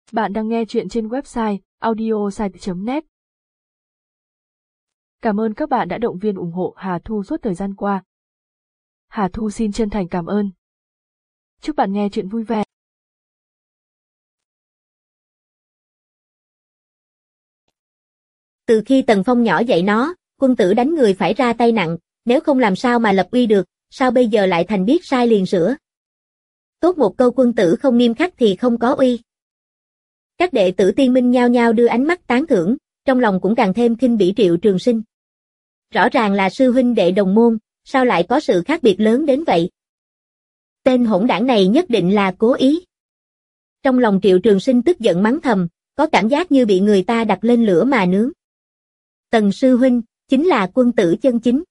Bạn đang nghe chuyện trên website audiosite.net. Cảm ơn các bạn đã động viên ủng hộ Hà Thu suốt thời gian qua. Hà Thu xin chân thành cảm ơn. Chúc bạn nghe chuyện vui vẻ. Từ khi Tần Phong nhỏ dạy nó, quân tử đánh người phải ra tay nặng, nếu không làm sao mà lập uy được, sao bây giờ lại thành biết sai liền sửa. Tốt một câu quân tử không nghiêm khắc thì không có uy. Các đệ tử Tiên Minh nhao nhao đưa ánh mắt tán thưởng, trong lòng cũng càng thêm khinh bỉ Triệu Trường Sinh. Rõ ràng là sư huynh đệ đồng môn, sao lại có sự khác biệt lớn đến vậy? Tên hỗn đảng này nhất định là cố ý. Trong lòng Triệu Trường Sinh tức giận mắng thầm, có cảm giác như bị người ta đặt lên lửa mà nướng. Tần sư huynh, chính là quân tử chân chính.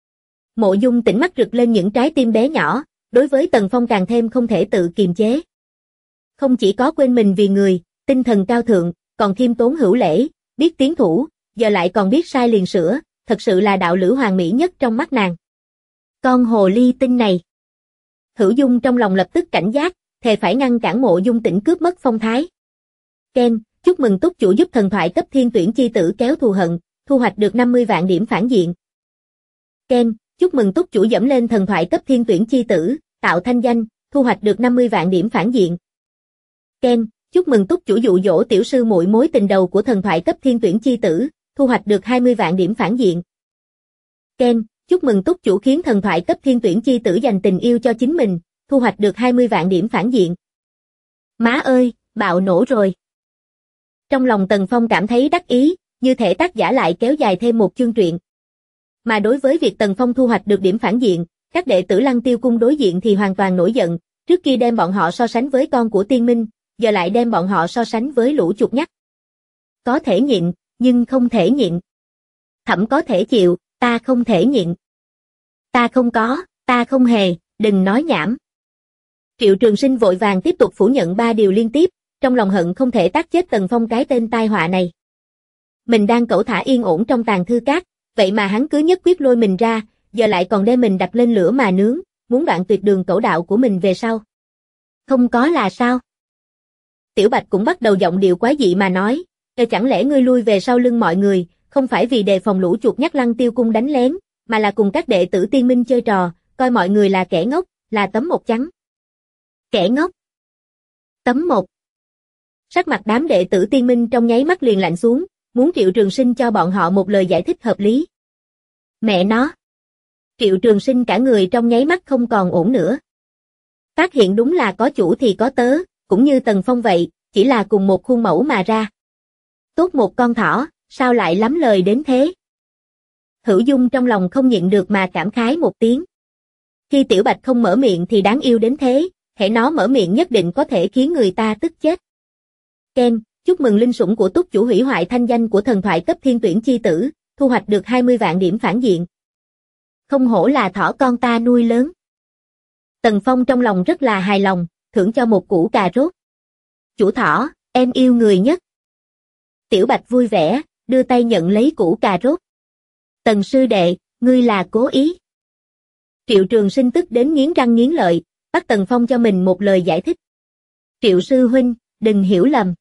Mộ Dung Tĩnh mắt rực lên những trái tim bé nhỏ, đối với Tần Phong càng thêm không thể tự kiềm chế. Không chỉ có quên mình vì người, tinh thần cao thượng, còn khiêm tốn hữu lễ, biết tiến thủ, giờ lại còn biết sai liền sửa, thật sự là đạo lữ hoàn mỹ nhất trong mắt nàng. Con hồ ly tinh này. Hữu Dung trong lòng lập tức cảnh giác, thề phải ngăn cản Mộ Dung Tĩnh cướp mất phong thái. Ken, chúc mừng túc chủ giúp thần thoại cấp thiên tuyển chi tử kéo thù hận, thu hoạch được 50 vạn điểm phản diện. Ken, chúc mừng túc chủ dẫm lên thần thoại cấp thiên tuyển chi tử, tạo thanh danh, thu hoạch được 50 vạn điểm phản diện. Ken, chúc mừng túc chủ dụ dỗ tiểu sư muội mối tình đầu của thần thoại cấp thiên tuyển chi tử, thu hoạch được 20 vạn điểm phản diện. Ken, chúc mừng túc chủ khiến thần thoại cấp thiên tuyển chi tử dành tình yêu cho chính mình, thu hoạch được 20 vạn điểm phản diện. Má ơi, bạo nổ rồi. Trong lòng Tần Phong cảm thấy đắc ý, như thể tác giả lại kéo dài thêm một chương truyện. Mà đối với việc Tần Phong thu hoạch được điểm phản diện, các đệ tử Lăng Tiêu Cung đối diện thì hoàn toàn nổi giận, trước kia đem bọn họ so sánh với con của Tiên Minh, giờ lại đem bọn họ so sánh với lũ chuột nhắt. Có thể nhịn, nhưng không thể nhịn. Thẩm có thể chịu, ta không thể nhịn. Ta không có, ta không hề, đừng nói nhảm. Triệu Trường Sinh vội vàng tiếp tục phủ nhận 3 điều liên tiếp, trong lòng hận không thể tác chết Tần Phong cái tên tai họa này. Mình đang cẩu thả yên ổn trong tàn thư cát, vậy mà hắn cứ nhất quyết lôi mình ra, giờ lại còn đem mình đặt lên lửa mà nướng, muốn đoạn tuyệt đường cẩu đạo của mình về sau. Không có là sao? Tiểu Bạch cũng bắt đầu giọng điệu quái dị mà nói, chẳng lẽ ngươi lui về sau lưng mọi người, không phải vì đề phòng lũ chuột nhắt Lăng Tiêu Cung đánh lén, mà là cùng các đệ tử Tiên Minh chơi trò, coi mọi người là kẻ ngốc, là tấm một trắng. Kẻ ngốc. Tấm một. Sắc mặt đám đệ tử Tiên Minh trong nháy mắt liền lạnh xuống, muốn Triệu Trường Sinh cho bọn họ một lời giải thích hợp lý. Mẹ nó. Triệu Trường Sinh cả người trong nháy mắt không còn ổn nữa. Phát hiện đúng là có chủ thì có tớ, cũng như Tần Phong vậy, chỉ là cùng một khuôn mẫu mà ra. Tốt một con thỏ, sao lại lắm lời đến thế? Hữu Dung trong lòng không nhịn được mà cảm khái một tiếng. Khi Tiểu Bạch không mở miệng thì đáng yêu đến thế, hễ nó mở miệng nhất định có thể khiến người ta tức chết. Ken, chúc mừng linh sủng của túc chủ hủy hoại thanh danh của thần thoại cấp thiên tuyển chi tử, thu hoạch được 20 vạn điểm phản diện. Không hổ là thỏ con ta nuôi lớn. Tần Phong trong lòng rất là hài lòng, thưởng cho một củ cà rốt. Chủ thỏ, em yêu người nhất. Tiểu Bạch vui vẻ, đưa tay nhận lấy củ cà rốt. Tần sư đệ, ngươi là cố ý. Triệu Trường Sinh tức đến nghiến răng nghiến lợi, bắt Tần Phong cho mình một lời giải thích. Triệu sư huynh, đừng hiểu lầm.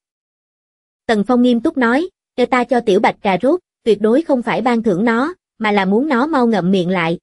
Tần Phong nghiêm túc nói, cho ta cho Tiểu Bạch cà rốt, tuyệt đối không phải ban thưởng nó, mà là muốn nó mau ngậm miệng lại.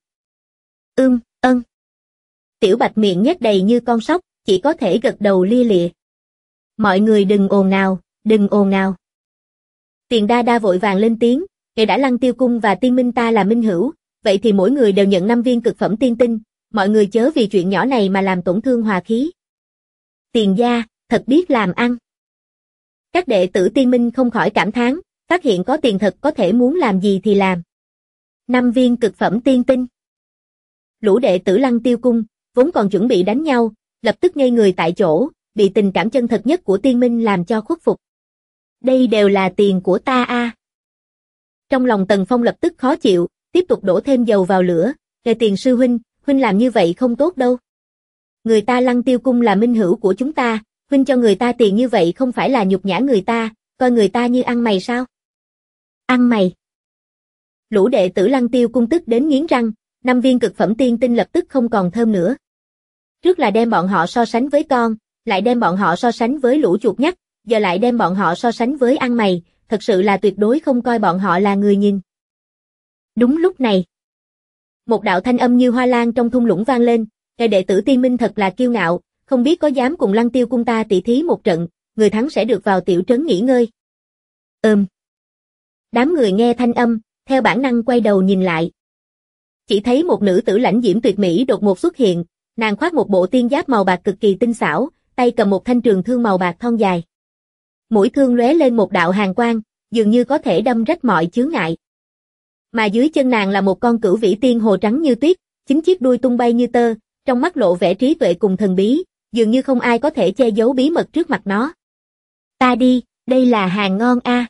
Ân. Tiểu Bạch miệng nhét đầy như con sóc, chỉ có thể gật đầu lia lịa. Mọi người đừng ồn ào, đừng ồn ào. Tiền Đa Đa vội vàng lên tiếng, kể đã Lăng Tiêu Cung và Tiên Minh ta là minh hữu, vậy thì mỗi người đều nhận 5 viên cực phẩm tiên tinh, mọi người chớ vì chuyện nhỏ này mà làm tổn thương hòa khí. Tiền gia, thật biết làm ăn. Các đệ tử Tiên Minh không khỏi cảm thán, phát hiện có tiền thật có thể muốn làm gì thì làm. 5 viên cực phẩm tiên tinh. Lũ đệ tử Lăng Tiêu Cung, vốn còn chuẩn bị đánh nhau, lập tức ngây người tại chỗ, bị tình cảm chân thật nhất của Tiên Minh làm cho khuất phục. Đây đều là tiền của ta a. Trong lòng Tần Phong lập tức khó chịu, tiếp tục đổ thêm dầu vào lửa, "Kề tiền sư huynh, huynh làm như vậy không tốt đâu. Người ta Lăng Tiêu Cung là minh hữu của chúng ta, huynh cho người ta tiền như vậy không phải là nhục nhã người ta, coi người ta như ăn mày sao?" Ăn mày. Lũ đệ tử Lăng Tiêu Cung tức đến nghiến răng, 5 viên cực phẩm tiên tinh lập tức không còn thơm nữa. Trước là đem bọn họ so sánh với con, lại đem bọn họ so sánh với lũ chuột nhắt, giờ lại đem bọn họ so sánh với ăn mày, thật sự là tuyệt đối không coi bọn họ là người nhìn. Đúng lúc này, một đạo thanh âm như hoa lan trong thung lũng vang lên, đệ tử Tiên Minh thật là kiêu ngạo, không biết có dám cùng Lăng Tiêu cung ta tỉ thí một trận, người thắng sẽ được vào tiểu trấn nghỉ ngơi. Đám người nghe thanh âm, theo bản năng quay đầu nhìn lại. Chỉ thấy một nữ tử lãnh diễm tuyệt mỹ đột ngột xuất hiện, nàng khoác một bộ tiên giáp màu bạc cực kỳ tinh xảo, tay cầm một thanh trường thương màu bạc thon dài. Mũi thương lóe lên một đạo hàn quang, dường như có thể đâm rách mọi chướng ngại. Mà dưới chân nàng là một con cửu vĩ tiên hồ trắng như tuyết, chính chiếc đuôi tung bay như tơ, trong mắt lộ vẻ trí tuệ cùng thần bí, dường như không ai có thể che giấu bí mật trước mặt nó. Ta đi, đây là hàng ngon a.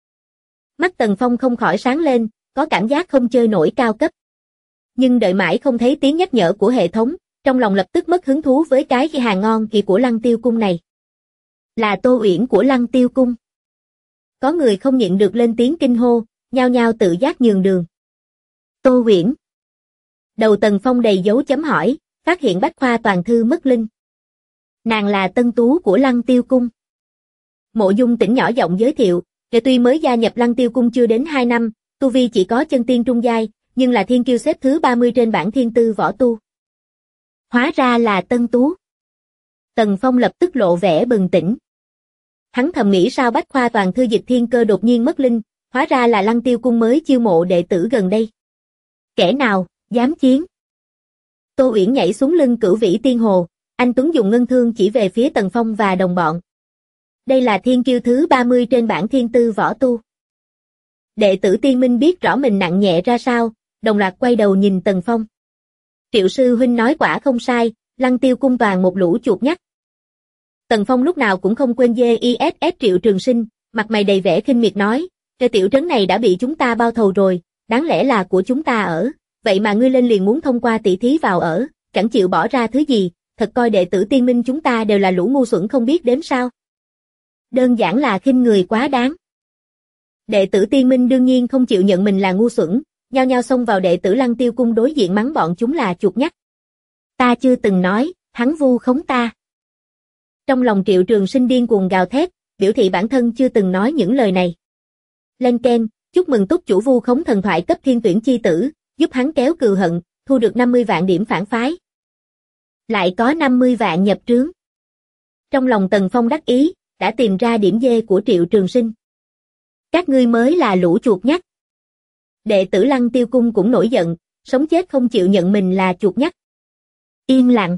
Mắt Tần Phong không khỏi sáng lên, có cảm giác không chơi nổi cao cấp. Nhưng đợi mãi không thấy tiếng nhắc nhở của hệ thống, trong lòng lập tức mất hứng thú với cái hàng ngon kỳ của Lăng Tiêu cung này. Là Tô Uyển của Lăng Tiêu cung. Có người không nhịn được lên tiếng kinh hô, nhao nhao tự giác nhường đường. Tô Uyển. Đầu Tần Phong đầy dấu chấm hỏi, phát hiện bách khoa toàn thư mất linh. Nàng là tân tú của Lăng Tiêu cung. Mộ Dung Tỉnh nhỏ giọng giới thiệu, kẻ tuy mới gia nhập Lăng Tiêu cung chưa đến 2 năm, tu vi chỉ có chân tiên trung giai, nhưng là thiên kiêu xếp thứ 30 trên bảng thiên tư võ tu. Hóa ra là tân tú. Tần Phong lập tức lộ vẻ bừng tỉnh. Hắn thầm nghĩ sao bách khoa toàn thư Dịch Thiên Cơ đột nhiên mất linh, hóa ra là Lăng Tiêu cung mới chiêu mộ đệ tử gần đây. Kẻ nào dám chiến? Tô Uyển nhảy xuống lưng cửu vĩ tiên hồ, anh Tuấn dùng ngân thương chỉ về phía Tần Phong và đồng bọn. Đây là thiên kiêu thứ 30 trên bảng thiên tư võ tu. Đệ tử Tiên Minh biết rõ mình nặng nhẹ ra sao, đồng loạt quay đầu nhìn Tần Phong. Triệu sư huynh nói quả không sai, Lăng Tiêu cung toàn một lũ chuột nhắt. Tần Phong lúc nào cũng không quên GISS Triệu Trường Sinh, mặt mày đầy vẻ khinh miệt nói, cái tiểu trấn này đã bị chúng ta bao thầu rồi, đáng lẽ là của chúng ta ở, vậy mà ngươi lên liền muốn thông qua tỷ thí vào ở, chẳng chịu bỏ ra thứ gì, thật coi đệ tử Tiên Minh chúng ta đều là lũ ngu xuẩn không biết đếm sao. Đơn giản là khinh người quá đáng. Đệ tử Tiên Minh đương nhiên không chịu nhận mình là ngu xuẩn, nhao nhao xông vào đệ tử Lăng Tiêu cung đối diện mắng bọn chúng là chuột nhắt. Ta chưa từng nói, hắn vu khống ta. Trong lòng Triệu Trường Sinh điên cuồng gào thét, biểu thị bản thân chưa từng nói những lời này. Lên keng, chúc mừng túc chủ vu khống thần thoại cấp thiên tuyển chi tử, giúp hắn kéo cừu hận, thu được 50 vạn điểm phản phái. Lại có 50 vạn nhập trướng. Trong lòng Tần Phong đắc ý, đã tìm ra điểm dê của Triệu Trường Sinh. Các ngươi mới là lũ chuột nhắt. Đệ tử Lăng Tiêu cung cũng nổi giận, sống chết không chịu nhận mình là chuột nhắt. Yên lặng.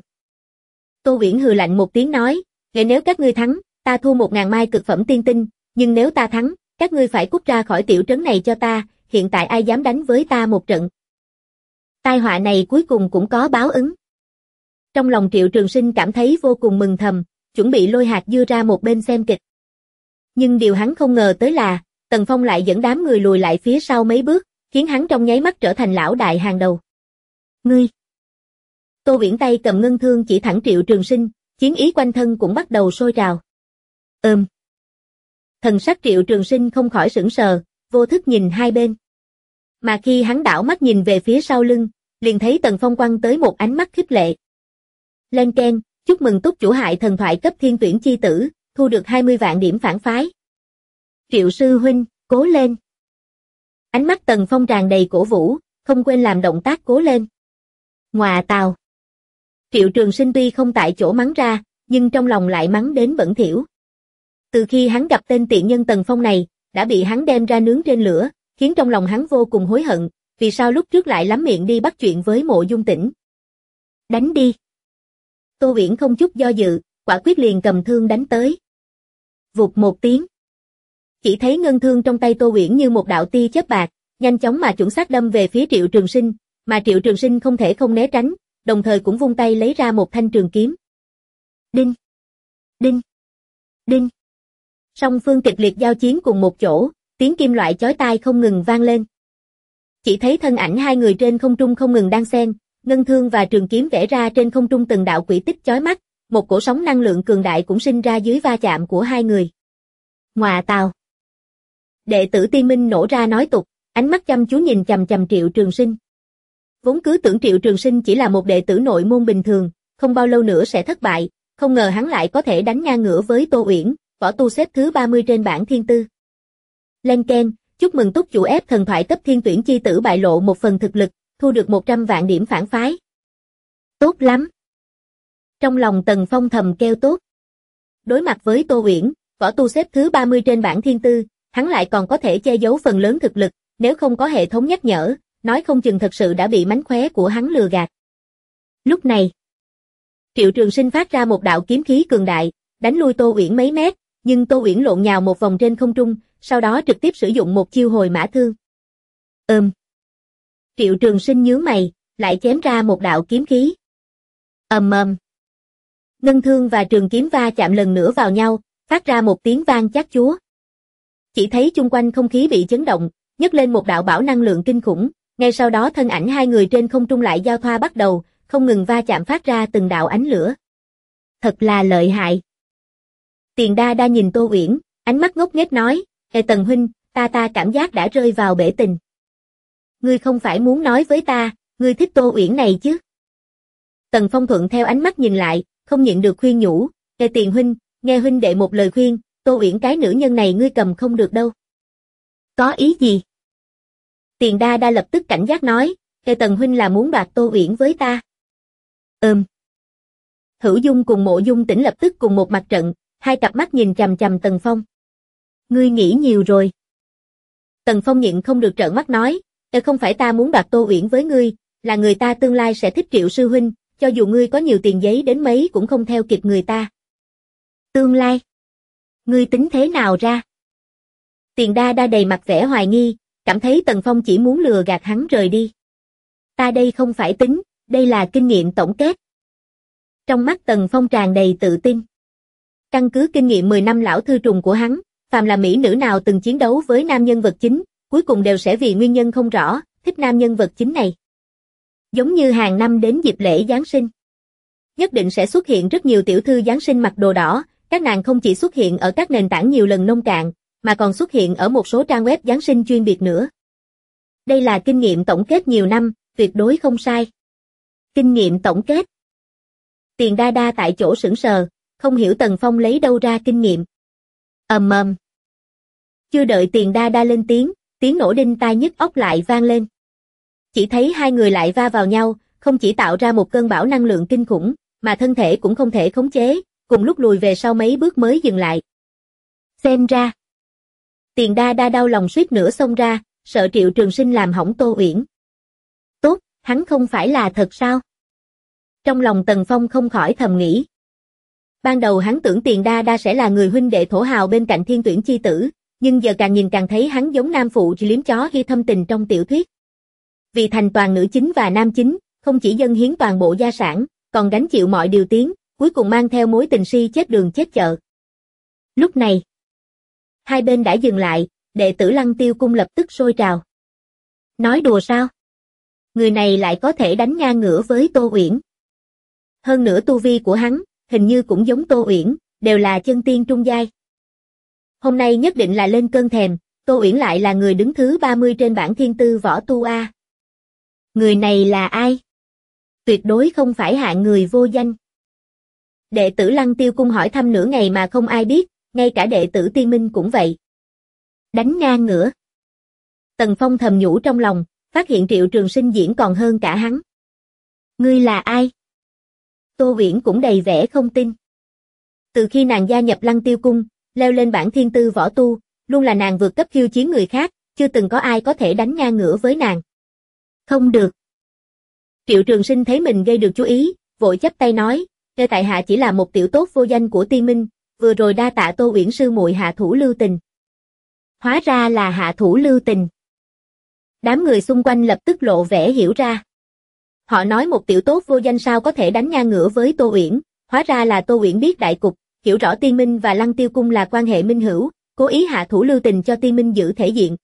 Tô Uyển hừ lạnh một tiếng nói, nếu các ngươi thắng, ta thu 1000 mai cực phẩm tiên tinh, nhưng nếu ta thắng, các ngươi phải cút ra khỏi tiểu trấn này cho ta, hiện tại ai dám đánh với ta một trận. Tai họa này cuối cùng cũng có báo ứng. Trong lòng Triệu Trường Sinh cảm thấy vô cùng mừng thầm, chuẩn bị lôi hạt dưa ra một bên xem kịch. Nhưng điều hắn không ngờ tới là, Tần Phong lại dẫn đám người lùi lại phía sau mấy bước, khiến hắn trong nháy mắt trở thành lão đại hàng đầu. Ngươi! Tô Uyển tay cầm ngân thương chỉ thẳng Triệu Trường Sinh, chiến ý quanh thân cũng bắt đầu sôi trào. Thần sắc Triệu Trường Sinh không khỏi sững sờ, vô thức nhìn hai bên. Mà khi hắn đảo mắt nhìn về phía sau lưng, liền thấy Tần Phong quăng tới một ánh mắt khích lệ. Lên keng, chúc mừng túc chủ hại thần thoại cấp thiên tuyển chi tử, thu được 20 vạn điểm phản phái. Triệu sư huynh, cố lên. Ánh mắt Tần Phong tràn đầy cổ vũ, không quên làm động tác cố lên. Ngoà tào. Triệu Trường Sinh tuy không tại chỗ mắng ra, nhưng trong lòng lại mắng đến bẩn thỉu. Từ khi hắn gặp tên tiện nhân Tần Phong này, đã bị hắn đem ra nướng trên lửa, khiến trong lòng hắn vô cùng hối hận, vì sao lúc trước lại lắm miệng đi bắt chuyện với Mộ Dung Tỉnh. Đánh đi. Tô Uyển không chút do dự, quả quyết liền cầm thương đánh tới. Vụt một tiếng. Chỉ thấy ngân thương trong tay Tô Uyển như một đạo tia chớp bạc, nhanh chóng mà chuẩn xác đâm về phía Triệu Trường Sinh, mà Triệu Trường Sinh không thể không né tránh, đồng thời cũng vung tay lấy ra một thanh trường kiếm. Đinh! Đinh! Đinh! Song phương kịch liệt giao chiến cùng một chỗ, tiếng kim loại chói tai không ngừng vang lên. Chỉ thấy thân ảnh hai người trên không trung không ngừng đan xen, ngân thương và trường kiếm vẽ ra trên không trung từng đạo quỹ tích chói mắt, một cổ sóng năng lượng cường đại cũng sinh ra dưới va chạm của hai người. Ngoà tào. Đệ tử Tiên Minh nổ ra nói tục, ánh mắt chăm chú nhìn chằm chằm Triệu Trường Sinh. Vốn cứ tưởng Triệu Trường Sinh chỉ là một đệ tử nội môn bình thường, không bao lâu nữa sẽ thất bại, không ngờ hắn lại có thể đánh ngang ngửa với Tô Uyển, võ tu xếp thứ 30 trên bảng thiên tư. Len keng, chúc mừng túc chủ ép thần thoại cấp thiên tuyển chi tử bại lộ một phần thực lực, thu được 100 vạn điểm phản phái. Tốt lắm. Trong lòng Tần Phong thầm kêu tốt. Đối mặt với Tô Uyển, võ tu xếp thứ 30 trên bảng thiên tư, hắn lại còn có thể che giấu phần lớn thực lực, nếu không có hệ thống nhắc nhở, nói không chừng thật sự đã bị mánh khóe của hắn lừa gạt. Lúc này, Triệu Trường Sinh phát ra một đạo kiếm khí cường đại, đánh lui Tô Uyển mấy mét, nhưng Tô Uyển lộn nhào một vòng trên không trung, sau đó trực tiếp sử dụng một chiêu hồi mã thương. Triệu Trường Sinh nhướng mày, lại chém ra một đạo kiếm khí. Ngân thương và trường kiếm va chạm lần nữa vào nhau, phát ra một tiếng vang chát chúa. Chỉ thấy chung quanh không khí bị chấn động, nhấc lên một đạo bão năng lượng kinh khủng, ngay sau đó thân ảnh hai người trên không trung lại giao thoa bắt đầu, không ngừng va chạm phát ra từng đạo ánh lửa. Thật là lợi hại. Tiền Đa Đa nhìn Tô Uyển, ánh mắt ngốc nghếch nói, Tần huynh, ta cảm giác đã rơi vào bể tình. Ngươi không phải muốn nói với ta, ngươi thích Tô Uyển này chứ? Tần Phong thuận theo ánh mắt nhìn lại, không nhịn được khuyên nhủ, Tiền huynh, nghe huynh đệ một lời khuyên, Tô Uyển cái nữ nhân này ngươi cầm không được đâu. Có ý gì? Tiền Đa Đa lập tức cảnh giác nói, Tần huynh là muốn đoạt Tô Uyển với ta. Hữu Dung cùng Mộ Dung Tĩnh lập tức cùng một mặt trận, hai cặp mắt nhìn chằm chằm Tần Phong. Ngươi nghĩ nhiều rồi. Tần Phong nhịn không được trợn mắt nói, không phải ta muốn đoạt Tô Uyển với ngươi, là người ta tương lai sẽ thích Triệu sư huynh, cho dù ngươi có nhiều tiền giấy đến mấy cũng không theo kịp người ta. Tương lai? Ngươi tính thế nào ra? Tiền Đa Đa đầy mặt vẻ hoài nghi, cảm thấy Tần Phong chỉ muốn lừa gạt hắn rời đi. Ta đây không phải tính, đây là kinh nghiệm tổng kết. Trong mắt Tần Phong tràn đầy tự tin. Căn cứ kinh nghiệm 10 năm lão thư trùng của hắn, phàm là mỹ nữ nào từng chiến đấu với nam nhân vật chính, cuối cùng đều sẽ vì nguyên nhân không rõ, thích nam nhân vật chính này. Giống như hàng năm đến dịp lễ Giáng sinh. Nhất định sẽ xuất hiện rất nhiều tiểu thư Giáng sinh mặc đồ đỏ, các nàng không chỉ xuất hiện ở các nền tảng nhiều lần nông cạn, mà còn xuất hiện ở một số trang web Giáng sinh chuyên biệt nữa. Đây là kinh nghiệm tổng kết nhiều năm, tuyệt đối không sai. Kinh nghiệm tổng kết. Tiền Đa Đa tại chỗ sững sờ, không hiểu Tần Phong lấy đâu ra kinh nghiệm. Chưa đợi Tiền Đa Đa lên tiếng nổ đinh tai nhức óc lại vang lên. Chỉ thấy hai người lại va vào nhau, không chỉ tạo ra một cơn bão năng lượng kinh khủng, mà thân thể cũng không thể khống chế, cùng lúc lùi về sau mấy bước mới dừng lại. Xem ra, Tiền Đa Đa đau lòng suýt nữa xông ra, sợ Triệu Trường Sinh làm hỏng Tô Uyển. Tốt, hắn không phải là thật sao? Trong lòng Tần Phong không khỏi thầm nghĩ. Ban đầu hắn tưởng Tiền Đa Đa sẽ là người huynh đệ thổ hào bên cạnh thiên tuyển chi tử, nhưng giờ càng nhìn càng thấy hắn giống nam phụ liếm chó khi thâm tình trong tiểu thuyết. Vì thành toàn nữ chính và nam chính, không chỉ dâng hiến toàn bộ gia sản, còn gánh chịu mọi điều tiếng, cuối cùng mang theo mối tình si chết đường chết chợ. Lúc này, hai bên đã dừng lại, đệ tử Lăng Tiêu Cung lập tức sôi trào. Nói đùa sao? Người này lại có thể đánh ngang ngửa với Tô Uyển. Hơn nữa tu vi của hắn, hình như cũng giống Tô Uyển, đều là chân tiên trung giai. Hôm nay nhất định là lên cơn thèm, Tô Uyển lại là người đứng thứ 30 trên bảng thiên tư võ tu A. Người này là ai? Tuyệt đối không phải hạng người vô danh. Đệ tử Lăng Tiêu Cung hỏi thăm nửa ngày mà không ai biết, ngay cả đệ tử Tiên Minh cũng vậy. Đánh ngang ngửa. Tần Phong thầm nhủ trong lòng, phát hiện Triệu Trường Sinh diễn còn hơn cả hắn. Ngươi là ai? Tô Uyển cũng đầy vẻ không tin. Từ khi nàng gia nhập Lăng Tiêu Cung, leo lên bảng thiên tư võ tu, luôn là nàng vượt cấp khiêu chiến người khác, chưa từng có ai có thể đánh ngang ngửa với nàng. Không được. Triệu Trường Sinh thấy mình gây được chú ý, vội chắp tay nói, tại hạ chỉ là một tiểu tốt vô danh của Tiên Minh, vừa rồi đa tạ Tô Uyển sư muội hạ thủ lưu tình. Hóa ra là hạ thủ lưu tình. Đám người xung quanh lập tức lộ vẻ hiểu ra. Họ nói một tiểu tốt vô danh sao có thể đánh ngang ngửa với Tô Uyển, hóa ra là Tô Uyển biết đại cục, hiểu rõ Tiên Minh và Lăng Tiêu Cung là quan hệ minh hữu, cố ý hạ thủ lưu tình cho Tiên Minh giữ thể diện.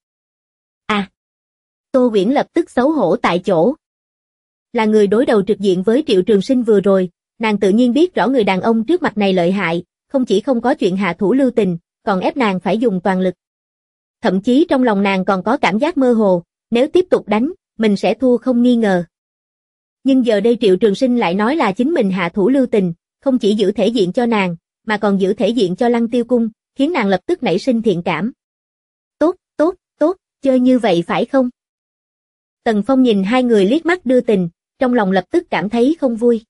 Tô Uyển lập tức xấu hổ tại chỗ. Là người đối đầu trực diện với Triệu Trường Sinh vừa rồi, nàng tự nhiên biết rõ người đàn ông trước mặt này lợi hại, không chỉ không có chuyện hạ thủ lưu tình, còn ép nàng phải dùng toàn lực. Thậm chí trong lòng nàng còn có cảm giác mơ hồ, nếu tiếp tục đánh, mình sẽ thua không nghi ngờ. Nhưng giờ đây Triệu Trường Sinh lại nói là chính mình hạ thủ lưu tình, không chỉ giữ thể diện cho nàng, mà còn giữ thể diện cho Lăng Tiêu Cung, khiến nàng lập tức nảy sinh thiện cảm. Tốt, tốt, tốt, chơi như vậy phải không? Tần Phong nhìn hai người liếc mắt đưa tình, trong lòng lập tức cảm thấy không vui.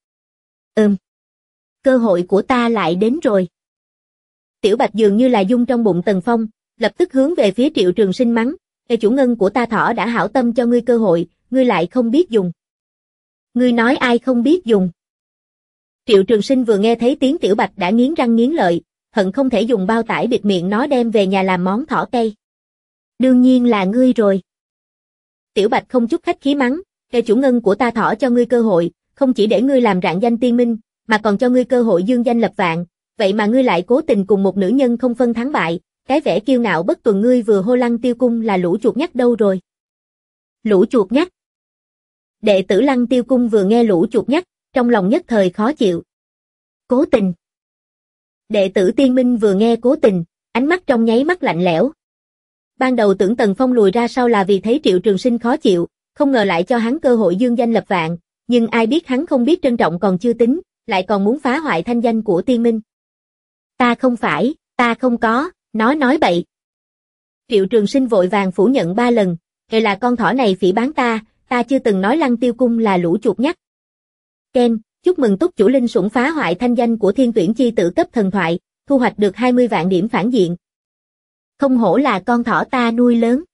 Cơ hội của ta lại đến rồi. Tiểu Bạch dường như là dung trong bụng Tần Phong, lập tức hướng về phía Triệu Trường Sinh mắng, "Ê chủ ngân của ta thỏ đã hảo tâm cho ngươi cơ hội, ngươi lại không biết dùng." "Ngươi nói ai không biết dùng?" Triệu Trường Sinh vừa nghe thấy tiếng Tiểu Bạch đã nghiến răng nghiến lợi, hận không thể dùng bao tải bịt miệng nó đem về nhà làm món thỏ cây. "Đương nhiên là ngươi rồi." Tiểu Bạch không chút khách khí mắng, "Ê chủ ngân của ta thỏ cho ngươi cơ hội, không chỉ để ngươi làm rạng danh tiên minh, mà còn cho ngươi cơ hội dương danh lập vạn, vậy mà ngươi lại cố tình cùng một nữ nhân không phân thắng bại, cái vẻ kiêu ngạo bất tuần ngươi vừa hô Lăng Tiêu Cung là lũ chuột nhắt đâu rồi?" Lũ chuột nhắt. Đệ tử Lăng Tiêu Cung vừa nghe lũ chuột nhắt, trong lòng nhất thời khó chịu. Cố tình. Đệ tử Tiên Minh vừa nghe cố tình, ánh mắt trong nháy mắt lạnh lẽo. Ban đầu tưởng Tần Phong lùi ra sau là vì thấy Triệu Trường Sinh khó chịu, không ngờ lại cho hắn cơ hội dương danh lập vạn, nhưng ai biết hắn không biết trân trọng còn chưa tính, lại còn muốn phá hoại thanh danh của Tiên Minh. "Ta không phải, ta không có, nó nói bậy." Triệu Trường Sinh vội vàng phủ nhận 3 lần, "Vậy là con thỏ này phỉ báng ta chưa từng nói Lăng Tiêu Cung là lũ chuột nhắt." Ken, chúc mừng túc chủ linh sủng phá hoại thanh danh của Thiên Tuyển chi tử cấp thần thoại, thu hoạch được 20 vạn điểm phản diện. Không hổ là con thỏ ta nuôi lớn.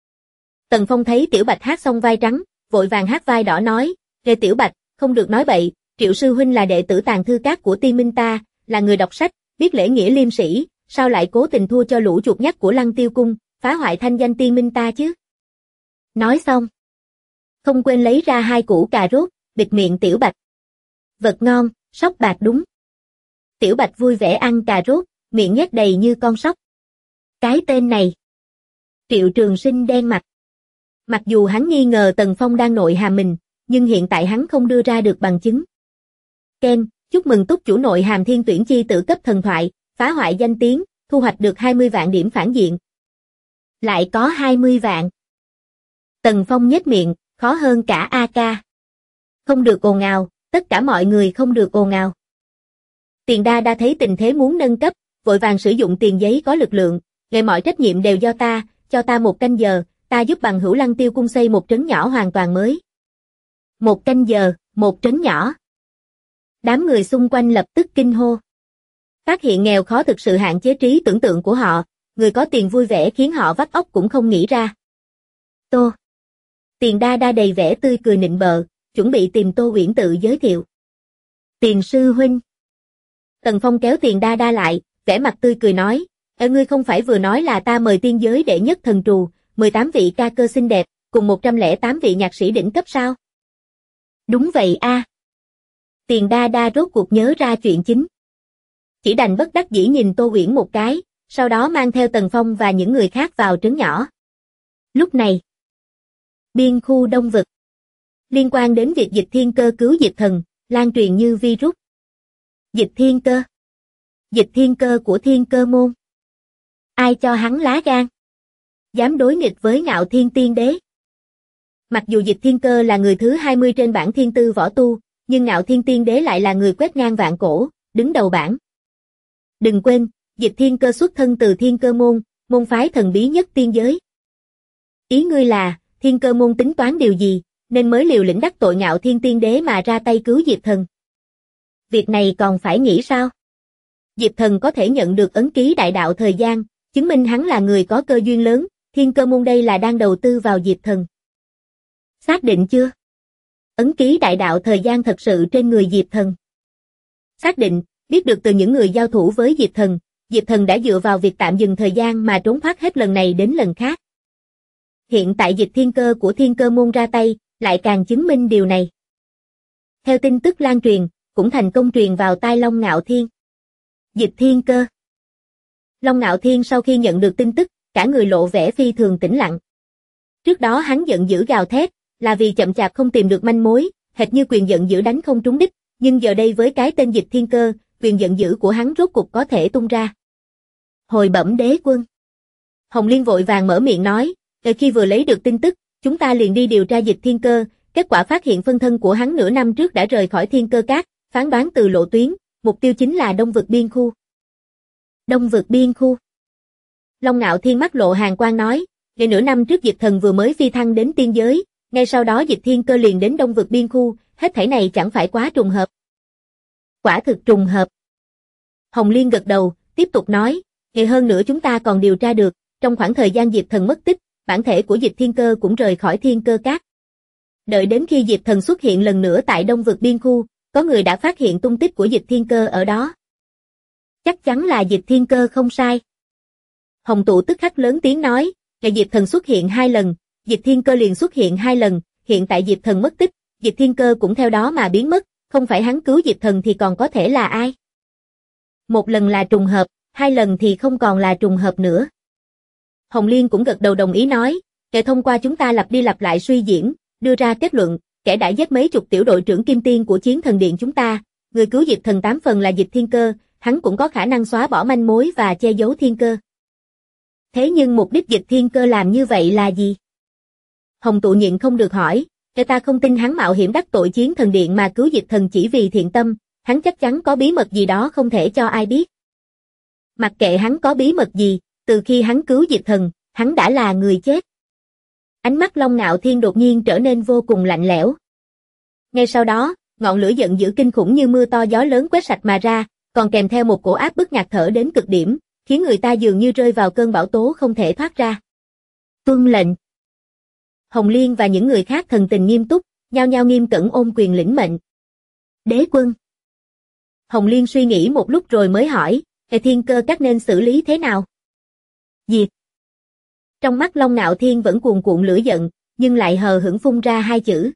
Tần Phong thấy Tiểu Bạch hát xong vai trắng, vội vàng hát vai đỏ nói, "Ê Tiểu Bạch, không được nói bậy, Triệu sư huynh là đệ tử tàng thư các của Tiên Minh ta, là người đọc sách, biết lễ nghĩa liêm sĩ, sao lại cố tình thua cho lũ chuột nhắt của Lăng Tiêu Cung, phá hoại thanh danh Tiên Minh ta chứ?" Nói xong, không quên lấy ra 2 củ cà rốt, bịt miệng Tiểu Bạch. "Vật ngon, sóc bạc đúng." Tiểu Bạch vui vẻ ăn cà rốt, miệng nhét đầy như con sóc. Cái tên này. Triệu Trường Sinh đen mặt. Mặc dù hắn nghi ngờ Tần Phong đang nội hàm mình, nhưng hiện tại hắn không đưa ra được bằng chứng. Ken, chúc mừng túc chủ nội hàm Thiên Tuyển chi tử cấp thần thoại, phá hoại danh tiếng, thu hoạch được 20 vạn điểm phản diện. Lại có 20 vạn. Tần Phong nhếch miệng, khó hơn cả AK. Không được ồn ào, tất cả mọi người không được ồn ào. Tiền Đa Đa thấy tình thế muốn nâng cấp, vội vàng sử dụng tiền giấy có lực lượng, "Ngày mọi trách nhiệm đều do ta, cho ta 1 canh giờ, ta giúp bằng hữu Lăng Tiêu Cung xây một trấn nhỏ hoàn toàn mới." 1 canh giờ, một trấn nhỏ. Đám người xung quanh lập tức kinh hô. Phát hiện nghèo khó thực sự hạn chế trí tưởng tượng của họ, người có tiền vui vẻ khiến họ vắt óc cũng không nghĩ ra. Tô. Tiền Đa Đa đầy vẻ tươi cười nịnh bợ, chuẩn bị tìm Tô Uyển tự giới thiệu. "Tiền sư huynh." Tần Phong kéo Tiền Đa Đa lại, vẻ mặt tươi cười nói, "Ngươi không phải vừa nói là ta mời tiên giới đệ nhất thần trù, 18 vị ca cơ xinh đẹp, cùng 108 vị nhạc sĩ đỉnh cấp sao?" "Đúng vậy a." Tiền Đa Đa rốt cuộc nhớ ra chuyện chính. Chỉ đành bất đắc dĩ nhìn Tô Uyển một cái, sau đó mang theo Tần Phong và những người khác vào trấn nhỏ. Lúc này, biên khu Đông Vực. Liên quan đến việc Dịch Thiên Cơ cứu Dịch Thần, lan truyền như virus. Dịch Thiên Cơ. Dịch Thiên Cơ của Thiên Cơ môn. Ai cho hắn lá gan? Dám đối nghịch với Ngạo Thiên Tiên Đế. Mặc dù Dịch Thiên Cơ là người thứ 20 trên bảng thiên tư võ tu, nhưng Ngạo Thiên Tiên Đế lại là người quét ngang vạn cổ, đứng đầu bảng. Đừng quên, Dịch Thiên Cơ xuất thân từ Thiên Cơ môn, môn phái thần bí nhất tiên giới. Ý ngươi là, Thiên Cơ môn tính toán điều gì, nên mới liều lĩnh đắc tội Ngạo Thiên Tiên Đế mà ra tay cứu Diệp Thần. Việc này còn phải nghĩ sao? Diệp Thần có thể nhận được ấn ký đại đạo thời gian, chứng minh hắn là người có cơ duyên lớn, Thiên Cơ môn đây là đang đầu tư vào Diệp Thần. Xác định chưa? Ấn ký đại đạo thời gian thật sự trên người Diệp Thần. Xác định, biết được từ những người giao thủ với Diệp Thần đã dựa vào việc tạm dừng thời gian mà trốn thoát hết lần này đến lần khác. Hiện tại Dịch Thiên Cơ của Thiên Cơ môn ra tay, lại càng chứng minh điều này. Theo tin tức lan truyền, cũng thành công truyền vào tai Long Ngạo Thiên. Dịch Thiên Cơ. Long Ngạo Thiên sau khi nhận được tin tức, cả người lộ vẻ phi thường tĩnh lặng. Trước đó hắn giận dữ gào thét, là vì chậm chạp không tìm được manh mối, hệt như quyền giận dữ đánh không trúng đích, nhưng giờ đây với cái tên Dịch Thiên Cơ, quyền giận dữ của hắn rốt cục có thể tung ra. Hồi bẩm đế quân. Hồng Liên vội vàng mở miệng nói, khi vừa lấy được tin tức, chúng ta liền đi điều tra Dịch Thiên Cơ, kết quả phát hiện phân thân của hắn nửa năm trước đã rời khỏi Thiên Cơ Các, phán đoán từ lộ tuyến, mục tiêu chính là Đông Vực Biên Khu. Đông Vực Biên Khu. Long Ngạo Thiên mắt lộ hàn quang nói, ngày nửa năm trước Dịch Thần vừa mới phi thăng đến tiên giới, ngay sau đó Dịch Thiên Cơ liền đến Đông Vực biên khu, hết thảy này chẳng phải quá trùng hợp. Quả thực trùng hợp. Hồng Liên gật đầu, tiếp tục nói, ngày hơn nữa chúng ta còn điều tra được, trong khoảng thời gian Diệp Thần mất tích, bản thể của Dịch Thiên Cơ cũng rời khỏi Thiên Cơ Các. Đợi đến khi Diệp Thần xuất hiện lần nữa tại Đông Vực biên khu, có người đã phát hiện tung tích của Dịch Thiên Cơ ở đó. Chắc chắn là Dịch Thiên Cơ không sai. Hồng Tụ tức khắc lớn tiếng nói, ngày Diệp Thần xuất hiện 2 lần, Dịch Thiên Cơ liền xuất hiện 2 lần, hiện tại Diệp Thần mất tích, Dịch Thiên Cơ cũng theo đó mà biến mất, không phải hắn cứu Diệp Thần thì còn có thể là ai? Một lần là trùng hợp, 2 lần thì không còn là trùng hợp nữa. Hồng Liên cũng gật đầu đồng ý nói, kể thông qua chúng ta lặp đi lặp lại suy diễn, đưa ra kết luận, kẻ đã giết mấy chục tiểu đội trưởng kim tiên của Chiến Thần Điện chúng ta, người cứu Diệp Thần 8 phần là Dịch Thiên Cơ, hắn cũng có khả năng xóa bỏ manh mối và che giấu Thiên Cơ. Thế nhưng mục đích Dịch Thiên Cơ làm như vậy là gì? Hồng Tụ nhịn không được hỏi, kẻ ta không tin hắn mạo hiểm đắc tội Chiến Thần Điện mà cứu Dịch Thần chỉ vì thiện tâm, hắn chắc chắn có bí mật gì đó không thể cho ai biết. Mặc kệ hắn có bí mật gì, từ khi hắn cứu Dịch Thần, hắn đã là người chết. Ánh mắt Long Ngạo Thiên đột nhiên trở nên vô cùng lạnh lẽo. Ngay sau đó, ngọn lửa giận dữ kinh khủng như mưa to gió lớn quét sạch mà ra, còn kèm theo một cổ áp bức ngạt thở đến cực điểm, khiến người ta dường như rơi vào cơn bão tố không thể thoát ra. Tuân lệnh. Hồng Liên và những người khác thần tình nghiêm túc, nhao nhao nghiêm cẩn ôm quyền lĩnh mệnh. Đế quân. Hồng Liên suy nghĩ một lúc rồi mới hỏi, Thiên Cơ Các nên xử lý thế nào? Diệt. Trong mắt Long Ngạo Thiên vẫn cuồn cuộn lửa giận, nhưng lại hờ hững phun ra 2 chữ.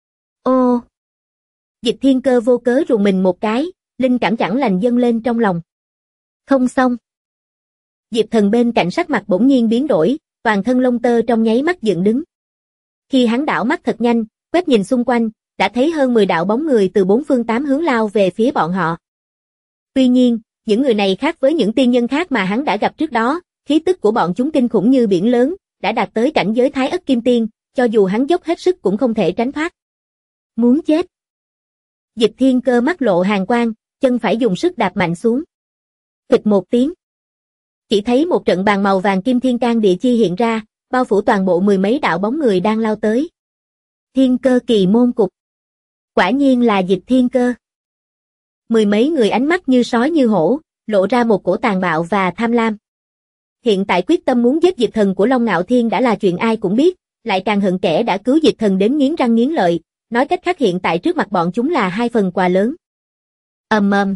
Ô! Dịch Thiên Cơ vô cớ rùng mình một cái, linh cảm chẳng lành dâng lên trong lòng. Không xong. Diệp Thần bên cạnh sắc mặt bỗng nhiên biến đổi, toàn thân lông tơ trong nháy mắt dựng đứng. Khi hắn đảo mắt thật nhanh, quét nhìn xung quanh, đã thấy hơn 10 đạo bóng người từ 4 phương 8 hướng lao về phía bọn họ. Tuy nhiên, những người này khác với những tiên nhân khác mà hắn đã gặp trước đó, khí tức của bọn chúng kinh khủng như biển lớn, đã đạt tới cảnh giới Thái Ất Kim Tiên, cho dù hắn dốc hết sức cũng không thể tránh thoát. Muốn chết. Dịch Thiên Cơ mắt lộ hàn quang, chân phải dùng sức đạp mạnh xuống. Phịch một tiếng. Chỉ thấy một trận bàn màu vàng kim thiên can địa chi hiện ra, bao phủ toàn bộ 10 mấy đạo bóng người đang lao tới. Thiên Cơ Kỳ Môn Cục. Quả nhiên là Dịch Thiên Cơ. 10 mấy người ánh mắt như sói như hổ, lộ ra một cổ tàn bạo và tham lam. Hiện tại quyết tâm muốn giết Dịch Thần của Long Ngạo Thiên đã là chuyện ai cũng biết, lại càng hận kẻ đã cứu Dịch Thần đến nghiến răng nghiến lợi, nói cách khác hiện tại trước mặt bọn chúng là 2 phần quà lớn. Ầm ầm.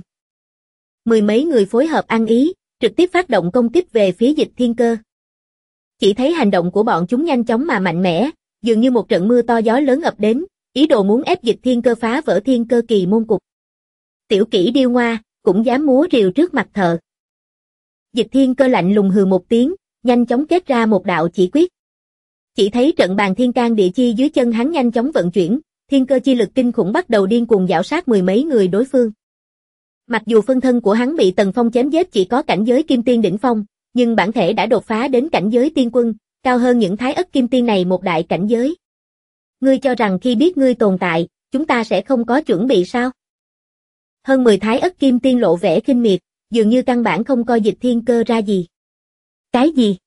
10 mấy người phối hợp ăn ý, trực tiếp phát động công kích về phía Dịch Thiên Cơ. Chỉ thấy hành động của bọn chúng nhanh chóng mà mạnh mẽ, dường như một trận mưa to gió lớn ập đến, ý đồ muốn ép Dịch Thiên Cơ phá vỡ Thiên Cơ Kỳ Môn Cục. Tiểu kỹ điêu ngoa, cũng dám múa rìu trước mặt thợ. Dịch Thiên Cơ lạnh lùng hừ một tiếng, nhanh chóng kết ra một đạo chỉ quyết. Chỉ thấy trận bàn thiên can địa chi dưới chân hắn nhanh chóng vận chuyển, thiên cơ chi lực kinh khủng bắt đầu điên cuồng giảo sát 10 mấy người đối phương. Mặc dù phân thân của hắn bị Tần Phong chém giết chỉ có cảnh giới kim tiên đỉnh phong, nhưng bản thể đã đột phá đến cảnh giới tiên quân, cao hơn những Thái Ất Kim Tiên này một đại cảnh giới. Ngươi cho rằng khi biết ngươi tồn tại, chúng ta sẽ không có chuẩn bị sao? Hơn 10 Thái Ất Kim Tiên lộ vẻ khinh miệt, dường như căn bản không coi Dịch Thiên Cơ ra gì. Cái gì?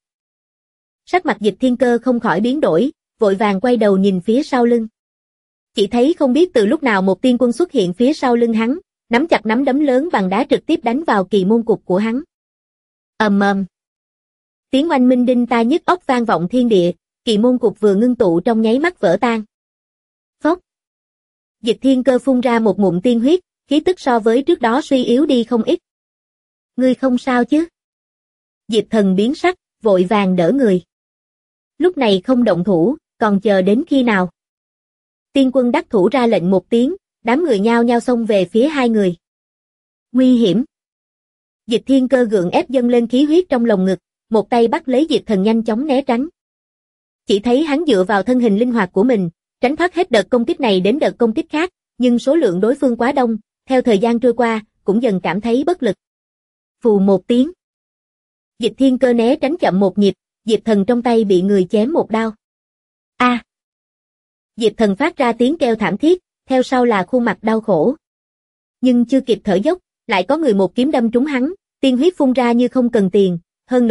Sắc mặt Dịch Thiên Cơ không khỏi biến đổi, vội vàng quay đầu nhìn phía sau lưng. Chỉ thấy không biết từ lúc nào một tiên quân xuất hiện phía sau lưng hắn, nắm chặt nắm đấm lớn bằng đá trực tiếp đánh vào kỳ môn cục của hắn. Ầm ầm. Tiếng oanh minh đinh tai nhức óc vang vọng thiên địa, kỳ môn cục vừa ngưng tụ trong nháy mắt vỡ tan. Phốc. Dịch Thiên Cơ phun ra một ngụm tiên huyết, khí tức so với trước đó suy yếu đi không ít. Ngươi không sao chứ? Diệp Thần biến sắc, vội vàng đỡ người. Lúc này không động thủ, còn chờ đến khi nào? Tiên quân đắc thủ ra lệnh một tiếng, đám người nhao nhao xông về phía 2 người. Nguy hiểm. Dịch Thiên Cơ gượng ép dâng lên khí huyết trong lồng ngực, một tay bắt lấy Diệp Thần nhanh chóng né tránh. Chỉ thấy hắn dựa vào thân hình linh hoạt của mình, tránh thoát hết đợt công kích này đến đợt công kích khác, nhưng số lượng đối phương quá đông, theo thời gian trôi qua, cũng dần cảm thấy bất lực. Phù một tiếng. Dịch Thiên Cơ né tránh chậm một nhịp, Diệp Thần trong tay bị người chém một đao. A! Diệp Thần phát ra tiếng kêu thảm thiết, theo sau là khuôn mặt đau khổ. Nhưng chưa kịp thở dốc, lại có người một kiếm đâm trúng hắn, tiên huyết phun ra như không cần tiền, hơn nữa,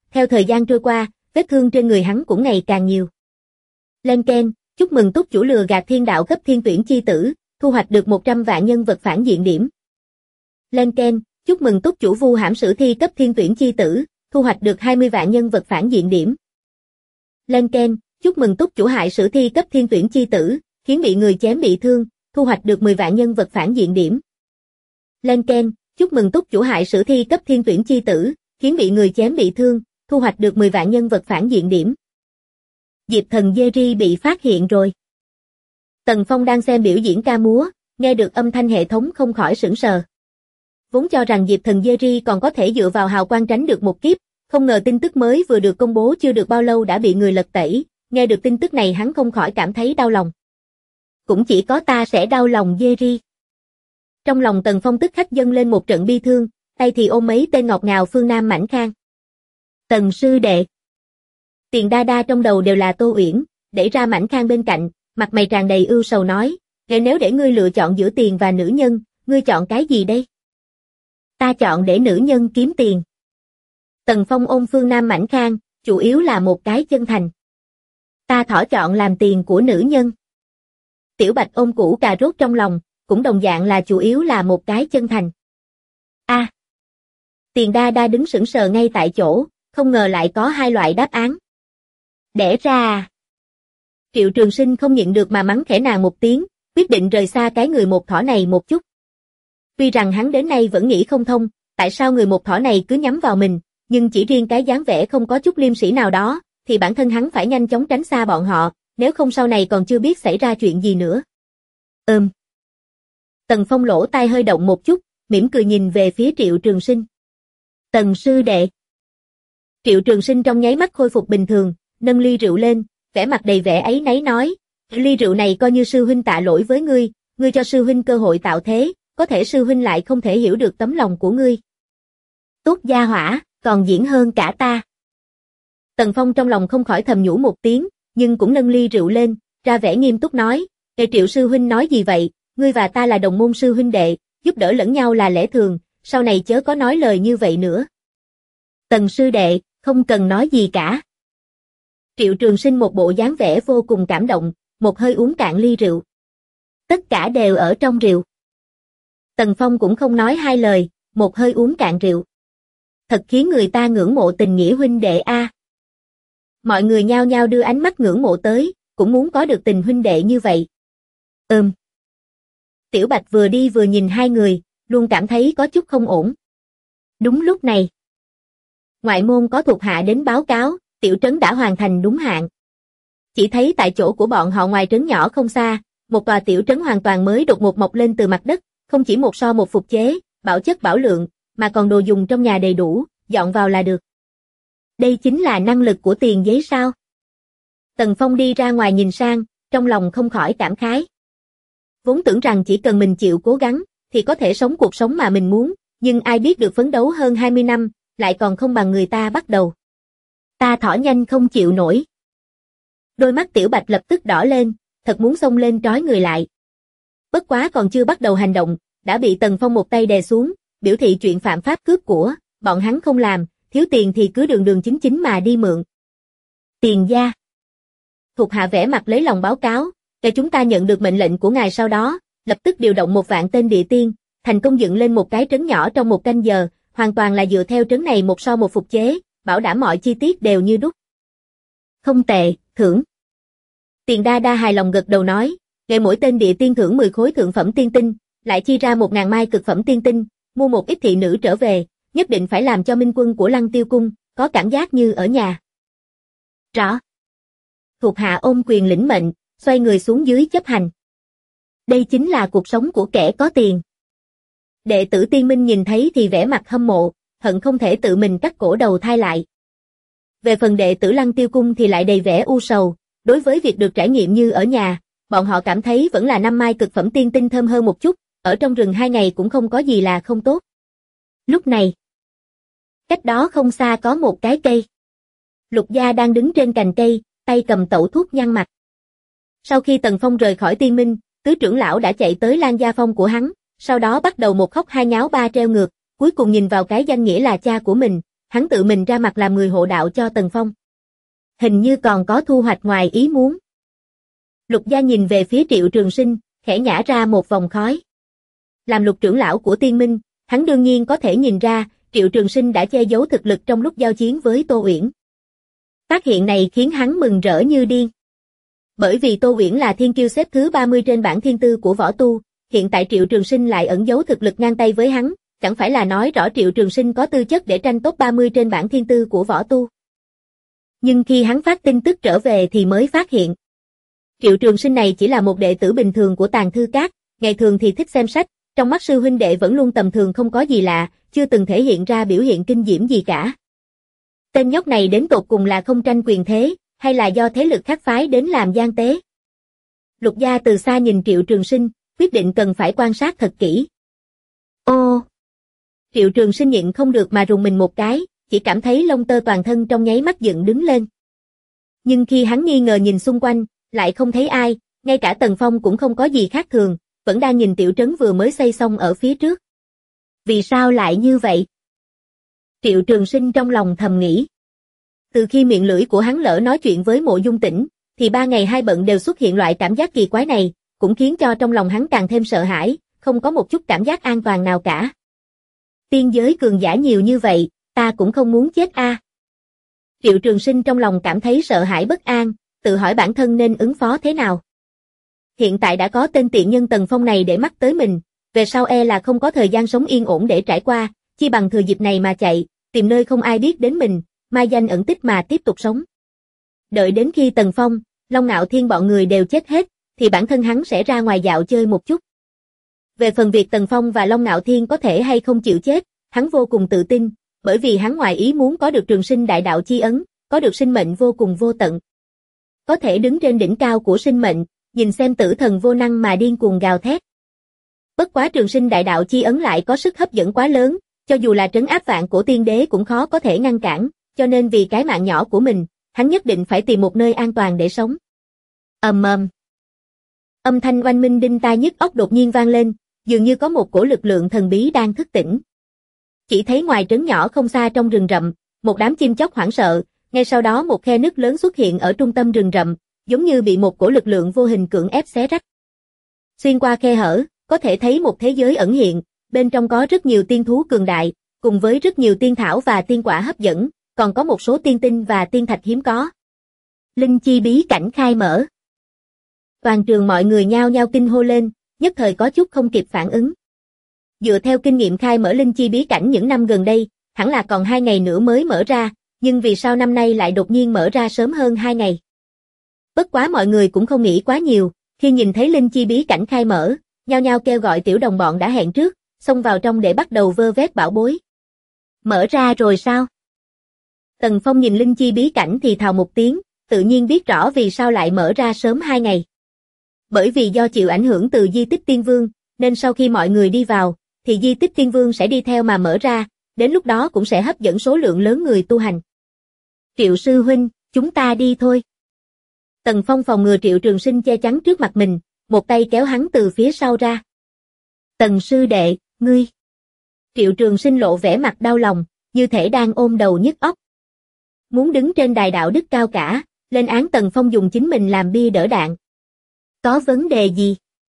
theo thời gian trôi qua, vết thương trên người hắn cũng ngày càng nhiều. Lên keng, chúc mừng túc chủ lừa gạt thiên đạo cấp thiên tuyển chi tử, thu hoạch được 100 vạn nhân vật phản diện điểm. Lên keng, chúc mừng túc chủ vu hãm sử thi cấp thiên tuyển chi tử, thu hoạch được 20 vạn nhân vật phản diện điểm. Lên keng, chúc mừng túc chủ hại sử thi cấp thiên tuyển chi tử, khiến bị người chém bị thương, thu hoạch được 10 vạn nhân vật phản diện điểm. Lên keng, chúc mừng túc chủ hại sử thi cấp thiên tuyển chi tử, khiến bị người chém bị thương, thu hoạch được 10 vạn nhân vật phản diện điểm. Diệp thần Jerry bị phát hiện rồi. Tần Phong đang xem biểu diễn ca múa, nghe được âm thanh hệ thống không khỏi sửng sờ. Vốn cho rằng Diệp thần Jerry còn có thể dựa vào hào quang tránh được một kiếp, không ngờ tin tức mới vừa được công bố chưa được bao lâu đã bị người lật tẩy, nghe được tin tức này hắn không khỏi cảm thấy đau lòng. Cũng chỉ có ta sẽ đau lòng Jerry. Trong lòng Tần Phong tức khắc dâng lên một trận bi thương, tay thì ôm mấy tên ngọt ngào phương nam mảnh khang. Tần sư đệ. Tiền đa đa trong đầu đều là Tô Uyển, đẩy ra mảnh khang bên cạnh, mặt mày tràn đầy ưu sầu nói, nếu để ngươi lựa chọn giữa tiền và nữ nhân, ngươi chọn cái gì đây? Ta chọn để nữ nhân kiếm tiền. Tần Phong ôm phương nam mảnh khang, chủ yếu là một cái chân thành. Ta thỏ chọn làm tiền của nữ nhân. Tiểu Bạch ôm củ cà rốt trong lòng, cũng đồng dạng là chủ yếu là một cái chân thành. A. Tiền đa đa đứng sững sờ ngay tại chỗ, không ngờ lại có hai loại đáp án. Đẻ ra. Triệu Trường Sinh không nhịn được mà mắng khẽ nàng một tiếng, quyết định rời xa cái người một thỏ này một chút. Tuy rằng hắn đến nay vẫn nghĩ không thông, tại sao người một thỏ này cứ nhắm vào mình, nhưng chỉ riêng cái dáng vẻ không có chút liêm sỉ nào đó, thì bản thân hắn phải nhanh chóng tránh xa bọn họ, nếu không sau này còn chưa biết xảy ra chuyện gì nữa. Tần Phong lỗ tai hơi động một chút, mỉm cười nhìn về phía Triệu Trường Sinh. Tần sư đệ. Triệu Trường Sinh trong nháy mắt khôi phục bình thường, nâng ly rượu lên, vẻ mặt đầy vẻ áy náy nói, ly rượu này coi như sư huynh tạ lỗi với ngươi cho sư huynh cơ hội tạo thế, có thể sư huynh lại không thể hiểu được tấm lòng của ngươi. Tốt gia hỏa, còn diễn hơn cả ta. Tần Phong trong lòng không khỏi thầm nhủ một tiếng, nhưng cũng nâng ly rượu lên, ra vẻ nghiêm túc nói, Triệu sư huynh nói gì vậy, ngươi và ta là đồng môn sư huynh đệ, giúp đỡ lẫn nhau là lẽ thường, sau này chớ có nói lời như vậy nữa. Tần sư đệ, không cần nói gì cả. Triệu Trường Sinh một bộ dáng vẻ vô cùng cảm động, một hơi uống cạn ly rượu. Tất cả đều ở trong rượu. Tần Phong cũng không nói hai lời, một hơi uống cạn rượu. Thật khiến người ta ngưỡng mộ tình nghĩa huynh đệ a. Mọi người nhao nhao đưa ánh mắt ngưỡng mộ tới, cũng muốn có được tình huynh đệ như vậy. Tiểu Bạch vừa đi vừa nhìn hai người, luôn cảm thấy có chút không ổn. Đúng lúc này, ngoại môn có thuộc hạ đến báo cáo, tiểu trấn đã hoàn thành đúng hạn. Chỉ thấy tại chỗ của bọn họ ngoài trấn nhỏ không xa, một tòa tiểu trấn hoàn toàn mới đột ngột mọc lên từ mặt đất, không chỉ một so một phục chế, bảo chất bảo lượng, mà còn đồ dùng trong nhà đầy đủ, dọn vào là được. Đây chính là năng lực của tiền giấy sao? Tần Phong đi ra ngoài nhìn sang, trong lòng không khỏi cảm khái. Vốn tưởng rằng chỉ cần mình chịu cố gắng, thì có thể sống cuộc sống mà mình muốn, nhưng ai biết được phấn đấu hơn 20 năm, lại còn không bằng người ta bắt đầu. Ta thỏ nhanh không chịu nổi. Đôi mắt Tiểu Bạch lập tức đỏ lên, thật muốn xông lên trói người lại. Bất quá còn chưa bắt đầu hành động, đã bị Tần Phong một tay đè xuống, biểu thị chuyện phạm pháp cướp của, bọn hắn không làm, thiếu tiền thì cứ đường đường chính chính mà đi mượn. Tiền gia. Thuộc hạ vẻ mặt lấy lòng báo cáo, để chúng ta nhận được mệnh lệnh của ngài sau đó, lập tức điều động 1 vạn tên địa tiên, thành công dựng lên một cái trấn nhỏ trong 1 canh giờ, hoàn toàn là dựa theo trấn này một so một phục chế, bảo đảm mọi chi tiết đều như đúc. Không tệ, thưởng. Tiền đa đa hài lòng gật đầu nói, để mỗi tên địa tiên thưởng 10 khối thượng phẩm tiên tinh, lại chi ra 1.000 mai cực phẩm tiên tinh, mua một ít thị nữ trở về, nhất định phải làm cho minh quân của Lăng Tiêu Cung, có cảm giác như ở nhà. Rõ. Thuộc hạ ôm quyền lĩnh mệnh, xoay người xuống dưới chấp hành. Đây chính là cuộc sống của kẻ có tiền. Đệ tử Tiên Minh nhìn thấy thì vẻ mặt hâm mộ, hận không thể tự mình cắt cổ đầu thai lại. Về phần đệ tử Lăng Tiêu Cung thì lại đầy vẻ u sầu, đối với việc được trải nghiệm như ở nhà, bọn họ cảm thấy vẫn là 5 mai cực phẩm tiên tinh thơm hơn một chút, ở trong rừng 2 ngày cũng không có gì là không tốt. Lúc này, cách đó không xa có một cái cây. Lục Gia đang đứng trên cành cây, tay cầm tẩu thuốc nhăn mặt. Sau khi Tần Phong rời khỏi Tiên Minh, tứ trưởng lão đã chạy tới Lan Gia Phong của hắn, sau đó bắt đầu một khóc hai nháo ba treo ngược, cuối cùng nhìn vào cái danh nghĩa là cha của mình, hắn tự mình ra mặt làm người hộ đạo cho Tần Phong. Hình như còn có thu hoạch ngoài ý muốn. Lục Gia nhìn về phía Triệu Trường Sinh, khẽ nhả ra một vòng khói. Làm Lục trưởng lão của Tiên Minh, hắn đương nhiên có thể nhìn ra, Triệu Trường Sinh đã che giấu thực lực trong lúc giao chiến với Tô Uyển. Phát hiện này khiến hắn mừng rỡ như điên. Bởi vì Tô Uyển là thiên kiêu xếp thứ 30 trên bảng thiên tư của võ tu, hiện tại Triệu Trường Sinh lại ẩn giấu thực lực ngang tay với hắn, chẳng phải là nói rõ Triệu Trường Sinh có tư chất để tranh top 30 trên bảng thiên tư của võ tu. Nhưng khi hắn phát tin tức trở về thì mới phát hiện. Triệu Trường Sinh này chỉ là một đệ tử bình thường của Tàng Thư Các, ngày thường thì thích xem sách, trong mắt sư huynh đệ vẫn luôn tầm thường không có gì lạ, chưa từng thể hiện ra biểu hiện kinh diễm gì cả. Tên nhóc này đến tột cùng là không tranh quyền thế, hay là do thế lực khác phái đến làm gian tế? Lục Gia từ xa nhìn Triệu Trường Sinh, quyết định cần phải quan sát thật kỹ. Ô! Triệu Trường Sinh nhịn không được mà rùng mình một cái, chỉ cảm thấy lông tơ toàn thân trong nháy mắt dựng đứng lên. Nhưng khi hắn nghi ngờ nhìn xung quanh, lại không thấy ai, ngay cả Tần Phong cũng không có gì khác thường, vẫn đang nhìn tiểu trấn vừa mới xây xong ở phía trước. Vì sao lại như vậy? Triệu Trường Sinh trong lòng thầm nghĩ. Từ khi miệng lưỡi của hắn lỡ nói chuyện với Mộ Dung Tĩnh, thì 3 ngày 2 bận đều xuất hiện loại cảm giác kỳ quái này, cũng khiến cho trong lòng hắn càng thêm sợ hãi, không có một chút cảm giác an toàn nào cả. Tiên giới cường giả nhiều như vậy, ta cũng không muốn chết a. Triệu Trường Sinh trong lòng cảm thấy sợ hãi bất an, tự hỏi bản thân nên ứng phó thế nào. Hiện tại đã có tên tiện nhân Tần Phong này để mắt tới mình, về sau e là không có thời gian sống yên ổn để trải qua, chi bằng thừa dịp này mà chạy, tìm nơi không ai biết đến mình, mai danh ẩn tích mà tiếp tục sống. Đợi đến khi Tần Phong, Long Ngạo Thiên bọn người đều chết hết, thì bản thân hắn sẽ ra ngoài dạo chơi một chút. Về phần việc Tần Phong và Long Ngạo Thiên có thể hay không chịu chết, hắn vô cùng tự tin, bởi vì hắn ngoài ý muốn có được Trường Sinh đại đạo chi ấn, có được sinh mệnh vô cùng vô tận. Có thể đứng trên đỉnh cao của sinh mệnh, nhìn xem tử thần vô năng mà điên cuồng gào thét. Bất quá Trường Sinh đại đạo chi ấn lại có sức hấp dẫn quá lớn, cho dù là trấn áp vạn cổ tiên đế cũng khó có thể ngăn cản, cho nên vì cái mạng nhỏ của mình, hắn nhất định phải tìm một nơi an toàn để sống. Ầm ầm. Âm thanh oanh minh đinh tai nhức óc đột nhiên vang lên, dường như có một cổ lực lượng thần bí đang thức tỉnh. Chỉ thấy ngoài trấn nhỏ không xa trong rừng rậm, một đám chim chóc hoảng sợ, ngay sau đó một khe nứt lớn xuất hiện ở trung tâm rừng rậm, giống như bị một cổ lực lượng vô hình cưỡng ép xé rách. Xuyên qua khe hở, có thể thấy một thế giới ẩn hiện, bên trong có rất nhiều tiên thú cường đại, cùng với rất nhiều tiên thảo và tiên quả hấp dẫn, còn có một số tiên tinh và tiên thạch hiếm có. Linh chi bí cảnh khai mở. Toàn trường mọi người nhao nhao kinh hô lên, nhất thời có chút không kịp phản ứng. Dựa theo kinh nghiệm khai mở linh chi bí cảnh những năm gần đây, hẳn là còn 2 ngày nữa mới mở ra, nhưng vì sao năm nay lại đột nhiên mở ra sớm hơn 2 ngày? Bất quá mọi người cũng không nghĩ quá nhiều, khi nhìn thấy linh chi bí cảnh khai mở, nhao nhao kêu gọi tiểu đồng bọn đã hẹn trước, xông vào trong để bắt đầu vơ vét bảo bối. Mở ra rồi sao? Tần Phong nhìn linh chi bí cảnh thì thào một tiếng, tự nhiên biết rõ vì sao lại mở ra sớm 2 ngày. Bởi vì do chịu ảnh hưởng từ di tích Tiên Vương, nên sau khi mọi người đi vào, thì di tích Tiên Vương sẽ đi theo mà mở ra, đến lúc đó cũng sẽ hấp dẫn số lượng lớn người tu hành. Triệu sư huynh, chúng ta đi thôi. Tần Phong phòng ngừa Triệu Trường Sinh che chắn trước mặt mình, một tay kéo hắn từ phía sau ra. Tần sư đệ, ngươi. Triệu Trường Sinh lộ vẻ mặt đau lòng, như thể đang ôm đầu nhức óc. Muốn đứng trên đài đạo đức cao cả, lên án Tần Phong dùng chính mình làm bia đỡ đạn. Có vấn đề gì?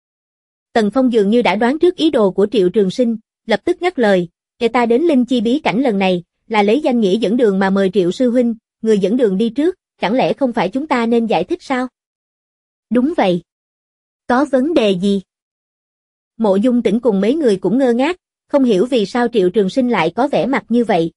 Tần Phong dường như đã đoán trước ý đồ của Triệu Trường Sinh, lập tức ngắt lời, "Kẻ ta đến linh chi bí cảnh lần này, là lấy danh nghĩa dẫn đường mà mời Triệu sư huynh, người dẫn đường đi trước, chẳng lẽ không phải chúng ta nên giải thích sao?" Đúng vậy. Có vấn đề gì? Mộ Dung Tĩnh cùng mấy người cũng ngơ ngác, không hiểu vì sao Triệu Trường Sinh lại có vẻ mặt như vậy.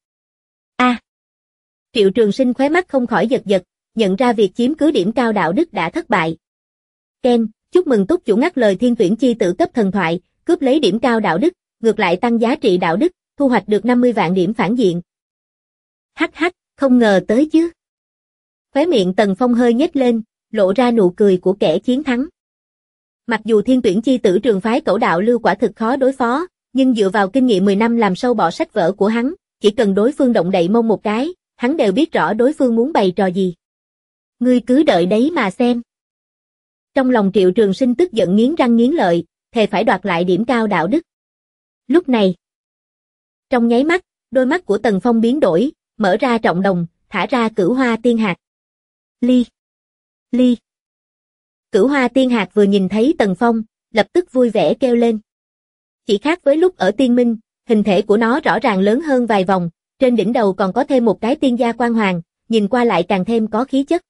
Triệu Trường Sinh khóe mắt không khỏi giật giật, nhận ra việc chiếm cứ điểm cao đạo đức đã thất bại. Ken, chúc mừng túc chủ ngắt lời thiên tuyển chi tử cấp thần thoại, cướp lấy điểm cao đạo đức, ngược lại tăng giá trị đạo đức, thu hoạch được 50 vạn điểm phản diện. Hắc hắc, không ngờ tới chứ. Khóe miệng Tần Phong hơi nhếch lên, lộ ra nụ cười của kẻ chiến thắng. Mặc dù thiên tuyển chi tử trường phái Cẩu Đạo Lưu quả thực khó đối phó, nhưng dựa vào kinh nghiệm 10 năm làm sâu bọ sách vở của hắn, chỉ cần đối phương động đậy mông một cái, hắn đều biết rõ đối phương muốn bày trò gì. Ngươi cứ đợi đấy mà xem. Trong lòng Triệu Trường Sinh tức giận nghiến răng nghiến lợi, thề phải đoạt lại điểm cao đạo đức. Lúc này, trong nháy mắt, đôi mắt của Tần Phong biến đổi, mở ra trọng đồng, thả ra Cửu Hoa Tiên Hạc. Ly! Ly! Cửu Hoa Tiên Hạc vừa nhìn thấy Tần Phong, lập tức vui vẻ kêu lên. Chỉ khác với lúc ở Tiên Minh, hình thể của nó rõ ràng lớn hơn vài vòng, trên đỉnh đầu còn có thêm một cái tiên gia quan hoàng, nhìn qua lại càng thêm có khí chất.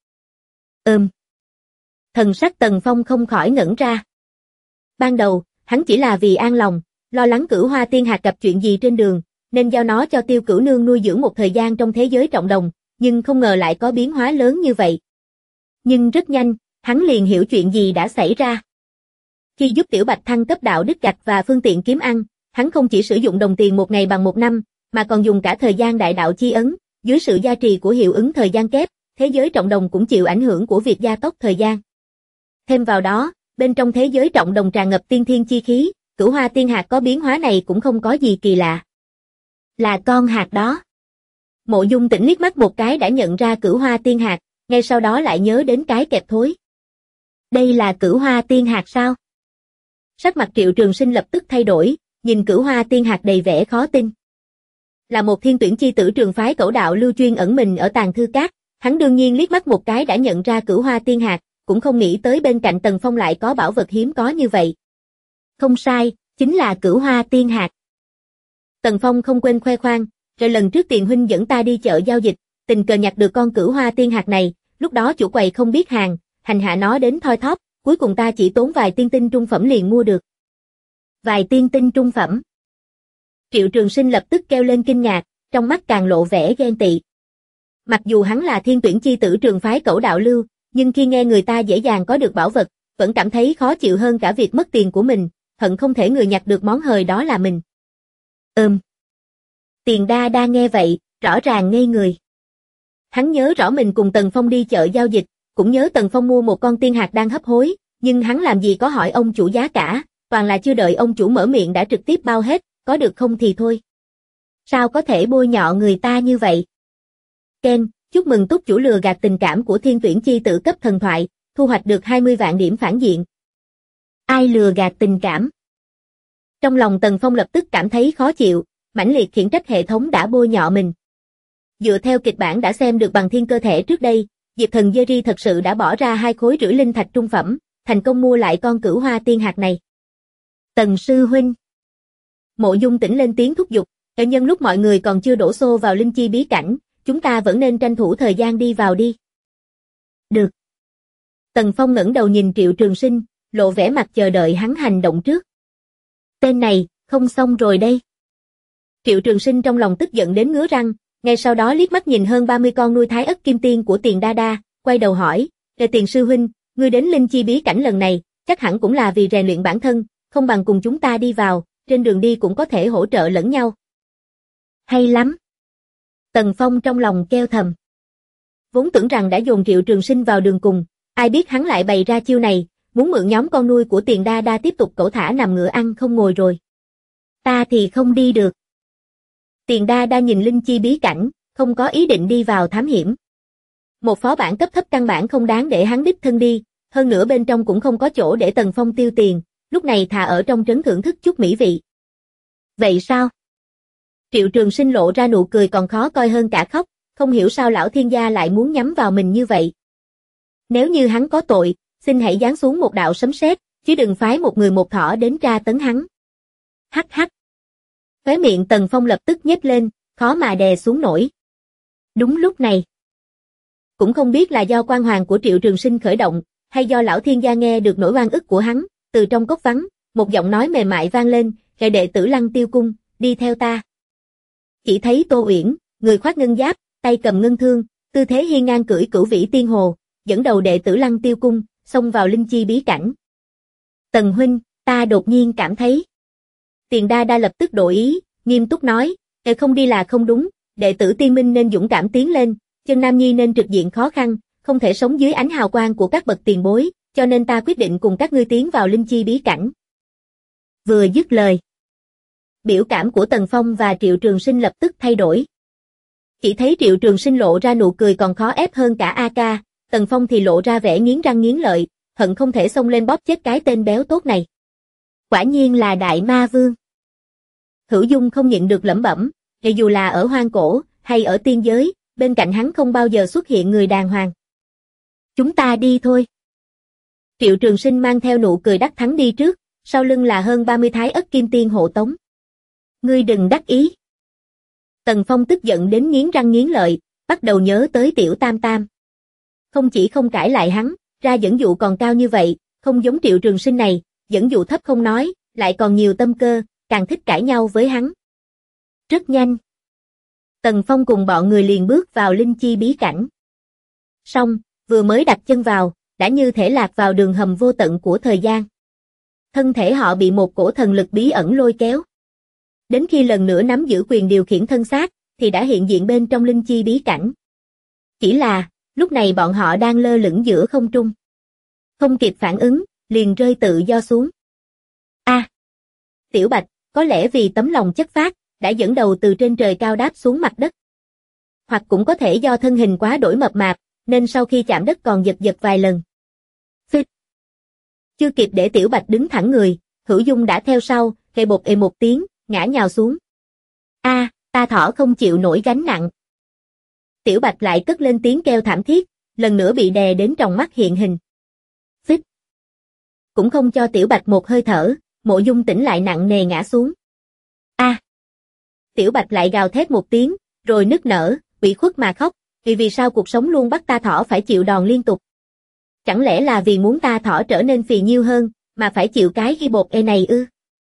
Thần sắc Tần Phong không khỏi ngẩn ra. Ban đầu, hắn chỉ là vì an lòng, lo lắng Cửu Hoa Tiên Hạc gặp chuyện gì trên đường, nên giao nó cho Tiêu Cửu Nương nuôi dưỡng một thời gian trong thế giới trọng đồng, nhưng không ngờ lại có biến hóa lớn như vậy. Nhưng rất nhanh, hắn liền hiểu chuyện gì đã xảy ra. Khi giúp Tiểu Bạch thăng cấp đạo đức gạch và phương tiện kiếm ăn, hắn không chỉ sử dụng đồng tiền một ngày bằng một năm, mà còn dùng cả thời gian đại đạo chi ấn, dưới sự gia trì của hiệu ứng thời gian kép, thế giới trọng đồng cũng chịu ảnh hưởng của việc gia tốc thời gian. Thêm vào đó, bên trong thế giới trọng đồng tràn ngập tiên thiên chi khí, Cửu Hoa Tiên Hạc có biến hóa này cũng không có gì kỳ lạ. Là con hạc đó. Mộ Dung Tĩnh liếc mắt một cái đã nhận ra Cửu Hoa Tiên Hạc, ngay sau đó lại nhớ đến cái kẹp thối. Đây là Cửu Hoa Tiên Hạc sao? Sắc mặt Triệu Trường Sinh lập tức thay đổi, nhìn Cửu Hoa Tiên Hạc đầy vẻ khó tin. Là một thiên tuyển chi tử trường phái Cẩu Đạo Lưu chuyên ẩn mình ở Tàng Thư Các, hắn đương nhiên liếc mắt một cái đã nhận ra Cửu Hoa Tiên Hạc, cũng không nghĩ tới bên cạnh Tần Phong lại có bảo vật hiếm có như vậy. Không sai, chính là Cửu Hoa Tiên Hạc. Tần Phong không quên khoe khoang, rồi lần trước Tiền huynh dẫn ta đi chợ giao dịch, tình cờ nhặt được con Cửu Hoa Tiên Hạc này, lúc đó chủ quầy không biết hàng, hành hạ nó đến thoi thóp, cuối cùng ta chỉ tốn vài tiên tinh trung phẩm liền mua được. Vài tiên tinh trung phẩm. Triệu Trường Sinh lập tức kêu lên kinh ngạc, trong mắt càng lộ vẻ ghen tị. Mặc dù hắn là thiên tuyển chi tử trường phái Cẩu Đạo Lưu, nhưng khi nghe người ta dễ dàng có được bảo vật, vẫn cảm thấy khó chịu hơn cả việc mất tiền của mình, hận không thể người nhặt được món hời đó là mình. Tiền Đa Đa nghe vậy, rõ ràng ngây người. Hắn nhớ rõ mình cùng Tần Phong đi chợ giao dịch, cũng nhớ Tần Phong mua một con tiên hạc đang hấp hối, nhưng hắn làm gì có hỏi ông chủ giá cả, toàn là chưa đợi ông chủ mở miệng đã trực tiếp bao hết, có được không thì thôi. Sao có thể bôi nhọ người ta như vậy? Ken, chúc mừng túc chủ lừa gạt tình cảm của thiên tuyển chi tử cấp thần thoại, thu hoạch được 20 vạn điểm phản diện. Ai lừa gạt tình cảm? Trong lòng Tần Phong lập tức cảm thấy khó chịu, mãnh liệt khiển trách hệ thống đã bôi nhọ mình. Dựa theo kịch bản đã xem được bằng thiên cơ thể trước đây, Diệp Thần Jerry thật sự đã bỏ ra 2 khối rưỡi linh thạch trung phẩm, thành công mua lại con Cửu Hoa Tiên Hạc này. Tần sư huynh. Mộ Dung Tĩnh lên tiếng thúc giục, nhân lúc mọi người còn chưa đổ xô vào linh chi bí cảnh, chúng ta vẫn nên tranh thủ thời gian đi vào đi. Được. Tần Phong ngẩng đầu nhìn Triệu Trường Sinh, lộ vẻ mặt chờ đợi hắn hành động trước. Tên này, không xong rồi đây. Triệu Trường Sinh trong lòng tức giận đến ngứa răng, ngay sau đó liếc mắt nhìn hơn 30 con nuôi thái ất kim tiên của Tiền Đa Đa, quay đầu hỏi, Tiền sư huynh, ngươi đến linh chi bí cảnh lần này, chắc hẳn cũng là vì rèn luyện bản thân, không bằng cùng chúng ta đi vào, trên đường đi cũng có thể hỗ trợ lẫn nhau. Hay lắm. Tần Phong trong lòng kêu thầm. Vốn tưởng rằng đã dồn Triệu Trường Sinh vào đường cùng, ai biết hắn lại bày ra chiêu này, muốn mượn nhóm con nuôi của Tiền Đa Đa tiếp tục cẩu thả nằm ngựa ăn không ngồi rồi. Ta thì không đi được. Tiền Đa Đa nhìn linh chi bí cảnh, không có ý định đi vào thám hiểm. Một phó bản cấp thấp căn bản không đáng để hắn đích thân đi, hơn nữa bên trong cũng không có chỗ để Tần Phong tiêu tiền, lúc này thà ở trong trấn thưởng thức chút mỹ vị. Vậy sao? Triệu Trường Sinh lộ ra nụ cười còn khó coi hơn cả khóc, không hiểu sao lão thiên gia lại muốn nhắm vào mình như vậy. Nếu như hắn có tội, xin hãy giáng xuống một đạo sấm sét, chứ đừng phái một người một thỏ đến tra tấn hắn. Hắc hắc. Khóe miệng Tần Phong lập tức nhếch lên, khó mà đè xuống nổi. Đúng lúc này, cũng không biết là do quan hoàng của Triệu Trường Sinh khởi động, hay do lão thiên gia nghe được nỗi oan ức của hắn, từ trong cốc vắng, một giọng nói mềm mại vang lên, "Hệ đệ tử Lăng Tiêu cung, đi theo ta." Chỉ thấy Tô Uyển, người khoác ngân giáp, tay cầm ngân thương, tư thế hiên ngang cưỡi Cửu Vĩ Tiên Hồ, dẫn đầu đệ tử Lăng Tiêu cung, xông vào linh chi bí cảnh. "Tần huynh, ta đột nhiên cảm thấy." Tiền Đa Đa lập tức đổi ý, nghiêm túc nói, không đi là không đúng, đệ tử Tiên Minh nên dũng cảm tiến lên, chân nam nhi nên trực diện khó khăn, không thể sống dưới ánh hào quang của các bậc tiền bối, cho nên ta quyết định cùng các ngươi tiến vào linh chi bí cảnh. Vừa dứt lời, biểu cảm của Tần Phong và Triệu Trường Sinh lập tức thay đổi. Chỉ thấy Triệu Trường Sinh lộ ra nụ cười còn khó ép hơn cả A Ca, Tần Phong thì lộ ra vẻ nghiến răng nghiến lợi, hận không thể xông lên bóp chết cái tên béo tốt này. Quả nhiên là Đại Ma Vương. Hữu Dung không nhịn được lẩm bẩm, dù là ở hoang cổ, hay ở tiên giới, bên cạnh hắn không bao giờ xuất hiện người đàng hoàng. Chúng ta đi thôi. Triệu Trường Sinh mang theo nụ cười đắc thắng đi trước, sau lưng là hơn 30 Thái Ất Kim Tiên hộ tống. Ngươi đừng đắc ý. Tần Phong tức giận đến nghiến răng nghiến lợi, bắt đầu nhớ tới Tiểu Tam Tam. Không chỉ không cãi lại hắn, ra dẫn dụ còn cao như vậy, không giống Triệu Trường Sinh này, dẫn dụ thấp không nói, lại còn nhiều tâm cơ, càng thích cãi nhau với hắn. Rất nhanh. Tần Phong cùng bọn người liền bước vào linh chi bí cảnh. Xong, vừa mới đặt chân vào, đã như thể lạc vào đường hầm vô tận của thời gian. Thân thể họ bị một cổ thần lực bí ẩn lôi kéo. Đến khi lần nữa nắm giữ quyền điều khiển thân xác, thì đã hiện diện bên trong linh chi bí cảnh. Chỉ là, lúc này bọn họ đang lơ lửng giữa không trung. Không kịp phản ứng, liền rơi tự do xuống. Tiểu Bạch, có lẽ vì tấm lòng chất phác, đã dẫn đầu từ trên trời cao đáp xuống mặt đất. Hoặc cũng có thể do thân hình quá đổi mập mạp, nên sau khi chạm đất còn giật giật vài lần. Phích. Chưa kịp để Tiểu Bạch đứng thẳng người, Hữu Dung đã theo sau, kề bột một tiếng, ngã nhào xuống. Ta thỏ không chịu nổi gánh nặng. Tiểu Bạch lại cất lên tiếng kêu thảm thiết, lần nữa bị đè đến trong mắt hiện hình. Phích. Cũng không cho Tiểu Bạch một hơi thở, Mộ Dung Tỉnh lại nặng nề ngã xuống. Tiểu Bạch lại gào thét một tiếng, rồi nức nở, ủy khuất mà khóc, vì sao cuộc sống luôn bắt ta thỏ phải chịu đòn liên tục. Chẳng lẽ là vì muốn ta thỏ trở nên phì nhiêu hơn, mà phải chịu cái ghi bột này ư?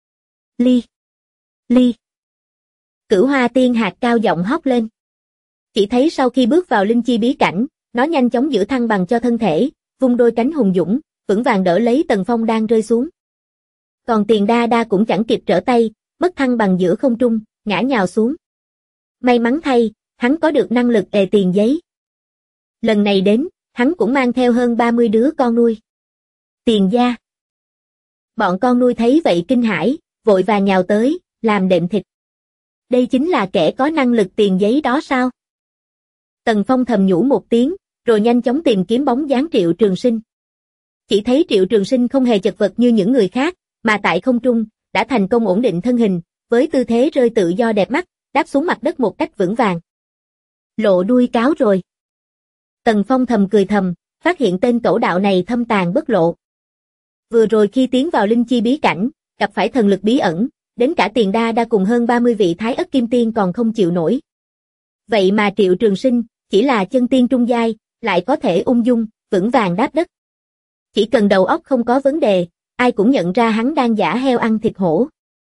Ly. Cửu Hoa Tiên Hạc cao giọng hót lên. Chỉ thấy sau khi bước vào linh chi bí cảnh, nó nhanh chóng giữ thăng bằng cho thân thể, vung đôi cánh hùng dũng, vững vàng đỡ lấy Tần Phong đang rơi xuống. Còn Tiền Đa Đa cũng chẳng kịp trở tay, mất thăng bằng giữa không trung, ngã nhào xuống. May mắn thay, hắn có được năng lực tiền giấy. Lần này đến, hắn cũng mang theo hơn 30 đứa con nuôi. Tiền gia. Bọn con nuôi thấy vậy kinh hãi, vội vàng nhào tới, làm đệm thịt. Đây chính là kẻ có năng lực tiền giấy đó sao? Tần Phong thầm nhủ một tiếng, rồi nhanh chóng tìm kiếm bóng dáng Triệu Trường Sinh. Chỉ thấy Triệu Trường Sinh không hề chật vật như những người khác, mà tại không trung, đã thành công ổn định thân hình, với tư thế rơi tự do đẹp mắt, đáp xuống mặt đất một cách vững vàng. Lộ đuôi cáo rồi. Tần Phong thầm cười thầm, phát hiện tên cẩu đạo này thâm tàn bất lộ. Vừa rồi khi tiến vào linh chi bí cảnh, gặp phải thần lực bí ẩn, đến cả Tiền Đa Đa cùng hơn 30 vị Thái Ất Kim Tiên còn không chịu nổi. Vậy mà Triệu Trường Sinh, chỉ là chân tiên trung giai, lại có thể ung dung, vững vàng đáp đất. Chỉ cần đầu óc không có vấn đề, ai cũng nhận ra hắn đang giả heo ăn thịt hổ.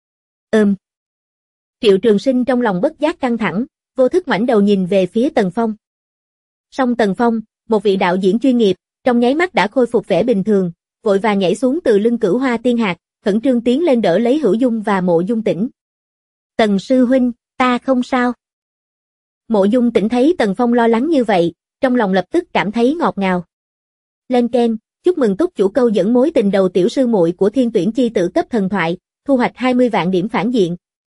Triệu Trường Sinh trong lòng bất giác căng thẳng, vô thức ngoảnh đầu nhìn về phía Tần Phong. Song Tần Phong, một vị đạo diễn chuyên nghiệp, trong nháy mắt đã khôi phục vẻ bình thường, vội vàng nhảy xuống từ lưng Cửu Hoa Tiên Hạc, khẩn trương tiến lên đỡ lấy Hữu Dung và Mộ Dung Tỉnh. Tần sư huynh, ta không sao. Mộ Dung Tỉnh thấy Tần Phong lo lắng như vậy, trong lòng lập tức cảm thấy ngọt ngào. Lên keng, chúc mừng túc chủ câu dẫn mối tình đầu tiểu sư muội của Thiên Tuyển chi tử cấp thần thoại, thu hoạch 20 vạn điểm phản diện.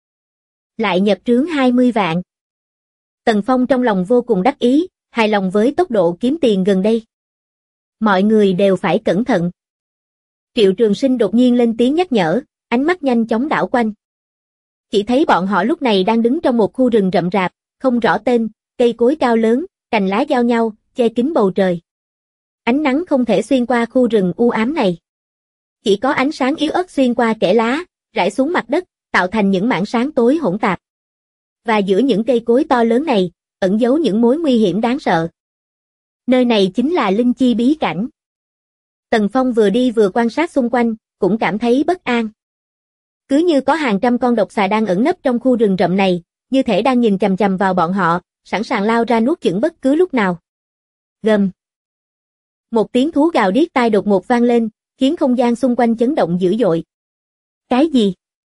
Lại nhập trướng 20 vạn. Tần Phong trong lòng vô cùng đắc ý, hài lòng với tốc độ kiếm tiền gần đây. Mọi người đều phải cẩn thận. Triệu Trường Sinh đột nhiên lên tiếng nhắc nhở, ánh mắt nhanh chóng đảo quanh. Chỉ thấy bọn họ lúc này đang đứng trong một khu rừng rậm rạp, không rõ tên, cây cối cao lớn, cành lá giao nhau, che kín bầu trời. Ánh nắng không thể xuyên qua khu rừng u ám này. Chỉ có ánh sáng yếu ớt xuyên qua kẽ lá, rải xuống mặt đất, tạo thành những mảng sáng tối hỗn tạp. Và giữa những cây cối to lớn này, ẩn giấu những mối nguy hiểm đáng sợ. Nơi này chính là linh chi bí cảnh. Tần Phong vừa đi vừa quan sát xung quanh, cũng cảm thấy bất an. Cứ như có hàng trăm con độc xà đang ẩn nấp trong khu rừng rậm này, như thể đang nhìn chằm chằm vào bọn họ, sẵn sàng lao ra nuốt chửng bất cứ lúc nào. Gầm. Một tiếng thú gào điếc tai đột ngột vang lên, khiến không gian xung quanh chấn động dữ dội. Cái gì?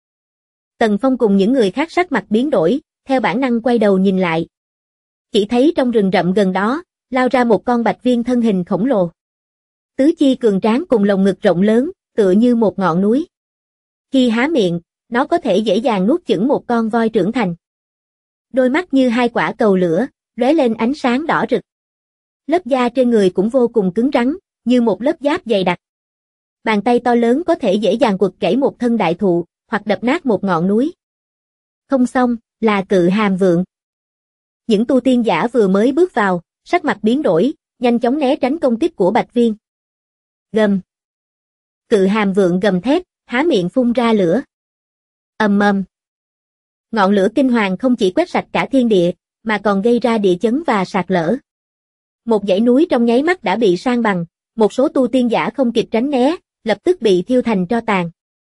Tần Phong cùng những người khác sắc mặt biến đổi, theo bản năng quay đầu nhìn lại. Chỉ thấy trong rừng rậm gần đó, lao ra một con bạch viên thân hình khổng lồ. Tứ chi cường tráng cùng lồng ngực rộng lớn, tựa như một ngọn núi. Khi há miệng, nó có thể dễ dàng nuốt chửng một con voi trưởng thành. Đôi mắt như hai quả cầu lửa, lóe lên ánh sáng đỏ rực. Lớp da trên người cũng vô cùng cứng rắn, như một lớp giáp dày đặc. Bàn tay to lớn có thể dễ dàng quật gãy một thân đại thụ, hoặc đập nát một ngọn núi. Không xong, là Cự Hàm Vượng. Những tu tiên giả vừa mới bước vào, sắc mặt biến đổi, nhanh chóng né tránh công kích của Bạch Viên. Gầm. Cự hàm vượng gầm thét, há miệng phun ra lửa. Ầm ầm. Ngọn lửa kinh hoàng không chỉ quét sạch cả thiên địa, mà còn gây ra địa chấn và sạt lở. Một dãy núi trong nháy mắt đã bị san bằng, một số tu tiên giả không kịp tránh né, lập tức bị thiêu thành tro tàn.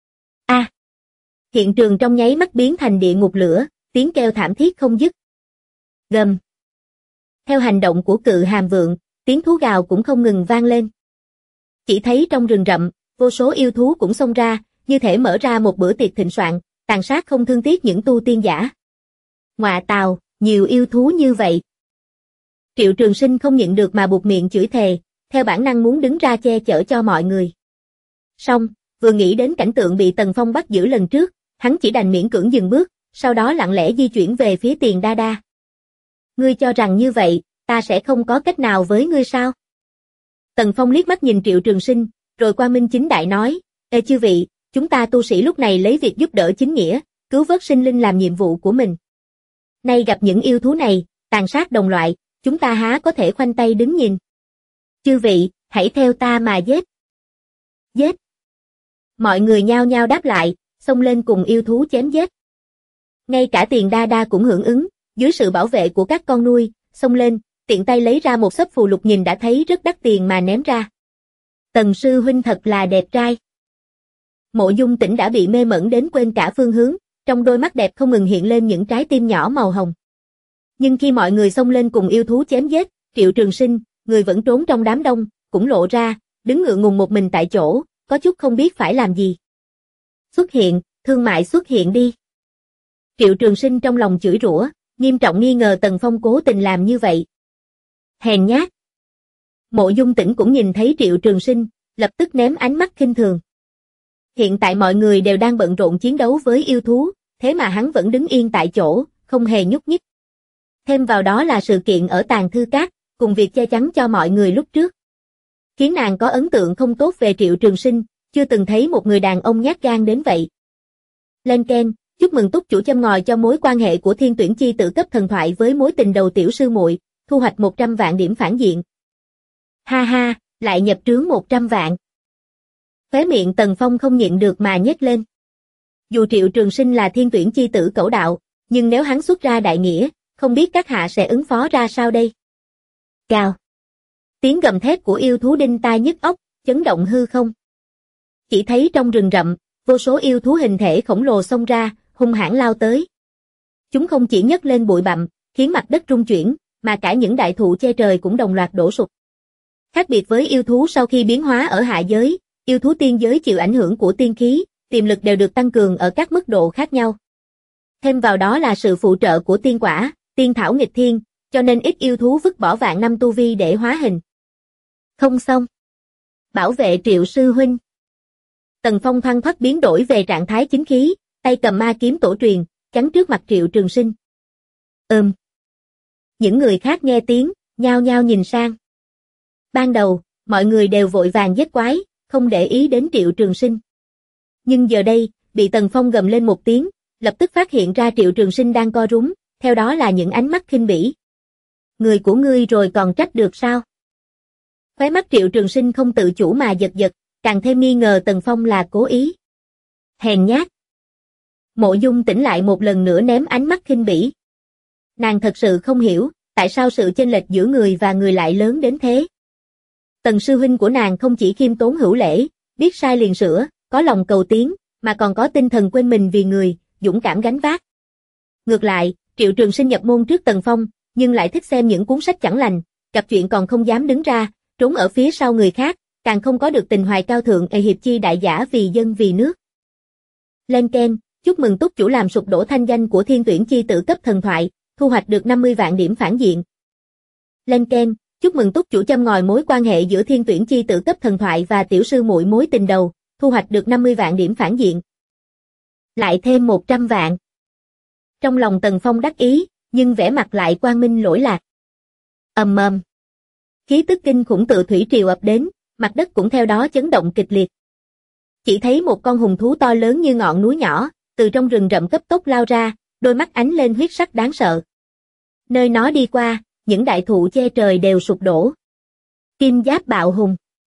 Hiện trường trong nháy mắt biến thành địa ngục lửa, tiếng kêu thảm thiết không dứt. Gầm. Theo hành động của cự hàm vượng, tiếng thú gào cũng không ngừng vang lên. Chỉ thấy trong rừng rậm, vô số yêu thú cũng xông ra, như thể mở ra một bữa tiệc thịnh soạn, tàn sát không thương tiếc những tu tiên giả. Ngọa tào, nhiều yêu thú như vậy. Triệu Trường Sinh không nhịn được mà buột miệng chửi thề, theo bản năng muốn đứng ra che chở cho mọi người. Song, vừa nghĩ đến cảnh tượng bị Tần Phong bắt giữ lần trước, hắn chỉ đành miễn cưỡng dừng bước, sau đó lặng lẽ di chuyển về phía Tiền Đa Đa. Ngươi cho rằng như vậy, ta sẽ không có cách nào với ngươi sao? Tần Phong liếc mắt nhìn Triệu Trường Sinh, rồi qua minh chính đại nói, ê chư vị, chúng ta tu sĩ lúc này lấy việc giúp đỡ chính nghĩa, cứu vớt sinh linh làm nhiệm vụ của mình. Nay gặp những yêu thú này, tàn sát đồng loại, chúng ta há có thể khoanh tay đứng nhìn. Chư vị, hãy theo ta mà giết. Giết. Mọi người nhao nhao đáp lại, xông lên cùng yêu thú chém giết. Ngay cả Tiền Đa Đa cũng hưởng ứng, dưới sự bảo vệ của các con nuôi, xông lên, tiện tay lấy ra một xấp phù lục nhìn đã thấy rất đắt tiền mà ném ra. Tần sư huynh thật là đẹp trai. Mộ Dung Tĩnh đã bị mê mẩn đến quên cả phương hướng, trong đôi mắt đẹp không ngừng hiện lên những trái tim nhỏ màu hồng. Nhưng khi mọi người xông lên cùng yêu thú chém giết, Triệu Trường Sinh, người vẫn trốn trong đám đông, cũng lộ ra, đứng ngượng ngùng một mình tại chỗ, có chút không biết phải làm gì. Xuất hiện, thương mại xuất hiện đi. Triệu Trường Sinh trong lòng chửi rủa, nghiêm trọng nghi ngờ Tần Phong cố tình làm như vậy. Hèn nhát. Mộ Dung Tĩnh cũng nhìn thấy Triệu Trường Sinh, lập tức ném ánh mắt khinh thường. Hiện tại mọi người đều đang bận rộn chiến đấu với yêu thú, thế mà hắn vẫn đứng yên tại chỗ, không hề nhúc nhích. Thêm vào đó là sự kiện ở Tàng Thư Các, cùng việc che chắn cho mọi người lúc trước. Khiến nàng có ấn tượng không tốt về Triệu Trường Sinh, chưa từng thấy một người đàn ông nhát gan đến vậy. Lên keng, chúc mừng túc chủ châm ngòi cho mối quan hệ của Thiên Tuyển Chi Tử cấp thần thoại với mối tình đầu tiểu sư muội, thu hoạch 100 vạn điểm phản diện. Ha ha, lại nhập trướng 100 vạn. Khóe miệng Tần Phong không nhịn được mà nhếch lên. Dù Triệu Trường Sinh là Thiên Tuyển Chi Tử cẩu đạo, nhưng nếu hắn xuất ra đại nghĩa, không biết các hạ sẽ ứng phó ra sao đây. Cào. Tiếng gầm thét của yêu thú đinh tai nhức óc, chấn động hư không. Chỉ thấy trong rừng rậm, vô số yêu thú hình thể khổng lồ xông ra, hung hãn lao tới. Chúng không chỉ nhấc lên bụi bặm, khiến mặt đất rung chuyển, mà cả những đại thụ che trời cũng đồng loạt đổ sụp. Khác biệt với yêu thú sau khi biến hóa ở hạ giới, yêu thú tiên giới chịu ảnh hưởng của tiên khí, tiềm lực đều được tăng cường ở các mức độ khác nhau. Thêm vào đó là sự phụ trợ của tiên quả, tiên thảo nghịch thiên, cho nên ít yêu thú vứt bỏ vạn năm tu vi để hóa hình. Không xong. Bảo vệ Triệu sư huynh. Tần Phong thoăn thoắt biến đổi về trạng thái chính khí, tay cầm ma kiếm tổ truyền, chắn trước mặt Triệu Trường Sinh. Những người khác nghe tiếng, nhao nhao nhìn sang. Ban đầu, mọi người đều vội vàng giết quái, không để ý đến Triệu Trường Sinh. Nhưng giờ đây, bị Tần Phong gầm lên một tiếng, lập tức phát hiện ra Triệu Trường Sinh đang co rúm, theo đó là những ánh mắt khinh bỉ. Người của ngươi rồi còn trách được sao? Khóe mắt Triệu Trường Sinh không tự chủ mà giật giật, càng thêm nghi ngờ Tần Phong là cố ý. Hèn nhát. Mộ Dung Tĩnh lại một lần nữa ném ánh mắt khinh bỉ. Nàng thật sự không hiểu, tại sao sự chênh lệch giữa người và người lại lớn đến thế. Tần sư huynh của nàng không chỉ khiêm tốn hữu lễ, biết sai liền sửa, có lòng cầu tiến, mà còn có tinh thần quên mình vì người, dũng cảm gánh vác. Ngược lại, Triệu Trường Sinh nhập môn trước Tần Phong, nhưng lại thích xem những cuốn sách chẳng lành, gặp chuyện còn không dám đứng ra, trốn ở phía sau người khác, càng không có được tình hoài cao thượng hiệp chi đại giả vì dân vì nước. Lên keng, chúc mừng túc chủ làm sụp đổ thanh danh của Thiên Tuyển Chi Tử cấp thần thoại, thu hoạch được 50 vạn điểm phản diện. Lên keng, chúc mừng túc chủ châm ngòi mối quan hệ giữa Thiên Tuyển Chi Tử cấp thần thoại và tiểu sư muội mối tình đầu, thu hoạch được 50 vạn điểm phản diện. Lại thêm 100 vạn. Trong lòng Tần Phong đắc ý, nhưng vẻ mặt lại quang minh lỗi lạc. Ầm ầm. Khí tức kinh khủng tự thủy triều ập đến, mặt đất cũng theo đó chấn động kịch liệt. Chỉ thấy một con hùng thú to lớn như ngọn núi nhỏ, từ trong rừng rậm cấp tốc lao ra, đôi mắt ánh lên huyết sắc đáng sợ. Nơi nó đi qua, những đại thụ che trời đều sụp đổ. Kim giáp bạo hùng.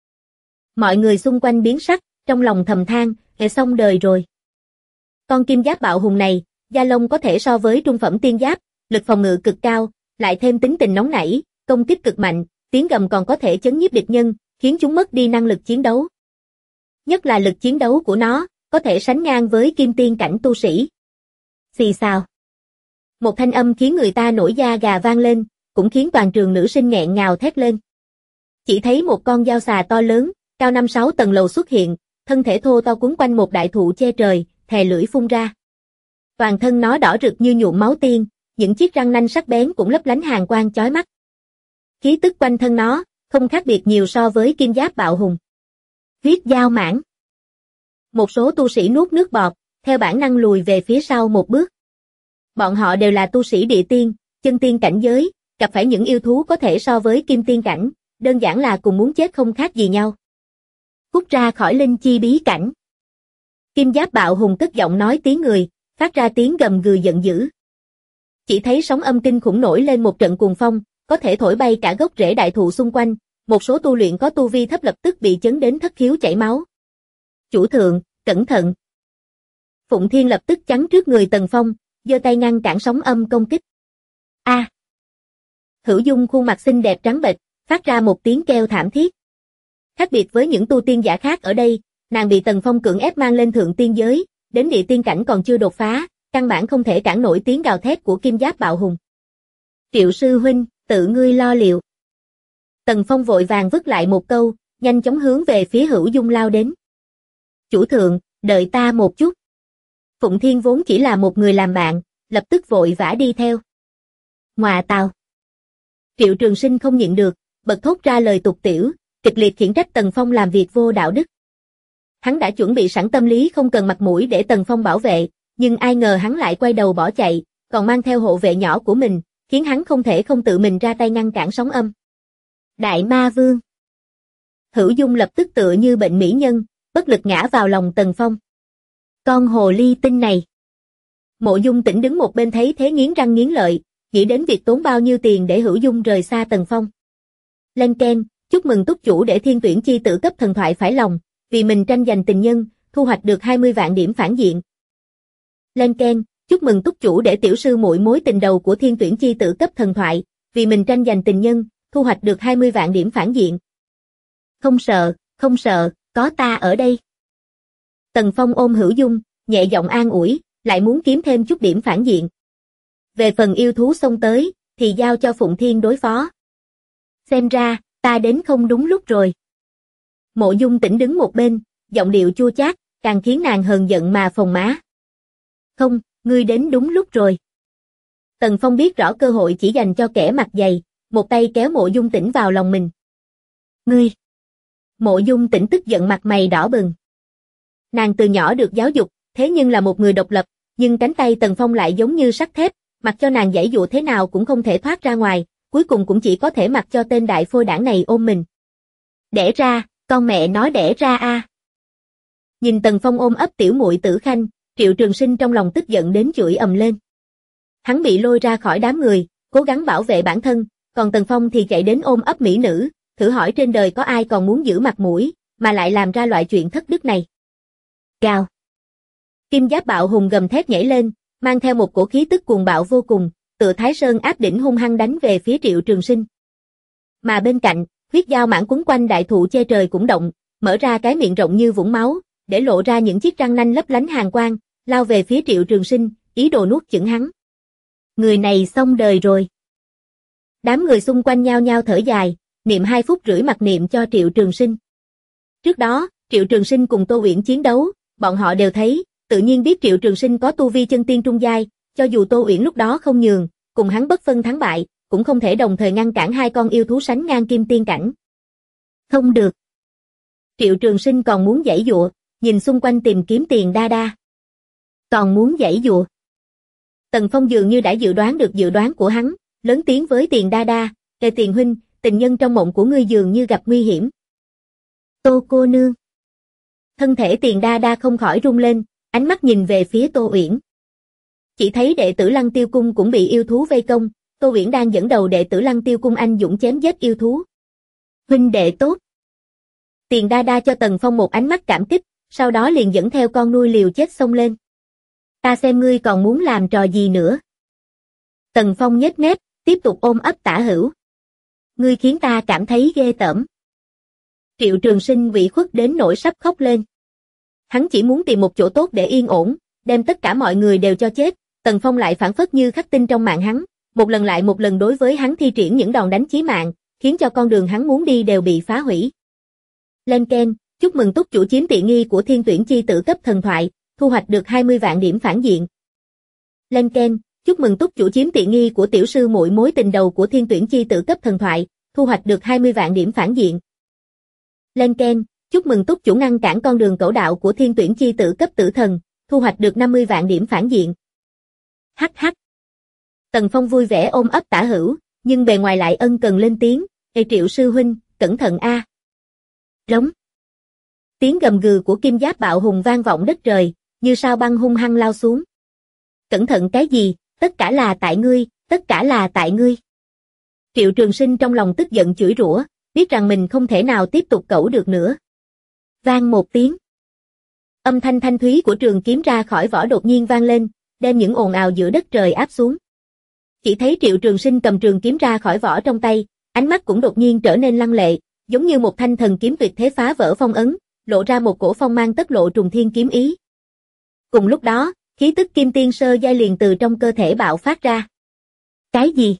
Mọi người xung quanh biến sắc, trong lòng thầm than, xong đời rồi. Con kim giáp bạo hùng này, da lông có thể so với trung phẩm tiên giáp, lực phòng ngự cực cao, lại thêm tính tình nóng nảy, công kích cực mạnh, tiếng gầm còn có thể chấn nhiếp địch nhân, khiến chúng mất đi năng lực chiến đấu. Nhất là lực chiến đấu của nó, có thể sánh ngang với kim tiên cảnh tu sĩ. Xì xào. Một thanh âm khiến người ta nổi da gà vang lên, cũng khiến toàn trường nữ sinh nghẹn ngào thét lên. Chỉ thấy một con dao xà to lớn, cao 5-6 tầng lầu xuất hiện, thân thể thô to quấn quanh một đại thụ che trời, thè lưỡi phun ra. Toàn thân nó đỏ rực như nhuộm máu tiên, những chiếc răng nanh sắc bén cũng lấp lánh hàn quang chói mắt. Khí tức quanh thân nó, không khác biệt nhiều so với kim giáp bạo hùng. Huyết dao mãng. Một số tu sĩ nuốt nước bọt, theo bản năng lùi về phía sau một bước. Bọn họ đều là tu sĩ địa tiên, chân tiên cảnh giới, gặp phải những yêu thú có thể so với kim tiên cảnh, đơn giản là cùng muốn chết không khác gì nhau. Cút ra khỏi linh chi bí cảnh. Kim giáp bạo hùng cất giọng nói tiếng người, phát ra tiếng gầm gừ giận dữ. Chỉ thấy sóng âm kinh khủng nổi lên một trận cuồng phong, có thể thổi bay cả gốc rễ đại thụ xung quanh, một số tu luyện có tu vi thấp lập tức bị chấn đến thất khiếu chảy máu. Chủ thượng, cẩn thận. Phụng Thiên lập tức chắn trước người Tần Phong, giơ tay ngăn cản sóng âm công kích. A! Hữu Dung khuôn mặt xinh đẹp trắng bệch, phát ra một tiếng kêu thảm thiết. Khác biệt với những tu tiên giả khác ở đây, nàng bị Tần Phong cưỡng ép mang lên thượng tiên giới, đến địa tiên cảnh còn chưa đột phá, căn bản không thể cản nổi tiếng gào thét của kim giáp bạo hùng. Triệu sư huynh, tự ngươi lo liệu. Tần Phong vội vàng vứt lại một câu, nhanh chóng hướng về phía Hữu Dung lao đến. Chủ thượng, đợi ta một chút. Phụng Thiên vốn chỉ là một người làm bạn, lập tức vội vã đi theo. Ngoà tào. Triệu Trường Sinh không nhịn được, bật thốt ra lời tục tiểu, kịch liệt khiển trách Tần Phong làm việc vô đạo đức. Hắn đã chuẩn bị sẵn tâm lý không cần mặt mũi để Tần Phong bảo vệ, nhưng ai ngờ hắn lại quay đầu bỏ chạy, còn mang theo hộ vệ nhỏ của mình, khiến hắn không thể không tự mình ra tay ngăn cản sóng âm. Đại Ma Vương. Hữu Dung lập tức tựa như bệnh mỹ nhân, bất lực ngã vào lòng Tần Phong. Con hồ ly tinh này. Mộ Dung Tĩnh đứng một bên thấy thế nghiến răng nghiến lợi, nghĩ đến việc tốn bao nhiêu tiền để Hữu Dung rời xa Tần Phong. Lên ken, chúc mừng túc chủ để Thiên Tuyển chi tử cấp thần thoại phải lòng, vì mình tranh giành tình nhân, thu hoạch được 20 vạn điểm phản diện. Lên ken, chúc mừng túc chủ để tiểu sư muội mối tình đầu của Thiên Tuyển chi tử cấp thần thoại, vì mình tranh giành tình nhân, thu hoạch được 20 vạn điểm phản diện. Không sợ, có ta ở đây. Tần Phong ôm Hữu Dung, nhẹ giọng an ủi, lại muốn kiếm thêm chút điểm phản diện. Về phần yêu thú xông tới, thì giao cho Phụng Thiên đối phó. Xem ra, ta đến không đúng lúc rồi. Mộ Dung Tĩnh đứng một bên, giọng điệu chua chát, càng khiến nàng hờn giận mà phồng má. Không, ngươi đến đúng lúc rồi. Tần Phong biết rõ cơ hội chỉ dành cho kẻ mặt dày, một tay kéo Mộ Dung Tĩnh vào lòng mình. Ngươi! Mộ Dung Tĩnh tức giận mặt mày đỏ bừng. Nàng từ nhỏ được giáo dục, thế nhưng là một người độc lập, nhưng cánh tay Tần Phong lại giống như sắt thép, mặc cho nàng giãy dụa thế nào cũng không thể thoát ra ngoài, cuối cùng cũng chỉ có thể mặc cho tên đại phôi đảng này ôm mình. Đẻ ra, con mẹ nó đẻ ra a. Nhìn Tần Phong ôm ấp tiểu muội Tử Khanh, Triệu Trường Sinh trong lòng tức giận đến chửi ầm lên. Hắn bị lôi ra khỏi đám người, cố gắng bảo vệ bản thân, còn Tần Phong thì chạy đến ôm ấp mỹ nữ, thử hỏi trên đời có ai còn muốn giữ mặt mũi, mà lại làm ra loại chuyện thất đức này. Gào. Kim giáp bạo hùng gầm thét nhảy lên, mang theo một cổ khí tức cuồng bạo vô cùng, tựa Thái Sơn áp đỉnh hung hăng đánh về phía Triệu Trường Sinh. Mà bên cạnh, huyết dao mãng quấn quanh đại thụ che trời cũng động, mở ra cái miệng rộng như vũng máu, để lộ ra những chiếc răng nanh lấp lánh hàn quang, lao về phía Triệu Trường Sinh, ý đồ nuốt chửng hắn. Người này xong đời rồi. Đám người xung quanh nhao nhao thở dài, niệm 2 phút rưỡi mặc niệm cho Triệu Trường Sinh. Trước đó, Triệu Trường Sinh cùng Tô Uyển chiến đấu, bọn họ đều thấy, tự nhiên biết Triệu Trường Sinh có tu vi chân tiên trung giai, cho dù Tô Uyển lúc đó không nhường, cùng hắn bất phân thắng bại, cũng không thể đồng thời ngăn cản hai con yêu thú sánh ngang kim tiên cảnh. Không được. Triệu Trường Sinh còn muốn giãy giụa, nhìn xung quanh tìm kiếm Tiền Đa Đa. Còn muốn giãy giụa. Tần Phong dường như đã dự đoán được dự đoán của hắn, lớn tiếng với Tiền Đa Đa, "Kề Tiền huynh, tình nhân trong mộng của ngươi dường như gặp nguy hiểm." Tô cô nương. Thân thể Tiền Đa Đa không khỏi rung lên, ánh mắt nhìn về phía Tô Uyển. Chỉ thấy đệ tử Lăng Tiêu Cung cũng bị yêu thú vây công, Tô Uyển đang dẫn đầu đệ tử Lăng Tiêu cung anh dũng chém giết yêu thú. Huynh đệ tốt. Tiền Đa Đa cho Tần Phong một ánh mắt cảm kích, sau đó liền dẫn theo con nuôi liều chết xông lên. Ta xem ngươi còn muốn làm trò gì nữa. Tần Phong nhếch mép, tiếp tục ôm ấp Tả Hữu. Ngươi khiến ta cảm thấy ghê tởm. Triệu Trường Sinh ủy khuất đến nỗi sắp khóc lên. Hắn chỉ muốn tìm một chỗ tốt để yên ổn, đem tất cả mọi người đều cho chết. Tần Phong lại phảng phất như khắc tinh trong mạng hắn, một lần lại một lần đối với hắn thi triển những đòn đánh chí mạng, khiến cho con đường hắn muốn đi đều bị phá hủy. Lên Ken, chúc mừng túc chủ chiếm tiện nghi của Thiên Tuyển chi tử cấp thần thoại, thu hoạch được 20 vạn điểm phản diện. Lên Ken, chúc mừng túc chủ chiếm tiện nghi của tiểu sư muội mối tình đầu của Thiên Tuyển chi tử cấp thần thoại, thu hoạch được 20 vạn điểm phản diện. Lên Ken, chúc mừng túc chủ ngăn cản con đường cẩu đạo của Thiên Tuyển chi tử cấp tử thần, thu hoạch được 50 vạn điểm phản diện. Hắc hắc. Tần Phong vui vẻ ôm ấp Tả Hữu, nhưng bề ngoài lại ân cần lên tiếng, "Ê Triệu sư huynh, cẩn thận a." Rống. Tiếng gầm gừ của kim giáp bạo hùng vang vọng đất trời, như sao băng hung hăng lao xuống. Cẩn thận cái gì, tất cả là tại ngươi, tất cả là tại ngươi. Triệu Trường Sinh trong lòng tức giận chửi rủa, biết rằng mình không thể nào tiếp tục cẩu được nữa. Vang một tiếng. Âm thanh thanh thúy của trường kiếm ra khỏi vỏ đột nhiên vang lên, đem những ồn ào giữa đất trời áp xuống. Chỉ thấy Triệu Trường Sinh cầm trường kiếm ra khỏi vỏ trong tay, ánh mắt cũng đột nhiên trở nên lăng lệ, giống như một thanh thần kiếm tuyệt thế phá vỡ phong ấn, lộ ra một cổ phong mang tất lộ trùng thiên kiếm ý. Cùng lúc đó, khí tức kim tiên sơ giai liền từ trong cơ thể bạo phát ra. Cái gì?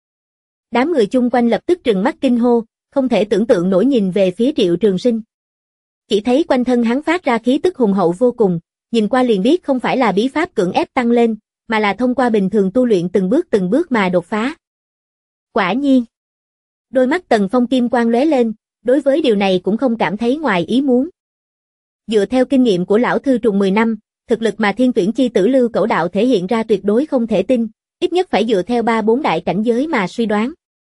Đám người chung quanh lập tức trừng mắt kinh hô, không thể tưởng tượng nổi nhìn về phía Triệu Trường Sinh. Chỉ thấy quanh thân hắn phát ra khí tức hùng hậu vô cùng, nhìn qua liền biết không phải là bí pháp cưỡng ép tăng lên, mà là thông qua bình thường tu luyện từng bước mà đột phá. Quả nhiên. Đôi mắt Tần Phong kim quang lóe lên, đối với điều này cũng không cảm thấy ngoài ý muốn. Dựa theo kinh nghiệm của lão thư trùng 10 năm, thực lực mà Thiên Tuyển chi tử Lưu Cẩu Đạo thể hiện ra tuyệt đối không thể tin, ít nhất phải dựa theo 3-4 đại cảnh giới mà suy đoán.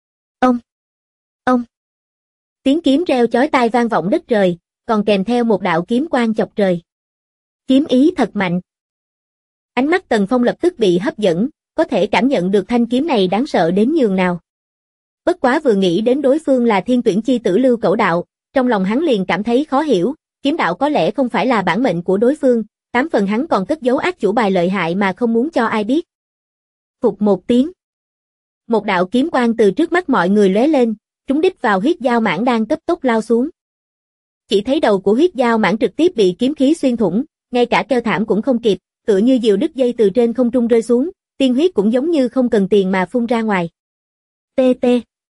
Ông. Tiếng kiếm reo chói tai vang vọng đất trời, còn kèm theo một đạo kiếm quang chọc trời. Kiếm ý thật mạnh. Ánh mắt Tần Phong lập tức bị hấp dẫn, có thể cảm nhận được thanh kiếm này đáng sợ đến nhường nào. Bất quá vừa nghĩ đến đối phương là Thiên Tuyển chi tử Lưu Cẩu Đạo, trong lòng hắn liền cảm thấy khó hiểu, kiếm đạo có lẽ không phải là bản mệnh của đối phương, 8 phần hắn còn cất giấu ác chủ bài lợi hại mà không muốn cho ai biết. Phụt một tiếng. Một đạo kiếm quang từ trước mắt mọi người lóe lên, trúng đích vào huyết dao mãng đang cấp tốc lao xuống. Chỉ thấy đầu của huyết dao mãng trực tiếp bị kiếm khí xuyên thủng, ngay cả kêu thảm cũng không kịp, tựa như diều đứt dây từ trên không trung rơi xuống, tiên huyết cũng giống như không cần tiền mà phun ra ngoài. TT.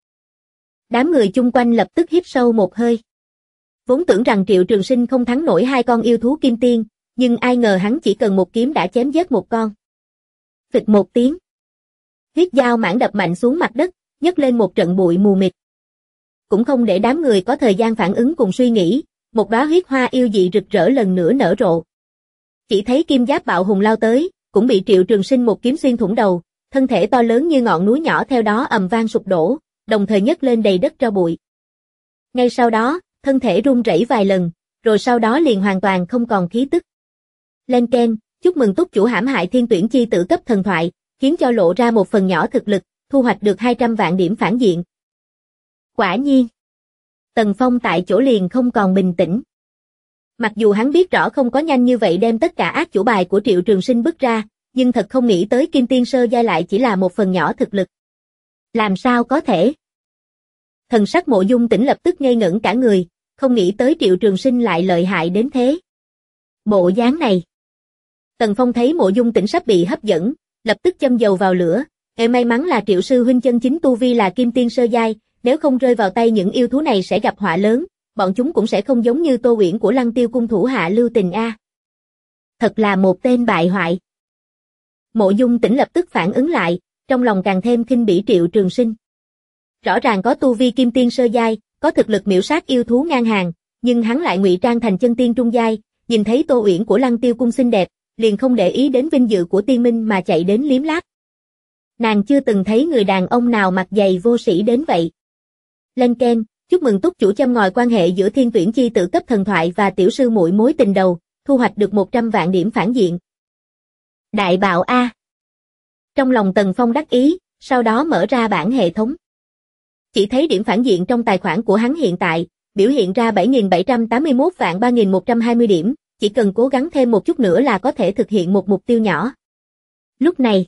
Đám người chung quanh lập tức hít sâu một hơi. Vốn tưởng rằng Triệu Trường Sinh không thắng nổi hai con yêu thú kim tiên, nhưng ai ngờ hắn chỉ cần một kiếm đã chém giết một con. Phịch một tiếng. Huyết dao mãng đập mạnh xuống mặt đất, nhấc lên một trận bụi mù mịt. Cũng không để đám người có thời gian phản ứng cùng suy nghĩ, một đóa huyết hoa yêu dị rực rỡ lần nữa nở rộ. Chỉ thấy kim giáp bạo hùng lao tới, cũng bị Triệu Trường Sinh một kiếm xuyên thủng đầu, thân thể to lớn như ngọn núi nhỏ theo đó ầm vang sụp đổ, đồng thời nhấc lên đầy đất tro bụi. Ngay sau đó, thân thể rung rẩy vài lần, rồi sau đó liền hoàn toàn không còn khí tức. Lên Ken, chúc mừng túc chủ hãm hại Thiên Tuyển chi tử cấp thần thoại, khiến cho lộ ra một phần nhỏ thực lực, thu hoạch được 200 vạn điểm phản diện. Quả nhiên. Tần Phong tại chỗ liền không còn bình tĩnh. Mặc dù hắn biết rõ không có nhanh như vậy đem tất cả ác chủ bài của Triệu Trường Sinh bứt ra, nhưng thật không nghĩ tới Kim Tiên Sơ giai lại chỉ là một phần nhỏ thực lực. Làm sao có thể? Thần sắc Mộ Dung Tĩnh lập tức ngây ngẩn cả người, không nghĩ tới Triệu Trường Sinh lại lợi hại đến thế. Bộ dáng này. Tần Phong thấy Mộ Dung Tĩnh sắp bị hấp dẫn, lập tức châm dầu vào lửa. May mắn là Triệu sư huynh chân chính tu vi là Kim Tiên Sơ giai, nếu không rơi vào tay những yêu thú này sẽ gặp họa lớn, bọn chúng cũng sẽ không giống như Tô Uyển của Lăng Tiêu cung thủ hạ lưu tình a. Thật là một tên bại hoại. Mộ Dung Tĩnh lập tức phản ứng lại, trong lòng càng thêm khinh bỉ Triệu Trường Sinh. Rõ ràng có tu vi Kim Tiên Sơ giai, có thực lực miểu sát yêu thú ngang hàng, nhưng hắn lại ngụy trang thành chân tiên trung giai, nhìn thấy Tô Uyển của Lăng Tiêu cung xinh đẹp, liền không để ý đến vinh dự của tiên minh mà chạy đến liếm láp. Nàng chưa từng thấy người đàn ông nào mặt dày vô sĩ đến vậy. Lên Ken, chúc mừng túc chủ châm ngòi quan hệ giữa Thiên Tuyển chi tử cấp thần thoại và tiểu sư muội mối tình đầu, thu hoạch được 100 vạn điểm phản diện. Đại bạo A. Trong lòng Tần Phong đắc ý, sau đó mở ra bảng hệ thống. Chỉ thấy điểm phản diện trong tài khoản của hắn hiện tại, biểu hiện ra 7.781.3120 điểm, chỉ cần cố gắng thêm một chút nữa là có thể thực hiện một mục tiêu nhỏ. Lúc này,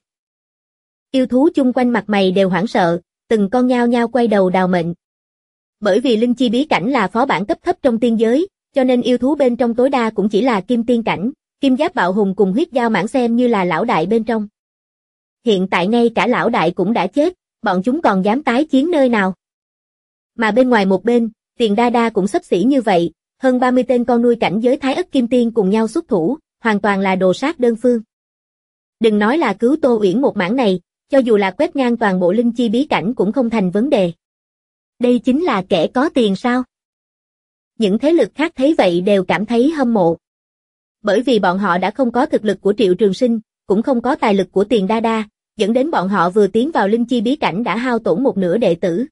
yêu thú chung quanh mặt mày đều hoảng sợ, từng con nhao nhao quay đầu đào mệnh. Bởi vì linh chi bí cảnh là phó bản cấp thấp trong tiên giới, cho nên yêu thú bên trong tối đa cũng chỉ là kim tiên cảnh, kim giáp bạo hùng cùng huyết dao mãng xem như là lão đại bên trong. Hiện tại ngay cả lão đại cũng đã chết, bọn chúng còn dám tái chiến nơi nào. Mà bên ngoài một bên, Tiền Đa Đa cũng xấp xỉ như vậy, hơn 30 tên con nuôi cảnh giới Thái Ức Kim Tiên cùng nhau xuất thủ, hoàn toàn là đồ sát đơn phương. Đừng nói là cứu Tô Uyển một mảng này, cho dù là quét ngang toàn bộ linh chi bí cảnh cũng không thành vấn đề. Đây chính là kẻ có tiền sao? Những thế lực khác thấy vậy đều cảm thấy hâm mộ. Bởi vì bọn họ đã không có thực lực của Triệu Trường Sinh, cũng không có tài lực của Tiền Đa Đa, dẫn đến bọn họ vừa tiến vào linh chi bí cảnh đã hao tổn một nửa đệ tử.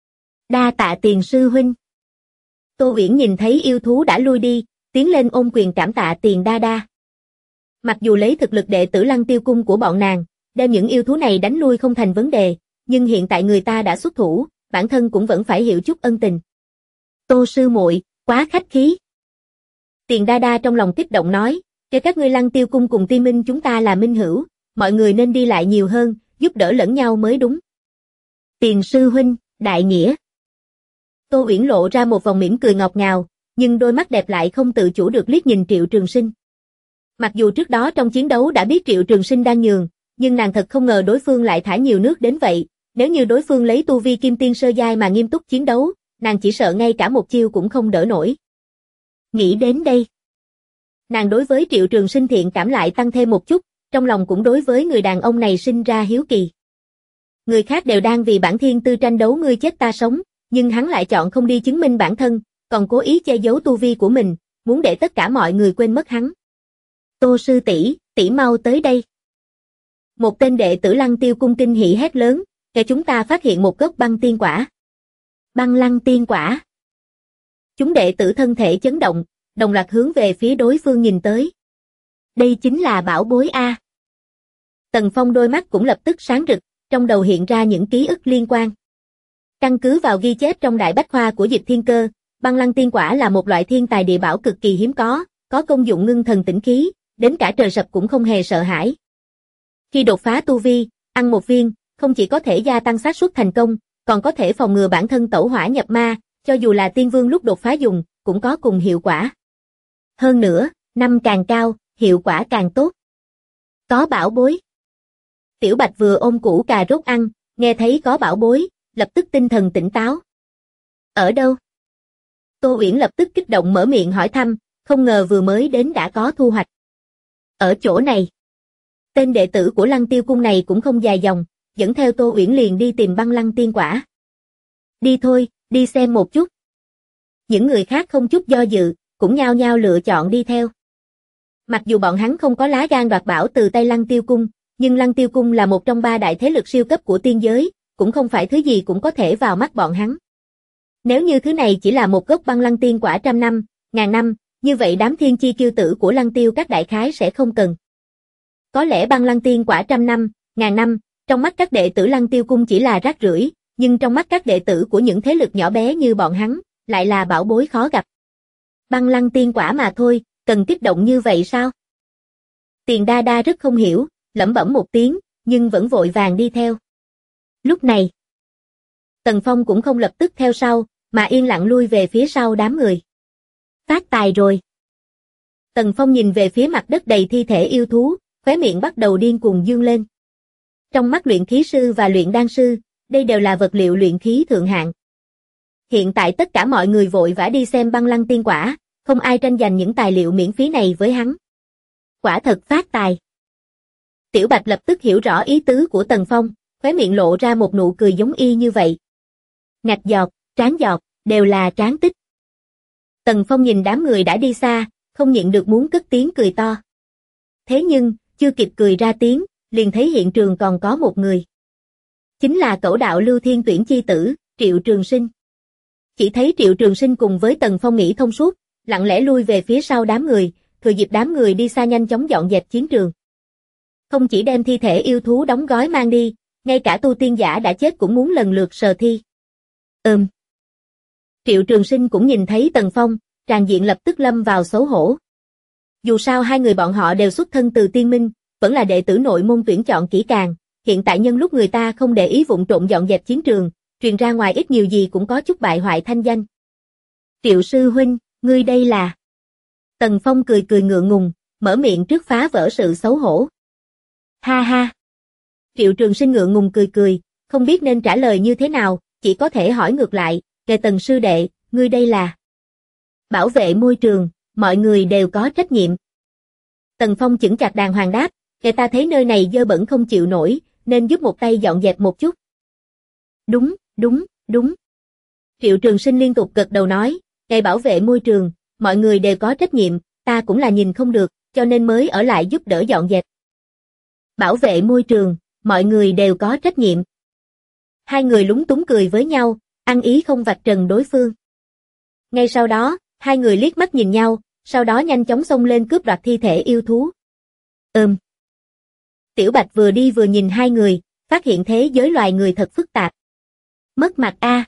Đa tạ Tiền sư huynh. Tô Uyển nhìn thấy yêu thú đã lui đi, tiến lên ôm quyền cảm tạ Tiền Đa Đa. Mặc dù lấy thực lực đệ tử Lăng Tiêu Cung của bọn nàng, đem những yêu thú này đánh lui không thành vấn đề, nhưng hiện tại người ta đã xuất thủ, bản thân cũng vẫn phải hiểu chút ân tình. Tô sư muội, quá khách khí. Tiền Đa Đa trong lòng kích động nói, cho các ngươi Lăng Tiêu Cung cùng Ti Minh chúng ta là minh hữu, mọi người nên đi lại nhiều hơn, giúp đỡ lẫn nhau mới đúng. Tiền sư huynh, đại nghĩa. Tô Uyển lộ ra một vòng mỉm cười ngọt ngào, nhưng đôi mắt đẹp lại không tự chủ được liếc nhìn Triệu Trường Sinh. Mặc dù trước đó trong chiến đấu đã biết Triệu Trường Sinh đang nhường, nhưng nàng thật không ngờ đối phương lại thả nhiều nước đến vậy, nếu như đối phương lấy tu vi kim tiên sơ giai mà nghiêm túc chiến đấu, nàng chỉ sợ ngay cả một chiêu cũng không đỡ nổi. Nghĩ đến đây, nàng đối với Triệu Trường Sinh thiện cảm lại tăng thêm một chút, trong lòng cũng đối với người đàn ông này sinh ra hiếu kỳ. Người khác đều đang vì bản thiên tư tranh đấu ngươi chết ta sống, nhưng hắn lại chọn không đi chứng minh bản thân, còn cố ý che giấu tu vi của mình, muốn để tất cả mọi người quên mất hắn. Tô sư tỷ, tỷ mau tới đây. Một tên đệ tử Lăng Tiêu Cung kinh hỉ hét lớn, kẻ chúng ta phát hiện một gốc băng tiên quả. Băng lăng tiên quả. Chúng đệ tử thân thể chấn động, đồng loạt hướng về phía đối phương nhìn tới. Đây chính là bảo bối A. Tần Phong đôi mắt cũng lập tức sáng rực, trong đầu hiện ra những ký ức liên quan. Căn cứ vào ghi chép trong Đại Bách Khoa của Dịch Thiên Cơ, băng lăng tiên quả là một loại thiên tài địa bảo cực kỳ hiếm có công dụng ngưng thần tĩnh khí, đến cả trời sập cũng không hề sợ hãi. Khi đột phá tu vi, ăn một viên, không chỉ có thể gia tăng xác suất thành công, còn có thể phòng ngừa bản thân tẩu hỏa nhập ma, cho dù là tiên vương lúc đột phá dùng, cũng có cùng hiệu quả. Hơn nữa, năm càng cao, hiệu quả càng tốt. Có bảo bối. Tiểu Bạch vừa ôm củ cà rốt ăn, nghe thấy có bảo bối, lập tức tinh thần tỉnh táo. Ở đâu? Tô Uyển lập tức kích động mở miệng hỏi thăm, không ngờ vừa mới đến đã có thu hoạch. Ở chỗ này. Tên đệ tử của Lăng Tiêu Cung này cũng không dài dòng, dẫn theo Tô Uyển liền đi tìm băng lăng tiên quả. Đi thôi, đi xem một chút. Những người khác không chút do dự, cũng nhao nhao lựa chọn đi theo. Mặc dù bọn hắn không có lá gan đoạt bảo từ tay Lăng Tiêu Cung, nhưng Lăng Tiêu Cung là một trong ba đại thế lực siêu cấp của tiên giới, cũng không phải thứ gì cũng có thể vào mắt bọn hắn. Nếu như thứ này chỉ là một gốc băng lăng tiên quả trăm năm, ngàn năm, như vậy đám thiên chi kiêu tử của Lăng Tiêu các đại khái sẽ không cần. Có lẽ băng lăng tiên quả trăm năm, ngàn năm, trong mắt các đệ tử Lăng Tiêu Cung chỉ là rác rưởi, nhưng trong mắt các đệ tử của những thế lực nhỏ bé như bọn hắn, lại là bảo bối khó gặp. Băng lăng tiên quả mà thôi, cần kích động như vậy sao? Tiền Đa Đa rất không hiểu, lẩm bẩm một tiếng, nhưng vẫn vội vàng đi theo. Lúc này, Tần Phong cũng không lập tức theo sau, mà yên lặng lui về phía sau đám người. Phát tài rồi. Tần Phong nhìn về phía mặt đất đầy thi thể yêu thú, khóe miệng bắt đầu điên cuồng dương lên. Trong mắt luyện khí sư và luyện đan sư, đây đều là vật liệu luyện khí thượng hạng. Hiện tại tất cả mọi người vội vã đi xem băng lăng tiên quả, không ai tranh giành những tài liệu miễn phí này với hắn. Quả thật phát tài. Tiểu Bạch lập tức hiểu rõ ý tứ của Tần Phong, khóe miệng lộ ra một nụ cười giống y như vậy. Ngạch giọt, trán giọt, đều là trán tích. Tần Phong nhìn đám người đã đi xa, không nhịn được muốn cất tiếng cười to. Thế nhưng, chưa kịp cười ra tiếng, liền thấy hiện trường còn có một người. Chính là Cẩu Đạo Lưu Thiên tuyển chi tử, Triệu Trường Sinh. Chỉ thấy Triệu Trường Sinh cùng với Tần Phong nghĩ thông suốt, lặng lẽ lui về phía sau đám người, thừa dịp đám người đi xa nhanh chóng dọn dẹp chiến trường. Không chỉ đem thi thể yêu thú đóng gói mang đi, ngay cả tu tiên giả đã chết cũng muốn lần lượt sờ thi. Triệu Trường Sinh cũng nhìn thấy Tần Phong, tràng diện lập tức lâm vào xấu hổ. Dù sao hai người bọn họ đều xuất thân từ tiên minh, vẫn là đệ tử nội môn tuyển chọn kỹ càng, hiện tại nhân lúc người ta không để ý vụng trộn dọn dẹp chiến trường, truyền ra ngoài ít nhiều gì cũng có chút bại hoại thanh danh. Triệu sư huynh, ngươi đây là... Tần Phong cười cười ngượng ngùng, mở miệng trước phá vỡ sự xấu hổ. Ha ha. Triệu Trường Sinh ngượng ngùng cười cười, không biết nên trả lời như thế nào, chỉ có thể hỏi ngược lại, kề Tần sư đệ, ngươi đây là... Bảo vệ môi trường, mọi người đều có trách nhiệm. Tần Phong chững chạc đàng hoàng đáp, người ta thấy nơi này dơ bẩn không chịu nổi, nên giúp một tay dọn dẹp một chút. Đúng, đúng, đúng. Triệu Trường Sinh liên tục gật đầu nói, ngày bảo vệ môi trường, mọi người đều có trách nhiệm, ta cũng là nhìn không được, cho nên mới ở lại giúp đỡ dọn dẹp. Bảo vệ môi trường, mọi người đều có trách nhiệm. Hai người lúng túng cười với nhau, ăn ý không vạch trần đối phương. Ngay sau đó, hai người liếc mắt nhìn nhau, sau đó nhanh chóng xông lên cướp đoạt thi thể yêu thú. Tiểu Bạch vừa đi vừa nhìn hai người, phát hiện thế giới loài người thật phức tạp. Mất mặt a.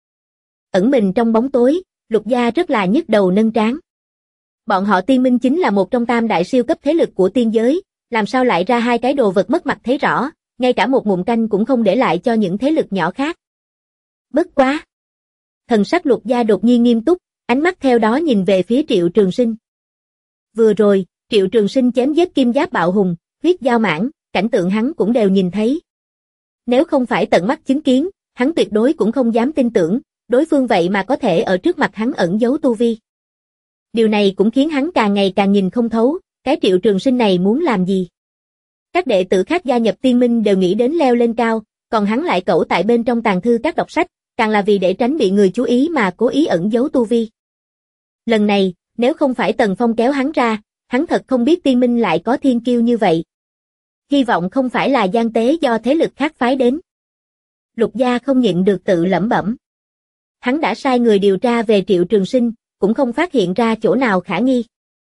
Ẩn mình trong bóng tối, Lục Gia rất là nhức đầu nâng trán. Bọn họ Tiên Minh chính là một trong tam đại siêu cấp thế lực của tiên giới, làm sao lại ra hai cái đồ vật mất mặt thấy rõ, ngay cả một ngụm canh cũng không để lại cho những thế lực nhỏ khác. Bất quá. Thần sắc Lục Gia đột nhiên nghiêm túc, ánh mắt theo đó nhìn về phía Triệu Trường Sinh. Vừa rồi, Triệu Trường Sinh chém giết Kim Giáp Bạo Hùng, huyết giao mãng, cảnh tượng hắn cũng đều nhìn thấy. Nếu không phải tận mắt chứng kiến, hắn tuyệt đối cũng không dám tin tưởng, đối phương vậy mà có thể ở trước mặt hắn ẩn giấu tu vi. Điều này cũng khiến hắn càng ngày càng nhìn không thấu, cái Triệu Trường Sinh này muốn làm gì. Các đệ tử khác gia nhập Tiên Minh đều nghĩ đến leo lên cao, còn hắn lại cẩu tại bên trong tàng thư các đọc sách, càng là vì để tránh bị người chú ý mà cố ý ẩn giấu tu vi. Lần này, nếu không phải Tần Phong kéo hắn ra, hắn thật không biết Tiên Minh lại có thiên kiêu như vậy. Hy vọng không phải là gian tế do thế lực khác phái đến. Lục Gia không nhịn được tự lẩm bẩm. Hắn đã sai người điều tra về Triệu Trường Sinh, cũng không phát hiện ra chỗ nào khả nghi.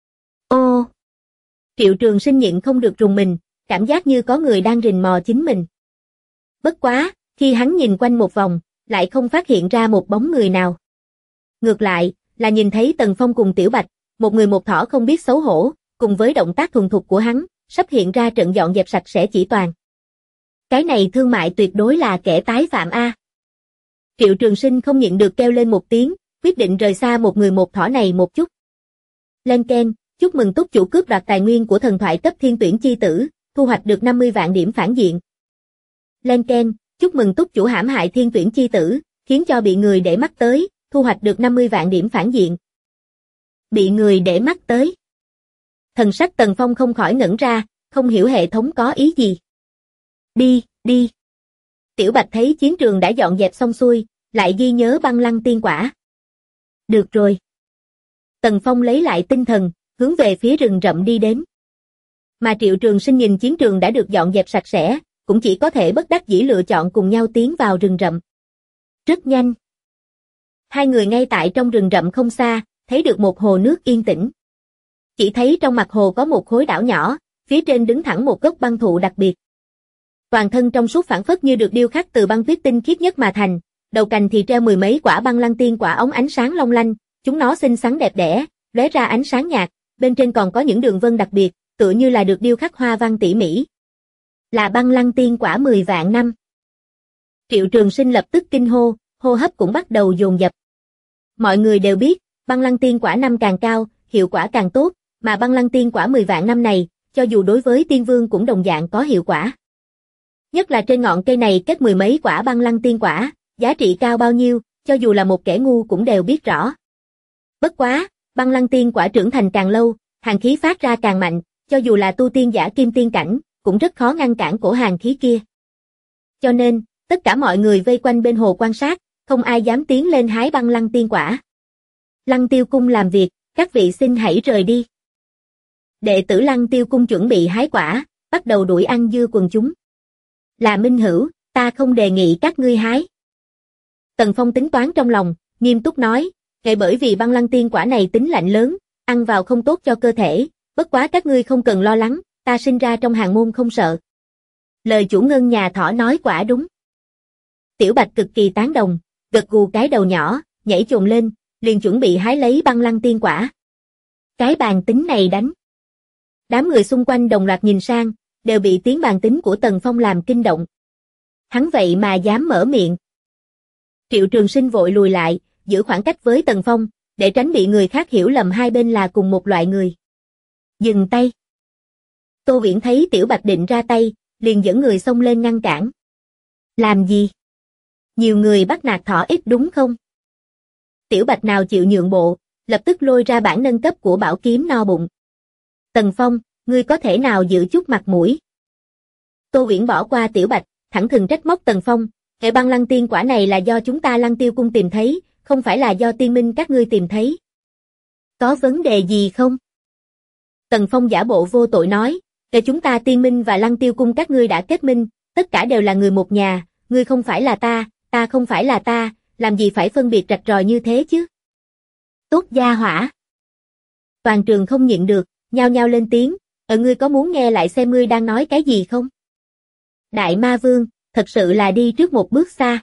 Ô! Triệu Trường Sinh nhịn không được rùng mình, cảm giác như có người đang rình mò chính mình. Bất quá, khi hắn nhìn quanh một vòng, lại không phát hiện ra một bóng người nào. Ngược lại, là nhìn thấy Tần Phong cùng Tiểu Bạch, một người một thỏ không biết xấu hổ, cùng với động tác thuần thục của hắn, sắp hiện ra trận dọn dẹp sạch sẽ chỉ toàn. Cái này thương mại tuyệt đối là kẻ tái phạm a. Triệu Trường Sinh không nhịn được kêu lên một tiếng, quyết định rời xa một người một thỏ này một chút. Lên keng, chúc mừng túc chủ cướp đoạt tài nguyên của thần thoại cấp thiên tuyển chi tử, thu hoạch được 50 vạn điểm phản diện. Lên keng, chúc mừng túc chủ hãm hại thiên tuyển chi tử, khiến cho bị người để mắt tới, thu hoạch được 50 vạn điểm phản diện. Bị người để mắt tới. Thần sắc Tần Phong không khỏi ngẩn ra, không hiểu hệ thống có ý gì. Đi, đi. Tiểu Bạch thấy chiến trường đã dọn dẹp xong xuôi, lại ghi nhớ băng lăng tiên quả. Được rồi. Tần Phong lấy lại tinh thần, hướng về phía rừng rậm đi đến. Mà Triệu Trường Sinh nhìn chiến trường đã được dọn dẹp sạch sẽ, cũng chỉ có thể bất đắc dĩ lựa chọn cùng nhau tiến vào rừng rậm. Rất nhanh. Hai người ngay tại trong rừng rậm không xa, thấy được một hồ nước yên tĩnh. Chỉ thấy trong mặt hồ có một khối đảo nhỏ, phía trên đứng thẳng một gốc băng thụ đặc biệt. Toàn thân trong suốt phảng phất như được điêu khắc từ băng tuyết tinh khiết nhất mà thành, đầu cành thì treo mười mấy quả băng lăng tiên quả óng ánh sáng long lanh, chúng nó xinh xắn đẹp đẽ, lóe ra ánh sáng nhạt, bên trên còn có những đường vân đặc biệt, tựa như là được điêu khắc hoa văn tỉ mỉ. Là băng lăng tiên quả 10 vạn năm. Triệu Trường Sinh lập tức kinh hô, hô hấp cũng bắt đầu dồn dập. Mọi người đều biết, băng lăng tiên quả năm càng cao, hiệu quả càng tốt, mà băng lăng tiên quả 10 vạn năm này, cho dù đối với tiên vương cũng đồng dạng có hiệu quả. Nhất là trên ngọn cây này kết mười mấy quả băng lăng tiên quả, giá trị cao bao nhiêu, cho dù là một kẻ ngu cũng đều biết rõ. Bất quá, băng lăng tiên quả trưởng thành càng lâu, hàn khí phát ra càng mạnh, cho dù là tu tiên giả kim tiên cảnh, cũng rất khó ngăn cản cổ hàn khí kia. Cho nên, tất cả mọi người vây quanh bên hồ quan sát, không ai dám tiến lên hái băng lăng tiên quả. Lăng Tiêu Cung làm việc, các vị xin hãy rời đi. Đệ tử Lăng Tiêu Cung chuẩn bị hái quả, bắt đầu đuổi ăn dưa quần chúng. Là minh hữu, ta không đề nghị các ngươi hái. Tần Phong tính toán trong lòng, nghiêm túc nói, ngay bởi vì băng lăng tiên quả này tính lạnh lớn, ăn vào không tốt cho cơ thể, bất quá các ngươi không cần lo lắng, ta sinh ra trong hàn môn không sợ. Lời chủ ngân nhà thỏ nói quả đúng. Tiểu Bạch cực kỳ tán đồng, gật gù cái đầu nhỏ, nhảy chồm lên, liền chuẩn bị hái lấy băng lăng tiên quả. Cái bàn tính này đánh. Đám người xung quanh đồng loạt nhìn sang, đều bị tiếng bàn tính của Tần Phong làm kinh động. Hắn vậy mà dám mở miệng. Triệu Trường Sinh vội lùi lại, giữ khoảng cách với Tần Phong, để tránh bị người khác hiểu lầm hai bên là cùng một loại người. Dừng tay. Tô Viễn thấy Tiểu Bạch định ra tay, liền dẫn người xông lên ngăn cản. Làm gì? Nhiều người bắt nạt thỏ ít đúng không? Tiểu Bạch nào chịu nhượng bộ, lập tức lôi ra bản nâng cấp của bảo kiếm no bụng. Tần Phong, ngươi có thể nào giữ chút mặt mũi? Tô Viễn bỏ qua Tiểu Bạch, thẳng thừng trách móc Tần Phong, hệ băng lăng tiên quả này là do chúng ta Lăng Tiêu cung tìm thấy, không phải là do tiên minh các ngươi tìm thấy. Có vấn đề gì không? Tần Phong giả bộ vô tội nói, để chúng ta tiên minh và Lăng Tiêu cung các ngươi đã kết minh, tất cả đều là người một nhà, ngươi không phải là ta không phải là ta, làm gì phải phân biệt rạch ròi như thế chứ? Tốt gia hỏa. Toàn trường không nhịn được, nhao nhao lên tiếng, ngươi có muốn nghe lại xem ngươi đang nói cái gì không? Đại Ma Vương, thật sự là đi trước một bước xa.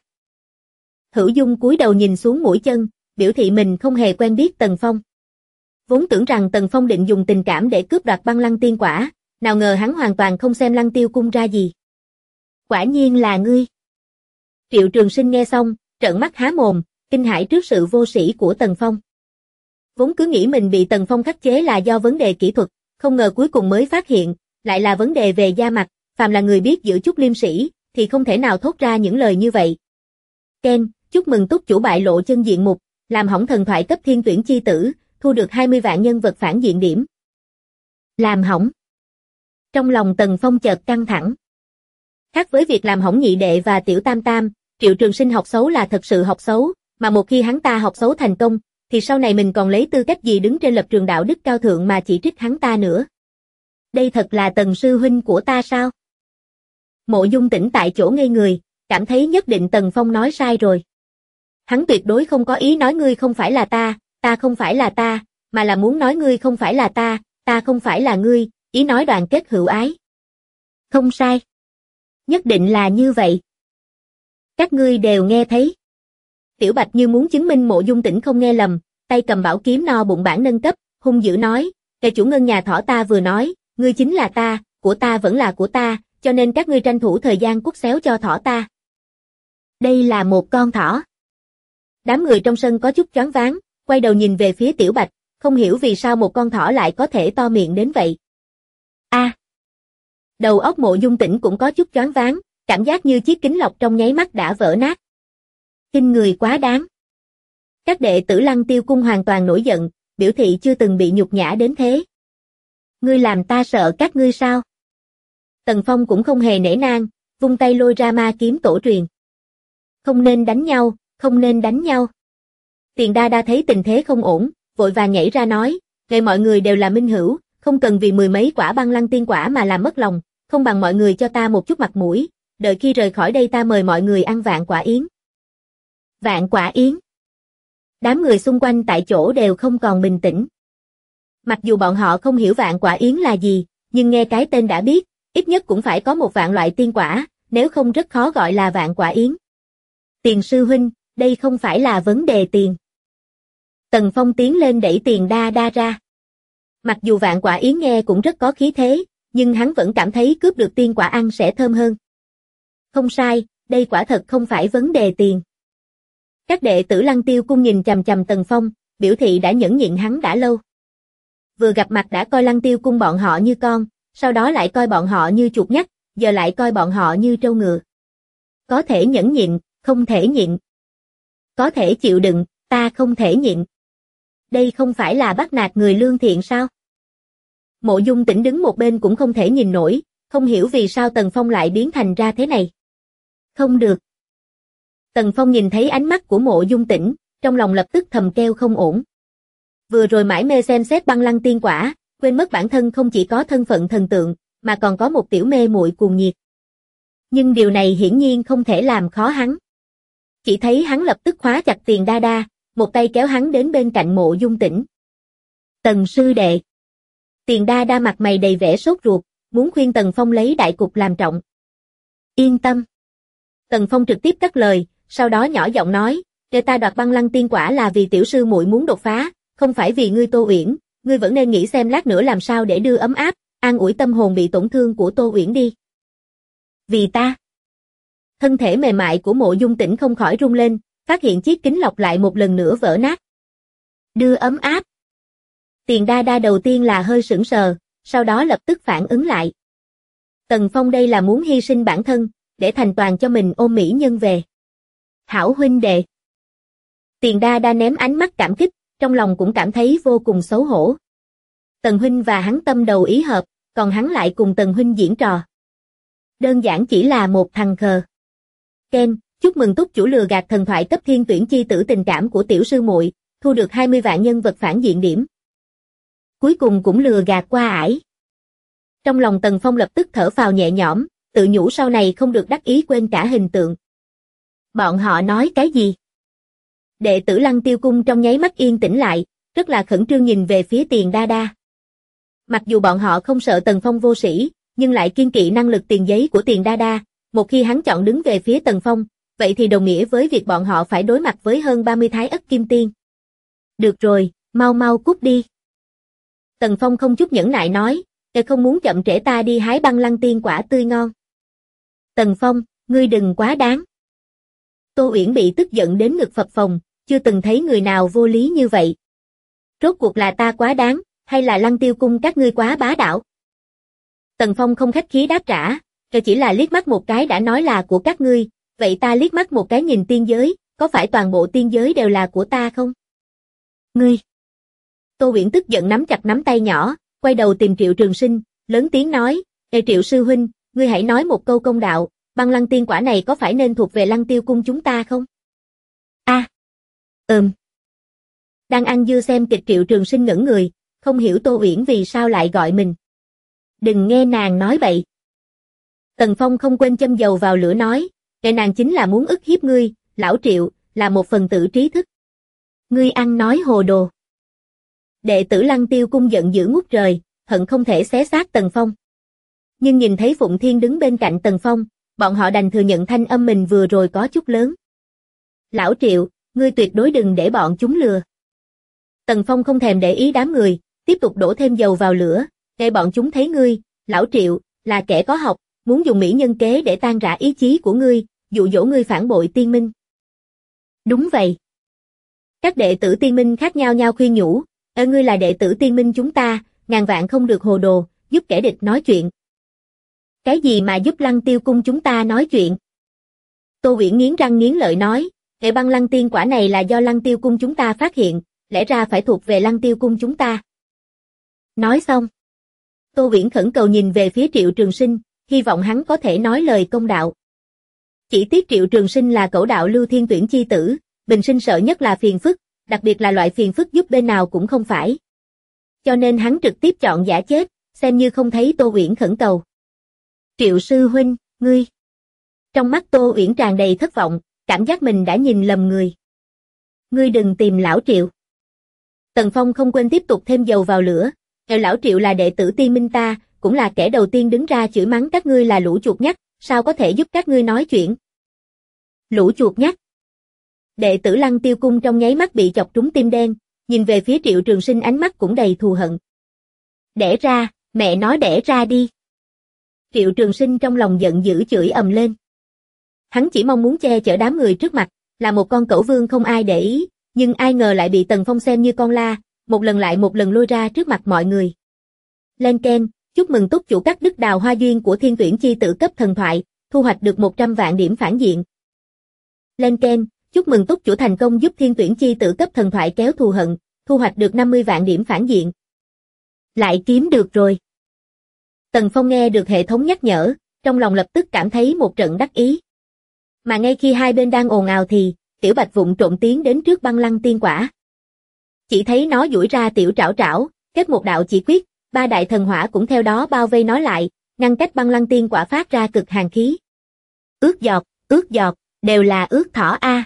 Hữu Dung cúi đầu nhìn xuống mũi chân, biểu thị mình không hề quen biết Tần Phong. Vốn tưởng rằng Tần Phong định dùng tình cảm để cướp đoạt băng lăng tiên quả, nào ngờ hắn hoàn toàn không xem Lăng Tiêu cung ra gì. Quả nhiên là ngươi. Triệu Trường Sinh nghe xong, trợn mắt há mồm, kinh hãi trước sự vô sĩ của Tần Phong. Vốn cứ nghĩ mình bị Tần Phong khắc chế là do vấn đề kỹ thuật, không ngờ cuối cùng mới phát hiện, lại là vấn đề về da mặt, phàm là người biết giữ chút liêm sĩ, thì không thể nào thốt ra những lời như vậy. Ken, chúc mừng túc chủ bại lộ chân diện mục, làm hỏng thần thoại cấp thiên tuyển chi tử, thu được 20 vạn nhân vật phản diện điểm. Làm hỏng. Trong lòng Tần Phong chợt căng thẳng. Khác với việc làm hỏng nhị đệ và tiểu tam tam, Triệu Trường Sinh học xấu là thật sự học xấu, mà một khi hắn ta học xấu thành công, thì sau này mình còn lấy tư cách gì đứng trên lập trường đạo đức cao thượng mà chỉ trích hắn ta nữa. Đây thật là Tần sư huynh của ta sao? Mộ Dung Tĩnh tại chỗ ngây người, cảm thấy nhất định Tần Phong nói sai rồi. Hắn tuyệt đối không có ý nói ngươi không phải là ta không phải là ta, mà là muốn nói ngươi không phải là ta không phải là ngươi, ý nói đoàn kết hữu ái. Không sai. Nhất định là như vậy. Các ngươi đều nghe thấy. Tiểu Bạch như muốn chứng minh Mộ Dung Tĩnh không nghe lầm, tay cầm bảo kiếm no bụng bản nâng cấp, hung dữ nói, kẻ chủ ngân nhà thỏ ta vừa nói, ngươi chính là ta, của ta vẫn là của ta, cho nên các ngươi tranh thủ thời gian quất xéo cho thỏ ta. Đây là một con thỏ. Đám người trong sân có chút choáng váng, quay đầu nhìn về phía Tiểu Bạch, không hiểu vì sao một con thỏ lại có thể to miệng đến vậy. Đầu óc Mộ Dung Tĩnh cũng có chút choáng váng, cảm giác như chiếc kính lọc trong nháy mắt đã vỡ nát. Kinh người quá đáng. Các đệ tử Lăng Tiêu cung hoàn toàn nổi giận, biểu thị chưa từng bị nhục nhã đến thế. Ngươi làm ta sợ các ngươi sao? Tần Phong cũng không hề nể nang, vung tay lôi ra ma kiếm tổ truyền. Không nên đánh nhau, không nên đánh nhau. Tiền Đa Đa thấy tình thế không ổn, vội vàng nhảy ra nói, ngày mọi người đều là minh hữu, không cần vì mười mấy quả băng lăng tiên quả mà làm mất lòng, không bằng mọi người cho ta một chút mặt mũi, đợi khi rời khỏi đây ta mời mọi người ăn vạn quả yến. Vạn quả yến. Đám người xung quanh tại chỗ đều không còn bình tĩnh. Mặc dù bọn họ không hiểu vạn quả yến là gì, nhưng nghe cái tên đã biết, ít nhất cũng phải có một vạn loại tiên quả, nếu không rất khó gọi là vạn quả yến. Tiền sư huynh, đây không phải là vấn đề tiền. Tần Phong tiến lên đẩy Tiền Đa Đa ra. Mặc dù vạn quả yến nghe cũng rất có khí thế, nhưng hắn vẫn cảm thấy cướp được tiên quả ăn sẽ thơm hơn. Không sai, đây quả thật không phải vấn đề tiền. Các đệ tử Lăng Tiêu cung nhìn chằm chằm Tần Phong, biểu thị đã nhẫn nhịn hắn đã lâu. Vừa gặp mặt đã coi Lăng Tiêu cung bọn họ như con, sau đó lại coi bọn họ như chuột nhắt, giờ lại coi bọn họ như trâu ngựa. Có thể nhẫn nhịn, không thể nhịn. Có thể chịu đựng, ta không thể nhịn. Đây không phải là bắt nạt người lương thiện sao? Mộ Dung Tĩnh đứng một bên cũng không thể nhìn nổi, không hiểu vì sao Tần Phong lại biến thành ra thế này. Không được. Tần Phong nhìn thấy ánh mắt của Mộ Dung Tĩnh, trong lòng lập tức thầm kêu không ổn. Vừa rồi mãi mê xem xét băng lăng tiên quả, quên mất bản thân không chỉ có thân phận thần tượng, mà còn có một tiểu mê muội cuồng nhiệt. Nhưng điều này hiển nhiên không thể làm khó hắn. Chỉ thấy hắn lập tức khóa chặt Tiền Đa Đa, một tay kéo hắn đến bên cạnh Mộ Dung Tĩnh. Tần sư đệ. Tiền Đa Đa mặt mày đầy vẻ sốt ruột, muốn khuyên Tần Phong lấy đại cục làm trọng. Yên tâm. Tần Phong trực tiếp cắt lời, sau đó nhỏ giọng nói, để ta đoạt băng lăng tiên quả là vì tiểu sư muội muốn đột phá, không phải vì ngươi Tô Uyển, ngươi vẫn nên nghĩ xem lát nữa làm sao để đưa ấm áp, an ủi tâm hồn bị tổn thương của Tô Uyển đi. Vì ta. Thân thể mềm mại của Mộ Dung Tĩnh không khỏi rung lên, phát hiện chiếc kính lọc lại một lần nữa vỡ nát. Đưa ấm áp. Tiền Đa Đa đầu tiên là hơi sững sờ, sau đó lập tức phản ứng lại. Tần Phong đây là muốn hy sinh bản thân, để thành toàn cho mình ôm mỹ nhân về. Hảo huynh đệ. Tiền Đa Đa ném ánh mắt cảm kích, trong lòng cũng cảm thấy vô cùng xấu hổ. Tần huynh và hắn tâm đầu ý hợp, còn hắn lại cùng Tần huynh diễn trò. Đơn giản chỉ là một thằng khờ. Ken, chúc mừng túc chủ lừa gạt thần thoại cấp thiên tuyển chi tử tình cảm của tiểu sư muội, thu được 20 vạn nhân vật phản diện điểm. Cuối cùng cũng lừa gạt qua ải. Trong lòng Tần Phong lập tức thở phào nhẹ nhõm, tự nhủ sau này không được đắc ý quên cả hình tượng. Bọn họ nói cái gì? Đệ tử Lăng Tiêu Cung trong nháy mắt yên tĩnh lại, rất là khẩn trương nhìn về phía Tiền Đa Đa. Mặc dù bọn họ không sợ Tần Phong vô sĩ, nhưng lại kiêng kỵ năng lực tiền giấy của Tiền Đa Đa, một khi hắn chọn đứng về phía Tần Phong, vậy thì đồng nghĩa với việc bọn họ phải đối mặt với hơn 30 thái ất kim tiên. Được rồi, mau mau cút đi. Tần Phong không chút nhẫn nại nói, "Tôi không muốn chậm trễ ta đi hái băng lăng tiên quả tươi ngon." Tần Phong, ngươi đừng quá đáng. Tô Uyển bị tức giận đến ngực phập phồng, chưa từng thấy người nào vô lý như vậy. Rốt cuộc là ta quá đáng, hay là Lăng Tiêu Cung các ngươi quá bá đạo? Tần Phong không khách khí đáp trả, "Tôi chỉ là liếc mắt một cái đã nói là của các ngươi, vậy ta liếc mắt một cái nhìn tiên giới, có phải toàn bộ tiên giới đều là của ta không?" Ngươi! Tô Uyển tức giận nắm chặt nắm tay nhỏ, quay đầu tìm Triệu Trường Sinh, lớn tiếng nói, "Ê Triệu sư huynh, ngươi hãy nói một câu công đạo, băng lăng tiên quả này có phải nên thuộc về Lăng Tiêu Cung chúng ta không?" Đang ăn dưa xem kịch Triệu Trường Sinh ngẩn người, không hiểu Tô Uyển vì sao lại gọi mình. Đừng nghe nàng nói bậy. Tần Phong không quên châm dầu vào lửa nói, "Cái nàng chính là muốn ức hiếp ngươi, lão Triệu, là một phần tử trí thức. Ngươi ăn nói hồ đồ." Đệ tử Lăng Tiêu Cung giận dữ ngút trời, hận không thể xé xác Tần Phong. Nhưng nhìn thấy Phụng Thiên đứng bên cạnh Tần Phong, bọn họ đành thừa nhận thanh âm mình vừa rồi có chút lớn. "Lão Triệu, ngươi tuyệt đối đừng để bọn chúng lừa." Tần Phong không thèm để ý đám người, tiếp tục đổ thêm dầu vào lửa, "Để bọn chúng thấy ngươi, lão Triệu, là kẻ có học, muốn dùng mỹ nhân kế để tan rã ý chí của ngươi, dụ dỗ ngươi phản bội tiên minh." Đúng vậy. Các đệ tử tiên minh khác nhau khuyên nhủ, "Ngươi là đệ tử tiên minh chúng ta, ngàn vạn không được hồ đồ, giúp kẻ địch nói chuyện." Cái gì mà giúp Lăng Tiêu Cung chúng ta nói chuyện? Tô Uyển nghiến răng nghiến lợi nói, "Hệ băng lăng tiên quả này là do Lăng Tiêu Cung chúng ta phát hiện, lẽ ra phải thuộc về Lăng Tiêu Cung chúng ta." Nói xong, Tô Uyển khẩn cầu nhìn về phía Triệu Trường Sinh, hy vọng hắn có thể nói lời công đạo. Chỉ tiếc Triệu Trường Sinh là cẩu đạo lưu thiên tuyển chi tử, bình sinh sợ nhất là phiền phức, đặc biệt là loại phiền phức giúp bên nào cũng không phải. Cho nên hắn trực tiếp chọn giả chết, xem như không thấy Tô Uyển khẩn cầu. "Triệu sư huynh, ngươi..." Trong mắt Tô Uyển tràn đầy thất vọng, cảm giác mình đã nhìn lầm người. "Ngươi đừng tìm lão Triệu." Tần Phong không quên tiếp tục thêm dầu vào lửa, "Lão Triệu là đệ tử tiên minh ta, cũng là kẻ đầu tiên đứng ra chửi mắng các ngươi là lũ chuột nhắt, sao có thể giúp các ngươi nói chuyện?" Lũ chuột nhắt. Đệ tử Lăng Tiêu Cung trong nháy mắt bị chọc trúng tim đen, nhìn về phía Triệu Trường Sinh ánh mắt cũng đầy thù hận. "Đẻ ra, mẹ nói đẻ ra đi." Triệu Trường Sinh trong lòng giận dữ chửi ầm lên. Hắn chỉ mong muốn che chở đám người trước mặt, là một con cẩu vương không ai để ý, nhưng ai ngờ lại bị Tần Phong xem như con la, một lần lại một lần lôi ra trước mặt mọi người. Lên Ken, chúc mừng túc chủ cắt đứt đào hoa duyên của thiên tuyển chi tử cấp thần thoại, thu hoạch được 100 vạn điểm phản diện. Lên Ken, chúc mừng túc chủ thành công giúp thiên tuyển chi tử cấp thần thoại kéo thù hận, thu hoạch được 50 vạn điểm phản diện. Lại kiếm được rồi. Tần Phong nghe được hệ thống nhắc nhở, trong lòng lập tức cảm thấy một trận đắc ý. Mà ngay khi hai bên đang ồn ào thì, Tiểu Bạch vụng trộm tiến đến trước băng lăng tiên quả. Chỉ thấy nó duỗi ra tiểu trảo trảo, kết một đạo chỉ quyết, ba đại thần hỏa cũng theo đó bao vây nó lại, ngăn cách băng lăng tiên quả phát ra cực hàn khí. Ước giọt, đều là ước thỏ a.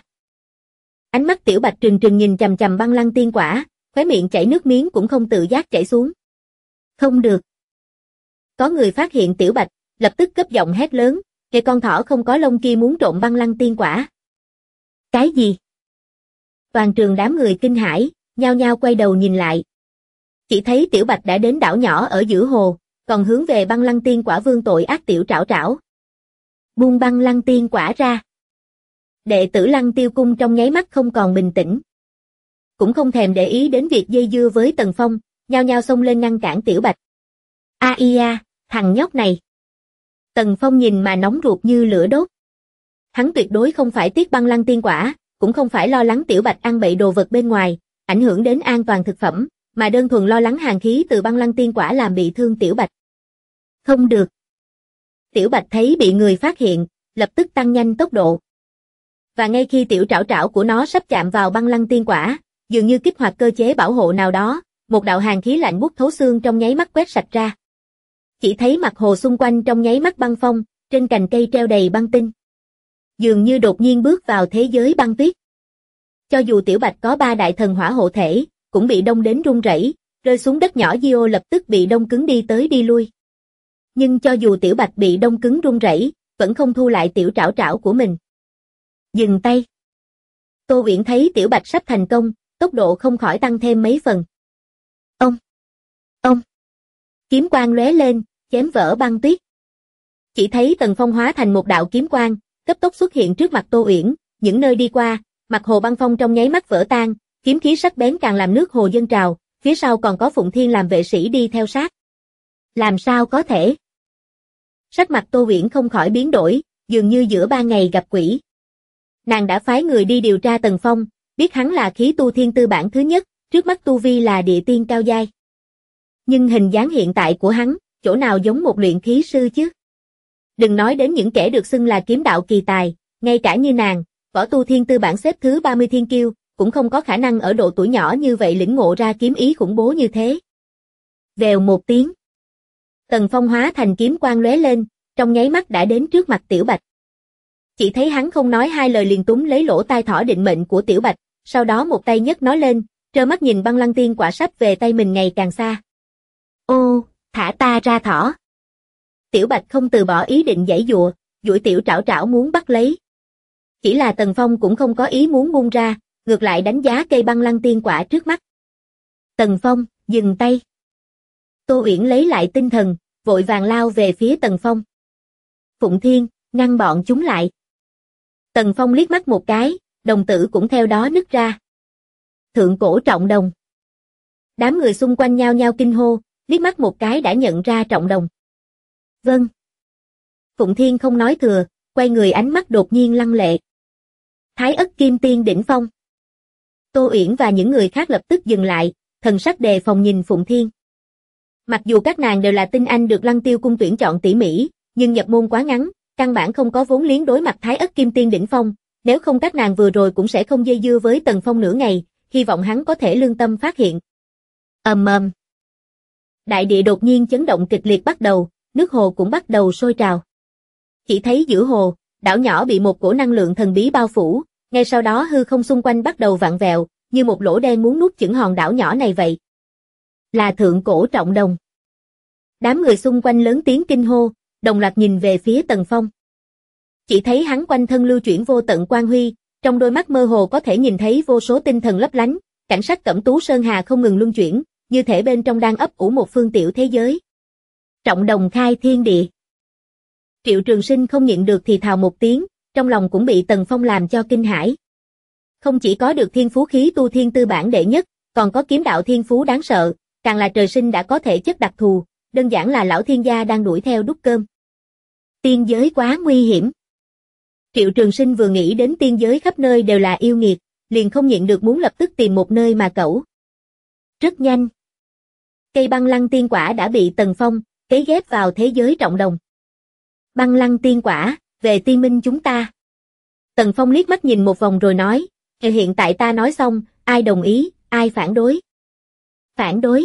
Ánh mắt Tiểu Bạch trừng trừng nhìn chằm chằm băng lăng tiên quả, khóe miệng chảy nước miếng cũng không tự giác chảy xuống. Không được. Có người phát hiện Tiểu Bạch, lập tức cấp giọng hét lớn, Cái con thỏ không có lông kia muốn trộn băng lăng tiên quả. Cái gì? Toàn trường đám người kinh hãi, nhao nhao quay đầu nhìn lại. Chỉ thấy Tiểu Bạch đã đến đảo nhỏ ở giữa hồ, còn hướng về băng lăng tiên quả vương tội ác Tiểu Trảo Trảo. Buông băng lăng tiên quả ra. Đệ tử Lăng Tiêu Cung trong nháy mắt không còn bình tĩnh. Cũng không thèm để ý đến việc dây dưa với Tần Phong, nhao nhao xông lên ngăn cản Tiểu Bạch. Thằng nhóc này. Tần Phong nhìn mà nóng ruột như lửa đốt. Hắn tuyệt đối không phải tiếc băng lăng tiên quả, cũng không phải lo lắng Tiểu Bạch ăn bậy đồ vật bên ngoài, ảnh hưởng đến an toàn thực phẩm, mà đơn thuần lo lắng hàn khí từ băng lăng tiên quả làm bị thương Tiểu Bạch. Không được. Tiểu Bạch thấy bị người phát hiện, lập tức tăng nhanh tốc độ. Và ngay khi Tiểu Trảo Trảo của nó sắp chạm vào băng lăng tiên quả, dường như kích hoạt cơ chế bảo hộ nào đó, một đạo hàn khí lạnh buốt thấu xương trong nháy mắt quét sạch ra. Chỉ thấy mặt hồ xung quanh trong nháy mắt băng phong, trên cành cây treo đầy băng tinh. Dường như đột nhiên bước vào thế giới băng tuyết. Cho dù Tiểu Bạch có 3 đại thần hỏa hộ thể, cũng bị đông đến run rẩy, rơi xuống đất nhỏ Dio lập tức bị đông cứng đi tới đi lui. Nhưng cho dù Tiểu Bạch bị đông cứng run rẩy, vẫn không thu lại Tiểu Trảo Trảo của mình. Dừng tay. Tô Uyển thấy Tiểu Bạch sắp thành công, tốc độ không khỏi tăng thêm mấy phần. Ông. Kiếm quang lóe lên, chém vỡ băng tuyết. Chỉ thấy Tần Phong hóa thành một đạo kiếm quang, cấp tốc xuất hiện trước mặt Tô Uyển, những nơi đi qua, mặt hồ băng phong trong nháy mắt vỡ tan, kiếm khí sắc bén càng làm nước hồ dâng trào, phía sau còn có Phụng Thiên làm vệ sĩ đi theo sát. Làm sao có thể? Sắc mặt Tô Uyển không khỏi biến đổi, dường như giữa 3 ngày gặp quỷ. Nàng đã phái người đi điều tra Tần Phong, biết hắn là khí tu thiên tư bản thứ nhất, trước mắt tu vi là địa tiên cao giai. Nhưng hình dáng hiện tại của hắn, chỗ nào giống một luyện khí sư chứ? Đừng nói đến những kẻ được xưng là kiếm đạo kỳ tài, ngay cả như nàng, võ tu thiên tư bản xếp thứ 30 thiên kiêu, cũng không có khả năng ở độ tuổi nhỏ như vậy lĩnh ngộ ra kiếm ý khủng bố như thế. Vèo một tiếng. Tần Phong hóa thành kiếm quang lóe lên, trong nháy mắt đã đến trước mặt Tiểu Bạch. Chỉ thấy hắn không nói hai lời liền túm lấy lỗ tai thỏ định mệnh của Tiểu Bạch, sau đó một tay nhấc nó lên, trơ mắt nhìn băng lăng tiên quả sắp về tay mình ngày càng xa. Ô, thả ta ra thỏ. Tiểu Bạch không từ bỏ ý định giãy giụa, duỗi Tiểu Trảo Trảo muốn bắt lấy. Chỉ là Tần Phong cũng không có ý muốn buông ra, ngược lại đánh giá cây băng lăng tiên quả trước mắt. Tần Phong, dừng tay. Tô Uyển lấy lại tinh thần, vội vàng lao về phía Tần Phong. Phụng Thiên, ngăn bọn chúng lại. Tần Phong liếc mắt một cái, đồng tử cũng theo đó nứt ra. Thượng cổ trọng đồng. Đám người xung quanh nhao nhao kinh hô, liếc mắt một cái đã nhận ra trọng đồng. Vâng. Phụng Thiên không nói thừa, quay người ánh mắt đột nhiên lăng lệ. Thái Ất Kim Tiên đỉnh phong. Tô Uyển và những người khác lập tức dừng lại, thần sắc đề phòng nhìn Phụng Thiên. Mặc dù các nàng đều là tinh anh được Lăng Tiêu Cung tuyển chọn tỉ mỉ, nhưng nhập môn quá ngắn, căn bản không có vốn liếng đối mặt Thái Ất Kim Tiên đỉnh phong, nếu không các nàng vừa rồi cũng sẽ không dây dưa với Tần Phong nửa ngày, hy vọng hắn có thể lương tâm phát hiện. Ầm ầm. Đại địa đột nhiên chấn động kịch liệt bắt đầu, nước hồ cũng bắt đầu sôi trào. Chỉ thấy giữa hồ, đảo nhỏ bị một cổ năng lượng thần bí bao phủ, ngay sau đó hư không xung quanh bắt đầu vặn vẹo, như một lỗ đen muốn nuốt chửng hòn đảo nhỏ này vậy. Là thượng cổ trọng đồng. Đám người xung quanh lớn tiếng kinh hô, đồng loạt nhìn về phía Tần Phong. Chỉ thấy hắn quanh thân lưu chuyển vô tận quang huy, trong đôi mắt mơ hồ có thể nhìn thấy vô số tinh thần lấp lánh, cảnh sắc Cẩm Tú Sơn Hà không ngừng luân chuyển, như thể bên trong đang ấp ủ một phương tiểu thế giới. Trọng đồng khai thiên địa. Triệu Trường Sinh không nhịn được thì thào một tiếng, trong lòng cũng bị Tần Phong làm cho kinh hãi. Không chỉ có được thiên phú khí tu thiên tư bản đệ nhất, còn có kiếm đạo thiên phú đáng sợ, càng là trời sinh đã có thể chất đặc thù, đơn giản là lão thiên gia đang đuổi theo đút cơm. Tiên giới quá nguy hiểm. Triệu Trường Sinh vừa nghĩ đến tiên giới khắp nơi đều là yêu nghiệt, liền không nhịn được muốn lập tức tìm một nơi mà cẩu. Rất nhanh. Cây băng lăng tiên quả đã bị Tần Phong cấy ghép vào thế giới trọng đồng. Băng lăng tiên quả, về tiên minh chúng ta. Tần Phong liếc mắt nhìn một vòng rồi nói, hiện tại ta nói xong, ai đồng ý, ai phản đối? Phản đối.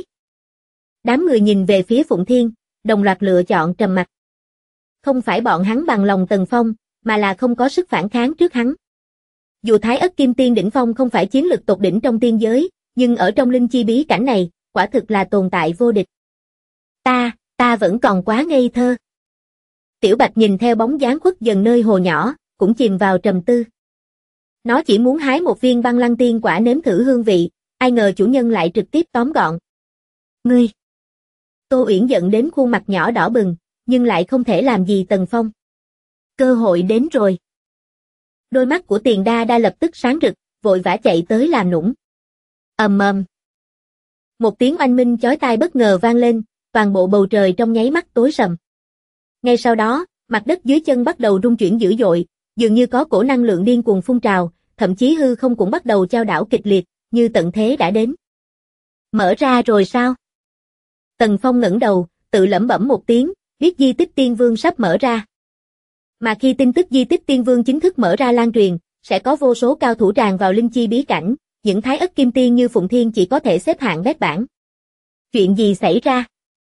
Đám người nhìn về phía Phụng Thiên, đồng loạt lựa chọn trầm mặc. Không phải bọn hắn bằng lòng Tần Phong, mà là không có sức phản kháng trước hắn. Dù Thái Ất Kim Tiên đỉnh phong không phải chiến lực tột đỉnh trong tiên giới, nhưng ở trong linh chi bí cảnh này, quả thực là tồn tại vô địch. Ta vẫn còn quá ngây thơ. Tiểu Bạch nhìn theo bóng dáng khuất dần nơi hồ nhỏ, cũng chìm vào trầm tư. Nó chỉ muốn hái một viên băng lăng tiên quả nếm thử hương vị, ai ngờ chủ nhân lại trực tiếp tóm gọn. Ngươi! Tô Uyển giận đến khuôn mặt nhỏ đỏ bừng, nhưng lại không thể làm gì Tần Phong. Cơ hội đến rồi. Đôi mắt của Tiền Đa Đa lập tức sáng rực, vội vã chạy tới làm nũng. Ầm ầm. Một tiếng oanh minh chói tai bất ngờ vang lên, toàn bộ bầu trời trong nháy mắt tối sầm. Ngay sau đó, mặt đất dưới chân bắt đầu rung chuyển dữ dội, dường như có cổ năng lượng điên cuồng phun trào, thậm chí hư không cũng bắt đầu chao đảo kịch liệt, như tận thế đã đến. Mở ra rồi sao? Tần Phong ngẩng đầu, tự lẩm bẩm một tiếng, biết di tích Tiên Vương sắp mở ra. Mà khi tin tức di tích Tiên Vương chính thức mở ra lan truyền, sẽ có vô số cao thủ tràn vào linh chi bí cảnh, những thái ất kim tiên như Phụng Thiên chỉ có thể xếp hạng bét bảng. Chuyện gì xảy ra?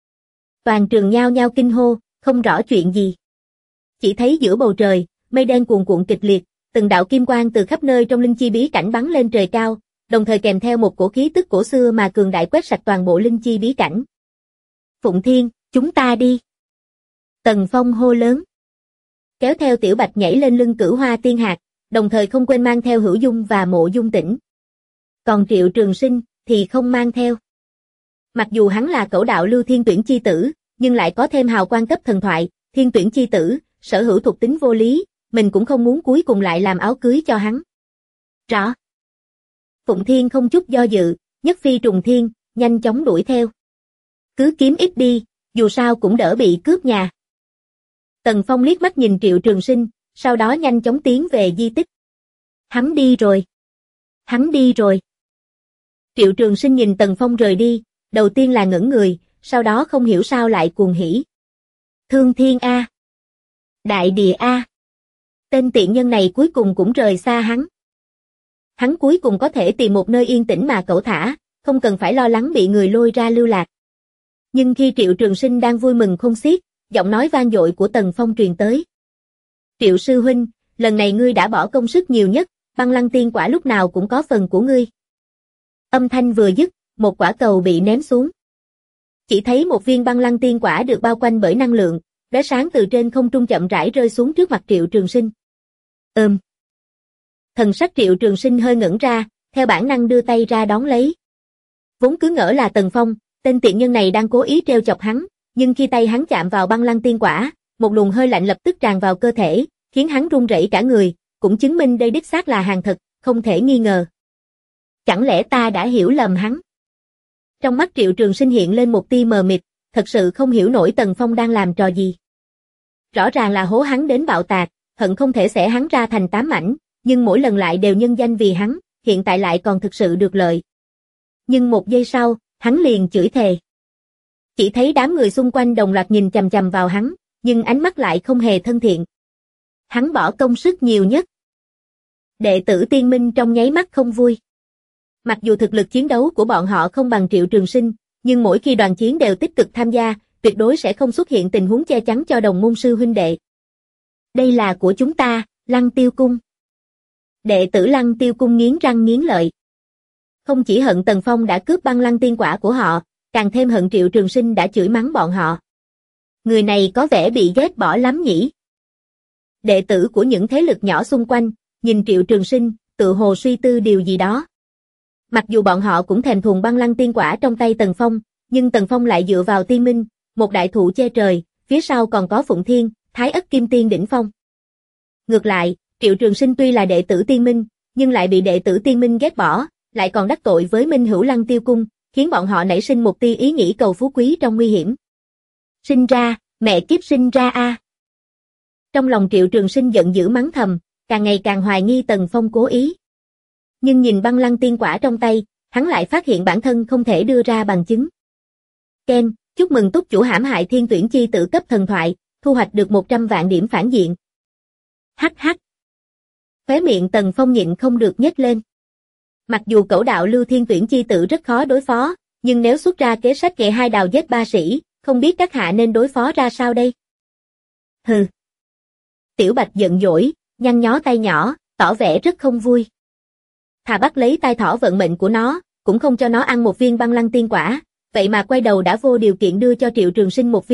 Toàn trường nhao nhao kinh hô, không rõ chuyện gì. Chỉ thấy giữa bầu trời, mây đen cuồn cuộn kịch liệt, từng đạo kim quang từ khắp nơi trong linh chi bí cảnh bắn lên trời cao, đồng thời kèm theo một cổ khí tức cổ xưa mà cường đại quét sạch toàn bộ linh chi bí cảnh. Phụng Thiên, chúng ta đi. Tần Phong hô lớn. Kéo theo Tiểu Bạch nhảy lên lưng Cửu Hoa Tiên Hạc, đồng thời không quên mang theo Hữu Dung và Mộ Dung Tĩnh. Còn Triệu Trường Sinh thì không mang theo. Mặc dù hắn là cẩu đạo Lưu Thiên Tuyển chi tử, nhưng lại có thêm hào quang cấp thần thoại, Thiên Tuyển chi tử, sở hữu thuộc tính vô lý, mình cũng không muốn cuối cùng lại làm áo cưới cho hắn. Rõ. Phụng Thiên không chút do dự, nhất phi trùng thiên, nhanh chóng đuổi theo. Cứ kiếm ít đi, dù sao cũng đỡ bị cướp nhà. Tần Phong liếc mắt nhìn Triệu Trường Sinh, sau đó nhanh chóng tiến về di tích. Hắn đi rồi. Hắn đi rồi. Triệu Trường Sinh nhìn Tần Phong rời đi, đầu tiên là ngẩn người, sau đó không hiểu sao lại cuồng hỉ. Thương Thiên A. Đại Địa A. Tên tiện nhân này cuối cùng cũng rời xa hắn. Hắn cuối cùng có thể tìm một nơi yên tĩnh mà cẩu thả, không cần phải lo lắng bị người lôi ra lưu lạc. Nhưng khi Triệu Trường Sinh đang vui mừng không xiết, giọng nói vang dội của Tần Phong truyền tới. Triệu sư huynh, lần này ngươi đã bỏ công sức nhiều nhất, băng lăng tiên quả lúc nào cũng có phần của ngươi. Âm thanh vừa dứt, một quả cầu bị ném xuống. Chỉ thấy một viên băng lăng tiên quả được bao quanh bởi năng lượng, lóe sáng từ trên không trung chậm rãi rơi xuống trước mặt Triệu Trường Sinh. Thần sắc Triệu Trường Sinh hơi ngẩn ra, theo bản năng đưa tay ra đón lấy. Vốn cứ ngỡ là Tần Phong, tên tiện nhân này đang cố ý trêu chọc hắn, nhưng khi tay hắn chạm vào băng lăng tiên quả, một luồng hơi lạnh lập tức tràn vào cơ thể, khiến hắn run rẩy cả người, cũng chứng minh đây đích xác là hàng thật, không thể nghi ngờ. Chẳng lẽ ta đã hiểu lầm hắn? Trong mắt Triệu Trường Sinh hiện lên một tia mờ mịt, thật sự không hiểu nổi Tần Phong đang làm trò gì. Rõ ràng là hố hắn đến bạo tạc, hận không thể xẻ hắn ra thành 8 mảnh, nhưng mỗi lần lại đều nhân danh vì hắn, hiện tại lại còn thực sự được lợi. Nhưng một giây sau, hắn liền chửi thề. Chỉ thấy đám người xung quanh đồng loạt nhìn chằm chằm vào hắn, nhưng ánh mắt lại không hề thân thiện. Hắn bỏ công sức nhiều nhất. Đệ tử Tiên Minh trong nháy mắt không vui. Mặc dù thực lực chiến đấu của bọn họ không bằng Triệu Trường Sinh, nhưng mỗi khi đoàn chiến đều tích cực tham gia, tuyệt đối sẽ không xuất hiện tình huống che chắn cho đồng môn sư huynh đệ. Đây là của chúng ta, Lăng Tiêu Cung. Đệ tử Lăng Tiêu Cung nghiến răng nghiến lợi. Không chỉ hận Tần Phong đã cướp băng lăng tiên quả của họ, càng thêm hận Triệu Trường Sinh đã chửi mắng bọn họ. Người này có vẻ bị ghét bỏ lắm nhỉ. Đệ tử của những thế lực nhỏ xung quanh, nhìn Triệu Trường Sinh, tự hồ suy tư điều gì đó. Mặc dù bọn họ cũng thèm thuồng băng lăng tiên quả trong tay Tần Phong, nhưng Tần Phong lại dựa vào Tiên Minh, một đại thụ che trời, phía sau còn có Phụng Thiên, Thái Ất Kim Tiên đỉnh phong. Ngược lại, Triệu Trường Sinh tuy là đệ tử Tiên Minh, nhưng lại bị đệ tử Tiên Minh ghét bỏ, lại còn đắc tội với Minh Hữu Lăng Tiêu Cung, khiến bọn họ nảy sinh một tia ý nghĩ cầu phú quý trong nguy hiểm. Sinh ra, mẹ kiếp sinh ra a. Trong lòng Triệu Trường Sinh giận dữ mắng thầm, càng ngày càng hoài nghi Tần Phong cố ý. Nhưng nhìn băng lăng tiên quả trong tay, hắn lại phát hiện bản thân không thể đưa ra bằng chứng. Ken, chúc mừng túc chủ hãm hại Thiên Tuyển chi tử cấp thần thoại, thu hoạch được 100 vạn điểm phản diện. Hắc hắc. Khóe miệng Tần Phong nhịn không được nhếch lên. Mặc dù cẩu đạo Lưu Thiên Tuyển chi tử rất khó đối phó, nhưng nếu xuất ra kế sách kệ hai đào giết ba sĩ, không biết các hạ nên đối phó ra sao đây? Hừ. Tiểu Bạch giận dỗi, nhăn nhó tay nhỏ, tỏ vẻ rất không vui. Thà bắt lấy tai thỏ vận mệnh của nó, cũng không cho nó ăn một viên băng lăng tiên quả, vậy mà quay đầu đã vô điều kiện đưa cho Triệu Trường Sinh một viên,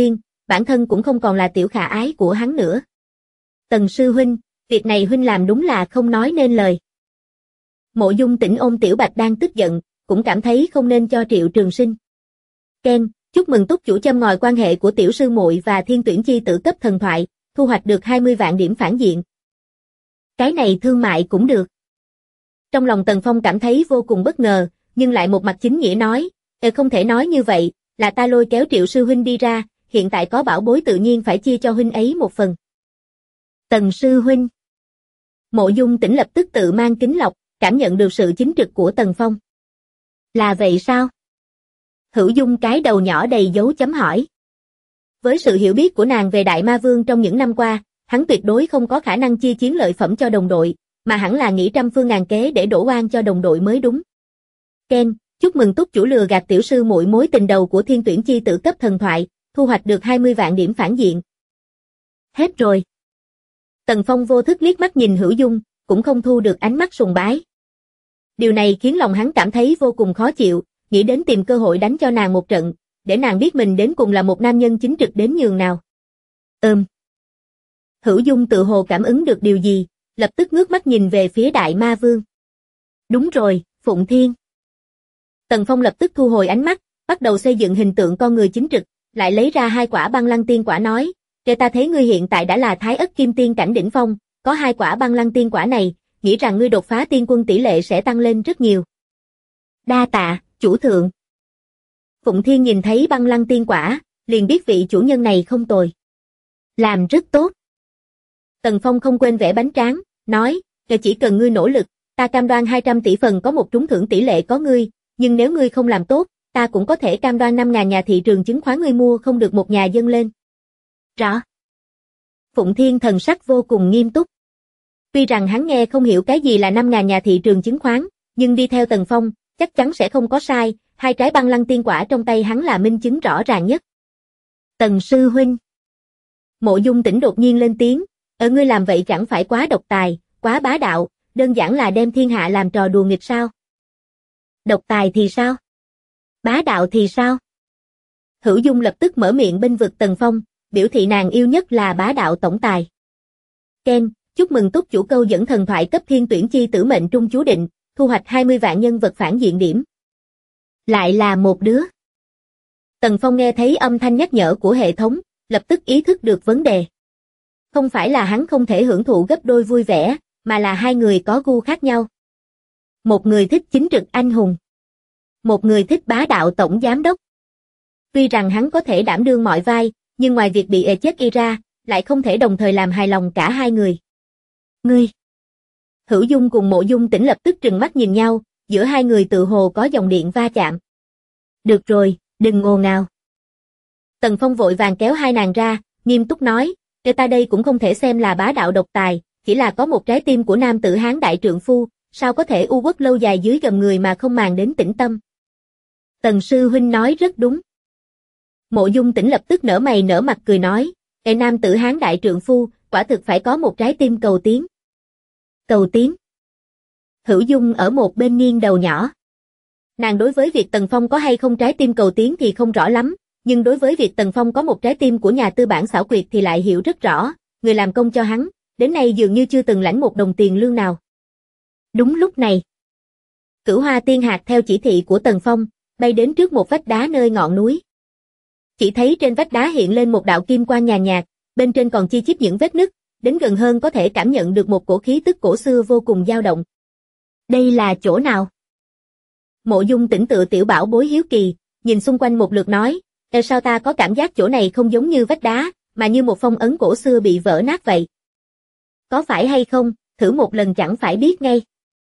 bản thân cũng không còn là tiểu khả ái của hắn nữa. Tần sư huynh, việc này huynh làm đúng là không nói nên lời. Mộ Dung Tĩnh ôm Tiểu Bạch đang tức giận, cũng cảm thấy không nên cho Triệu Trường Sinh. Ken, chúc mừng túc chủ châm ngòi quan hệ của tiểu sư muội và thiên tuyển chi tử cấp thần thoại, thu hoạch được 20 vạn điểm phản diện. Cái này thương mại cũng được. Trong lòng Tần Phong cảm thấy vô cùng bất ngờ, nhưng lại một mặt chính nghĩa nói, không thể nói như vậy, là ta lôi kéo Triệu sư huynh đi ra, hiện tại có bảo bối tự nhiên phải chia cho huynh ấy một phần. Tần sư huynh. Mộ Dung Tĩnh lập tức tự mang kính lọc, cảm nhận được sự chính trực của Tần Phong. Là vậy sao? Hữu Dung cái đầu nhỏ đầy dấu chấm hỏi. Với sự hiểu biết của nàng về Đại Ma Vương trong những năm qua, hắn tuyệt đối không có khả năng chia chiến lợi phẩm cho đồng đội, mà hẳn là nghĩ trăm phương ngàn kế để đổ oan cho đồng đội mới đúng. Ken, chúc mừng túc chủ lừa gạt tiểu sư muội mối tình đầu của thiên tuyển chi tử cấp thần thoại, thu hoạch được 20 vạn điểm phản diện. Hết rồi. Tần Phong vô thức liếc mắt nhìn Hữu Dung, cũng không thu được ánh mắt sùng bái. Điều này khiến lòng hắn cảm thấy vô cùng khó chịu, nghĩ đến tìm cơ hội đánh cho nàng một trận, để nàng biết mình đến cùng là một nam nhân chính trực đến nhường nào. Hữu Dung tự hồ cảm ứng được điều gì, lập tức ngước mắt nhìn về phía Đại Ma Vương. Đúng rồi, Phụng Thiên. Tần Phong lập tức thu hồi ánh mắt, bắt đầu xây dựng hình tượng con người chính trực, lại lấy ra 2 quả băng lăng tiên quả nói, kể ta thấy ngươi hiện tại đã là Thái Ất Kim Tiên cảnh đỉnh phong, có 2 quả băng lăng tiên quả này, nghĩ rằng ngươi đột phá tiên quân tỷ lệ sẽ tăng lên rất nhiều. Đa tạ, chủ thượng. Phụng Thiên nhìn thấy băng lăng tiên quả, liền biết vị chủ nhân này không tồi. Làm rất tốt. Tần Phong không quên vẽ bánh tráng, nói, chỉ cần ngươi nỗ lực, ta cam đoan 200 tỷ phần có một trúng thưởng tỷ lệ có ngươi, nhưng nếu ngươi không làm tốt, ta cũng có thể cam đoan 5.000 nhà thị trường chứng khoán ngươi mua không được một nhà dâng lên. Rõ. Phụng Thiên thần sắc vô cùng nghiêm túc. Tuy rằng hắn nghe không hiểu cái gì là 5.000 nhà thị trường chứng khoán, nhưng đi theo Tần Phong, chắc chắn sẽ không có sai, 2 trái băng lăng tiên quả trong tay hắn là minh chứng rõ ràng nhất. Tần sư huynh. Mộ Dung Tĩnh đột nhiên lên tiếng, ngươi làm vậy chẳng phải quá độc tài, quá bá đạo, đơn giản là đem thiên hạ làm trò đùa nghịch sao? Độc tài thì sao? Bá đạo thì sao? Hữu Dung lập tức mở miệng bênh vực Tần Phong, biểu thị nàng yêu nhất là bá đạo tổng tài. Ken, chúc mừng túc chủ câu dẫn thần thoại cấp thiên tuyển chi tử mệnh trung chú định, thu hoạch 20 vạn nhân vật phản diện điểm. Lại là một đứa. Tần Phong nghe thấy âm thanh nhắc nhở của hệ thống, lập tức ý thức được vấn đề. Không phải là hắn không thể hưởng thụ gấp đôi vui vẻ, mà là hai người có gu khác nhau. Một người thích chính trực anh hùng. Một người thích bá đạo tổng giám đốc. Tuy rằng hắn có thể đảm đương mọi vai, nhưng ngoài việc bị chết y ra, lại không thể đồng thời làm hài lòng cả hai người. Ngươi! Hữu Dung cùng Mộ Dung Tĩnh lập tức trừng mắt nhìn nhau, giữa hai người tự hồ có dòng điện va chạm. Được rồi, đừng ồn ào. Tần Phong vội vàng kéo hai nàng ra, nghiêm túc nói, ta đây cũng không thể xem là bá đạo độc tài, chỉ là có một trái tim của nam tử Hán đại trượng phu, sao có thể u uất lâu dài dưới gầm người mà không màng đến tĩnh tâm. Tần sư huynh nói rất đúng. Mộ Dung Tĩnh lập tức nở mày nở mặt cười nói, nam tử Hán đại trượng phu, quả thực phải có một trái tim cầu tiến. Cầu tiến. Hữu Dung ở một bên nghiêng đầu nhỏ. Nàng đối với việc Tần Phong có hay không trái tim cầu tiến thì không rõ lắm, nhưng đối với việc Tần Phong có một trái tim của nhà tư bản xảo quyệt thì lại hiểu rất rõ, người làm công cho hắn, đến nay dường như chưa từng lãnh một đồng tiền lương nào. Đúng lúc này, Cửu Hoa Tiên Hạc theo chỉ thị của Tần Phong, bay đến trước một vách đá nơi ngọn núi. Chỉ thấy trên vách đá hiện lên một đạo kim quang nhàn nhạt, bên trên còn chi chít những vết nứt, đến gần hơn có thể cảm nhận được một cổ khí tức cổ xưa vô cùng dao động. Đây là chỗ nào? Mộ Dung Tĩnh tự tiểu bảo bối hiếu kỳ, nhìn xung quanh một lượt nói, sao ta có cảm giác chỗ này không giống như vách đá, mà như một phong ấn cổ xưa bị vỡ nát vậy. Có phải hay không, thử một lần chẳng phải biết ngay.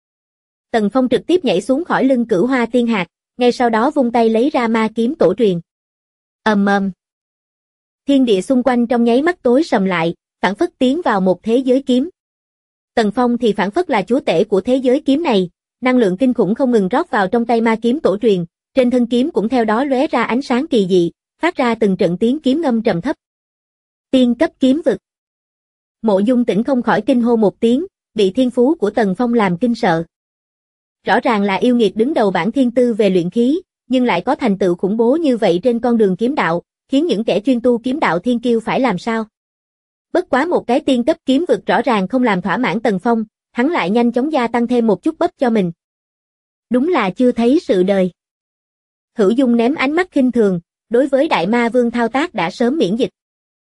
Tần Phong trực tiếp nhảy xuống khỏi lưng Cửu Hoa Tiên Hạc, ngay sau đó vung tay lấy ra ma kiếm tổ truyền. Ầm ầm. Thiên địa xung quanh trong nháy mắt tối sầm lại, phảng phất tiến vào một thế giới kiếm. Tần Phong thì phảng phất là chúa tể của thế giới kiếm này, năng lượng kinh khủng không ngừng rót vào trong tay ma kiếm tổ truyền, trên thân kiếm cũng theo đó lóe ra ánh sáng kỳ dị, phát ra từng trận tiếng kiếm ngâm trầm thấp. Tiên cấp kiếm vực. Mộ Dung Tĩnh không khỏi kinh hô một tiếng, bị thiên phú của Tần Phong làm kinh sợ. Rõ ràng là yêu nghiệt đứng đầu bảng thiên tư về luyện khí, nhưng lại có thành tựu khủng bố như vậy trên con đường kiếm đạo, khiến những kẻ chuyên tu kiếm đạo thiên kiêu phải làm sao. Bất quá một cái tiên cấp kiếm vực rõ ràng không làm thỏa mãn Tần Phong, hắn lại nhanh chóng gia tăng thêm một chút bắp cho mình. Đúng là chưa thấy sự đời. Hữu Dung ném ánh mắt khinh thường, đối với Đại Ma Vương thao tác đã sớm miễn dịch.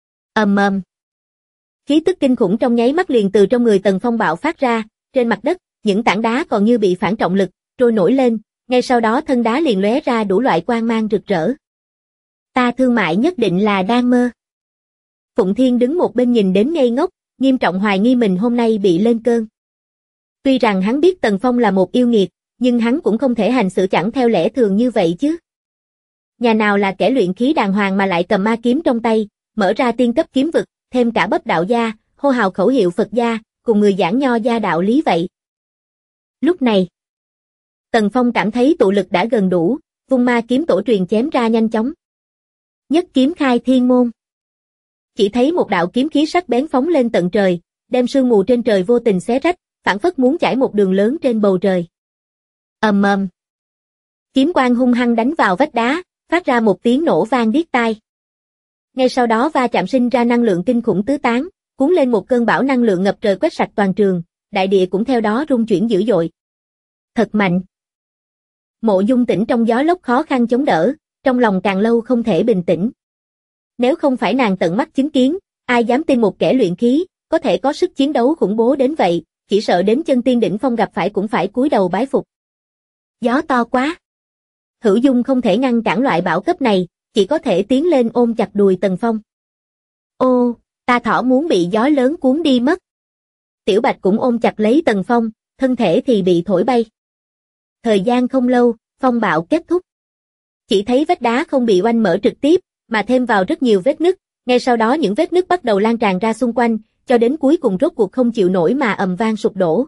Khí tức kinh khủng trong nháy mắt liền từ trong người Tần Phong bạo phát ra, trên mặt đất, những tảng đá còn như bị phản trọng lực, trôi nổi lên, ngay sau đó thân đá liền lóe ra đủ loại quang mang rực rỡ. Ta thương mại nhất định là đang mơ. Phụng Thiên đứng một bên nhìn đến ngây ngốc, nghiêm trọng hoài nghi mình hôm nay bị lên cơn. Tuy rằng hắn biết Tần Phong là một yêu nghiệt, nhưng hắn cũng không thể hành xử chẳng theo lẽ thường như vậy chứ. Nhà nào là kẻ luyện khí đàng hoàng mà lại cầm ma kiếm trong tay, mở ra tiên cấp kiếm vực, thêm cả bắp đạo gia, hô hào khẩu hiệu Phật gia, cùng người giảng nho gia đạo lý vậy. Lúc này, Tần Phong cảm thấy tụ lực đã gần đủ, vung ma kiếm tổ truyền chém ra nhanh chóng. Nhất kiếm khai thiên môn. Chỉ thấy một đạo kiếm khí sắc bén phóng lên tận trời, đem sương mù trên trời vô tình xé rách, phảng phất muốn chải một đường lớn trên bầu trời. Kiếm quang hung hăng đánh vào vách đá, phát ra một tiếng nổ vang điếc tai. Ngay sau đó va chạm sinh ra năng lượng kinh khủng tứ tán, cuốn lên một cơn bão năng lượng ngập trời quét sạch toàn trường, đại địa cũng theo đó rung chuyển dữ dội. Thật mạnh. Mộ Dung Tĩnh trong gió lốc khó khăn chống đỡ, trong lòng càng lâu không thể bình tĩnh. Nếu không phải nàng tận mắt chứng kiến, ai dám tin một kẻ luyện khí, có thể có sức chiến đấu khủng bố đến vậy, chỉ sợ đến chân tiên đỉnh phong gặp phải cũng phải cúi đầu bái phục. Gió to quá. Hữu Dung không thể ngăn cản loại bão cấp này, chỉ có thể tiến lên ôm chặt đùi Tần Phong. Ô, ta thỏ muốn bị gió lớn cuốn đi mất. Tiểu Bạch cũng ôm chặt lấy Tần Phong, thân thể thì bị thổi bay. Thời gian không lâu, phong bạo kết thúc. Chỉ thấy vách đá không bị oanh mở trực tiếp, mà thêm vào rất nhiều vết nứt, ngay sau đó những vết nứt bắt đầu lan tràn ra xung quanh, cho đến cuối cùng rốt cuộc không chịu nổi mà ầm vang sụp đổ.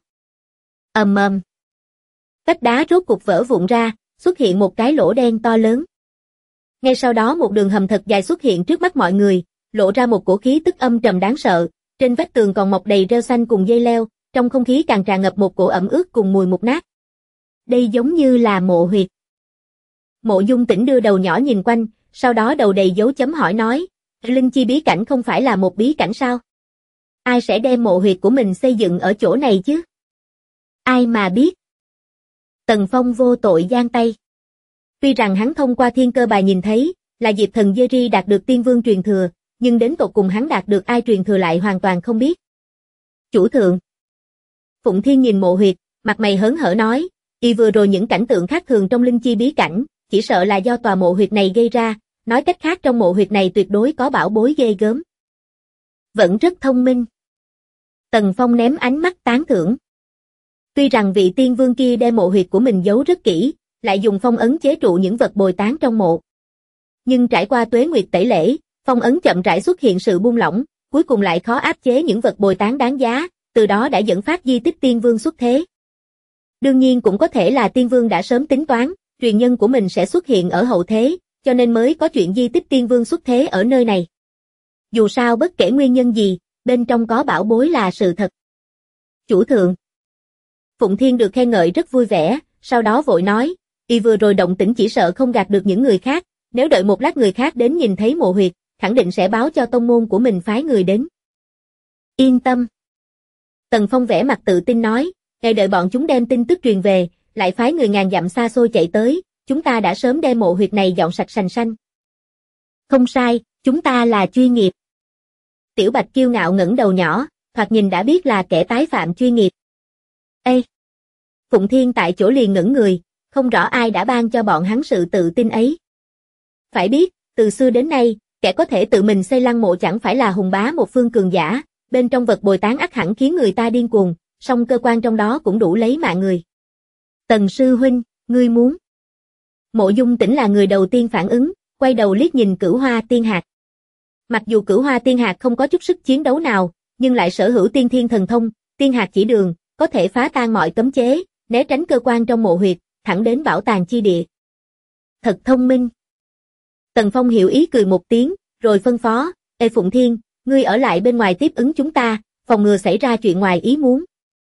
Vách đá rốt cuộc vỡ vụn ra, xuất hiện một cái lỗ đen to lớn. Ngay sau đó một đường hầm thật dài xuất hiện trước mắt mọi người, lộ ra một cổ khí tức âm trầm đáng sợ, trên vách tường còn mọc đầy rêu xanh cùng dây leo, trong không khí càng tràn ngập một cổ ẩm ướt cùng mùi mục nát. Đây giống như là mộ huyệt. Mộ Dung Tĩnh đưa đầu nhỏ nhìn quanh, sau đó đầu đầy dấu chấm hỏi nói, linh chi bí cảnh không phải là một bí cảnh sao? Ai sẽ đem mộ huyệt của mình xây dựng ở chỗ này chứ? Ai mà biết? Tần Phong vô tội giang tay. Tuy rằng hắn thông qua thiên cơ bài nhìn thấy, là Diệp Thần Jerry đạt được tiên vương truyền thừa, nhưng đến tột cùng hắn đạt được ai truyền thừa lại hoàn toàn không biết. Chủ thượng. Phụng Thiên nhìn mộ huyệt, mặt mày hớn hở nói, y vừa rồi những cảnh tượng khác thường trong linh chi bí cảnh, chỉ sợ là do tòa mộ huyệt này gây ra, nói cách khác trong mộ huyệt này tuyệt đối có bảo bối ghê gớm. Vẫn rất thông minh. Tần Phong ném ánh mắt tán thưởng. Tuy rằng vị tiên vương kia đem mộ huyệt của mình giấu rất kỹ, lại dùng phong ấn chế trụ những vật bồi tán trong mộ. Nhưng trải qua tuế nguyệt tẩy lễ, phong ấn chậm rãi xuất hiện sự buông lỏng, cuối cùng lại khó áp chế những vật bồi tán đáng giá, từ đó đã dẫn phát di tích tiên vương xuất thế. Đương nhiên cũng có thể là tiên vương đã sớm tính toán, truyền nhân của mình sẽ xuất hiện ở hậu thế, cho nên mới có chuyện di tích tiên vương xuất thế ở nơi này. Dù sao bất kể nguyên nhân gì, bên trong có bảo bối là sự thật. Chủ thượng. Phụng Thiên được khen ngợi rất vui vẻ, sau đó vội nói, y vừa rồi động tĩnh chỉ sợ không gạt được những người khác, nếu đợi một lát người khác đến nhìn thấy mộ huyệt, khẳng định sẽ báo cho tông môn của mình phái người đến. Yên tâm. Tần Phong vẽ mặt tự tin nói, ngày đợi bọn chúng đem tin tức truyền về, lại phái người ngàn dặm xa xôi chạy tới, chúng ta đã sớm đem mộ huyệt này dọn sạch sành xanh. Không sai, chúng ta là chuyên nghiệp. Tiểu Bạch kiêu ngạo ngẩng đầu nhỏ, thoạt nhìn đã biết là kẻ tái phạm chuyên nghiệp. Ê! Phụng Thiên tại chỗ liền ngẩn người, không rõ ai đã ban cho bọn hắn sự tự tin ấy. Phải biết, từ xưa đến nay, kẻ có thể tự mình xây lăng mộ chẳng phải là hùng bá một phương cường giả, bên trong vật bồi tán ắt hẳn khiến người ta điên cuồng, song cơ quan trong đó cũng đủ lấy mạng người. Tần sư huynh, ngươi muốn? Mộ Dung Tĩnh là người đầu tiên phản ứng, quay đầu liếc nhìn Cửu Hoa Tiên Hạc. Mặc dù Cửu Hoa Tiên Hạc không có chút sức chiến đấu nào, nhưng lại sở hữu tiên thiên thần thông, Tiên Hạc chỉ đường, có thể phá tan mọi cấm chế, né tránh cơ quan trong mộ huyệt, thẳng đến bảo tàng chi địa. Thật thông minh. Tần Phong hiểu ý cười một tiếng, rồi phân phó, Ê Phụng Thiên, ngươi ở lại bên ngoài tiếp ứng chúng ta, phòng ngừa xảy ra chuyện ngoài ý muốn.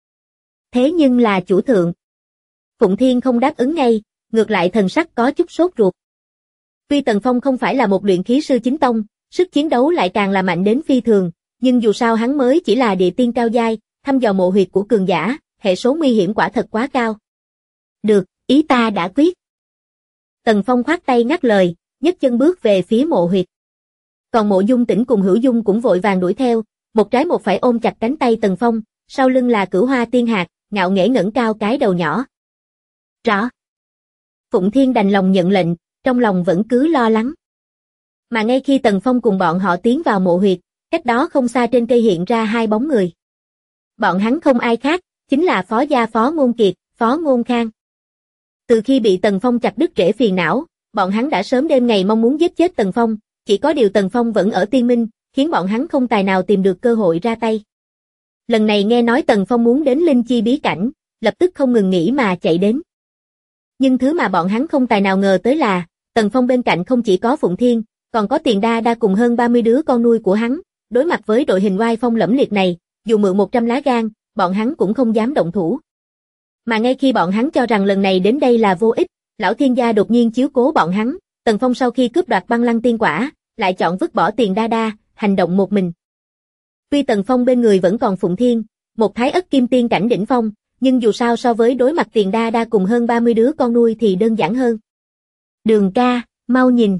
Thế nhưng là chủ thượng. Phụng Thiên không đáp ứng ngay, ngược lại thần sắc có chút sốt ruột. Tuy Tần Phong không phải là một luyện khí sư chính tông, sức chiến đấu lại càng là mạnh đến phi thường, nhưng dù sao hắn mới chỉ là địa tiên cao giai, thăm dò mộ huyệt của cường giả, hệ số nguy hiểm quả thật quá cao. Được, ý ta đã quyết. Tần Phong khoát tay ngắt lời, nhấc chân bước về phía mộ huyệt. Còn Mộ Dung Tĩnh cùng Hữu Dung cũng vội vàng đuổi theo, một trái một phải ôm chặt cánh tay Tần Phong, sau lưng là Cửu Hoa Tiên Hạc, ngạo nghễ ngẩng cao cái đầu nhỏ. Rõ. Phụng Thiên đành lòng nhận lệnh, trong lòng vẫn cứ lo lắng. Mà ngay khi Tần Phong cùng bọn họ tiến vào mộ huyệt, cách đó không xa trên cây hiện ra hai bóng người. Bọn hắn không ai khác, chính là Phó gia Phó Ngôn Kiệt, Phó Ngôn Khang. Từ khi bị Tần Phong chặt đứt rễ phiền não, bọn hắn đã sớm đêm ngày mong muốn giết chết Tần Phong, chỉ có điều Tần Phong vẫn ở Tiên Minh, khiến bọn hắn không tài nào tìm được cơ hội ra tay. Lần này nghe nói Tần Phong muốn đến Linh Chi bí cảnh, lập tức không ngừng nghỉ mà chạy đến. Nhưng thứ mà bọn hắn không tài nào ngờ tới là, Tần Phong bên cạnh không chỉ có Phụng Thiên, còn có Tiền Đa Đa cùng hơn 30 đứa con nuôi của hắn, đối mặt với đội hình oai phong lẫm liệt này, dù mượn 100 lá gan, bọn hắn cũng không dám động thủ. Mà ngay khi bọn hắn cho rằng lần này đến đây là vô ích, lão thiên gia đột nhiên chiếu cố bọn hắn, Tần Phong sau khi cướp đoạt băng lăng tiên quả, lại chọn vứt bỏ Tiền Đa Đa, hành động một mình. Tuy Tần Phong bên người vẫn còn Phụng Thiên, một thái ất kim tiên cảnh đỉnh phong, nhưng dù sao so với đối mặt Tiền Đa Đa cùng hơn 30 đứa con nuôi thì đơn giản hơn. Đường ca, mau nhìn.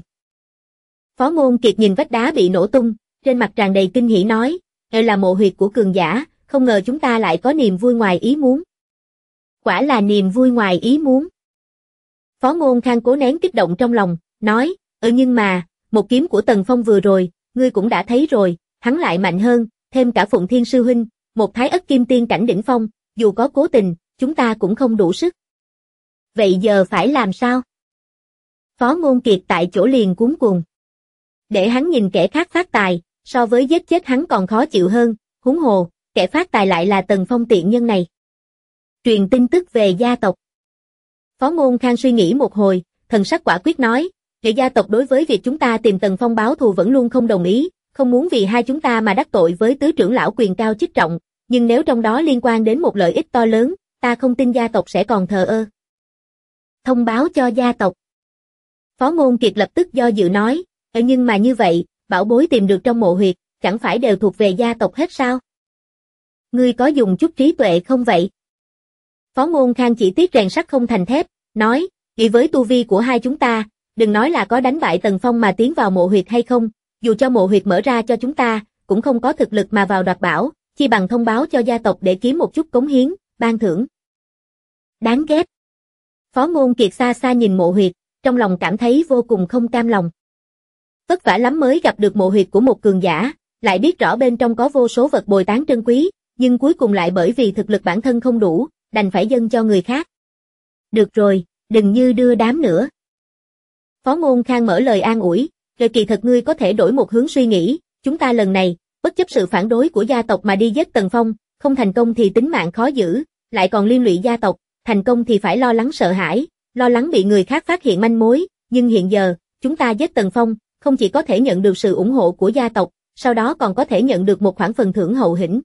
Phó Ngôn Kiệt nhìn vách đá bị nổ tung, trên mặt tràn đầy kinh hỉ nói, đây là mộ huyệt của cường giả, không ngờ chúng ta lại có niềm vui ngoài ý muốn. Quả là niềm vui ngoài ý muốn. Phó Ngôn Khang cố nén kích động trong lòng, nói, nhưng mà, một kiếm của Tần Phong vừa rồi, ngươi cũng đã thấy rồi, hắn lại mạnh hơn, thêm cả Phụng Thiên sư huynh, một thái ất kim tiên cảnh đỉnh phong, dù có cố tình, chúng ta cũng không đủ sức. Vậy giờ phải làm sao? Phó Ngôn Kiệt tại chỗ liền cuống cuồng. Để hắn nhìn kẻ khác phát tài, so với giết chết hắn còn khó chịu hơn, huống hồ, kẻ phát tài lại là Tần Phong tiện nhân này. Truyền tin tức về gia tộc. Phó Ngôn Khang suy nghĩ một hồi, thần sắc quả quyết nói, để gia tộc đối với việc chúng ta tìm Tần Phong báo thù vẫn luôn không đồng ý, không muốn vì hai chúng ta mà đắc tội với tứ trưởng lão quyền cao chức trọng, nhưng nếu trong đó liên quan đến một lợi ích to lớn, ta không tin gia tộc sẽ còn thờ ơ. Thông báo cho gia tộc. Phó Ngôn Kiệt lập tức do dự nói, nhưng mà như vậy, bảo bối tìm được trong mộ huyệt, chẳng phải đều thuộc về gia tộc hết sao? Ngươi có dùng chút trí tuệ không vậy? Phó Ngôn Khang chỉ tiếc rèn sắt không thành thép, nói, nghĩ với tu vi của hai chúng ta, đừng nói là có đánh bại Tần Phong mà tiến vào mộ huyệt hay không, dù cho mộ huyệt mở ra cho chúng ta, cũng không có thực lực mà vào đoạt bảo, chi bằng thông báo cho gia tộc để kiếm một chút cống hiến, ban thưởng. Đáng ghét. Phó Ngôn Kiệt xa xa nhìn mộ huyệt, trong lòng cảm thấy vô cùng không cam lòng. Vất vả lắm mới gặp được mộ huyệt của một cường giả, lại biết rõ bên trong có vô số vật bồi tán trân quý, nhưng cuối cùng lại bởi vì thực lực bản thân không đủ, đành phải dâng cho người khác. Được rồi, đừng như đưa đám nữa. Phó Ngôn Khang mở lời an ủi, rồi kỳ thật ngươi có thể đổi một hướng suy nghĩ, chúng ta lần này, bất chấp sự phản đối của gia tộc mà đi giết Tần Phong, không thành công thì tính mạng khó giữ, lại còn liên lụy gia tộc, thành công thì phải lo lắng sợ hãi, lo lắng bị người khác phát hiện manh mối, nhưng hiện giờ, chúng ta giết Tần Phong, không chỉ có thể nhận được sự ủng hộ của gia tộc, sau đó còn có thể nhận được một khoản phần thưởng hậu hĩnh.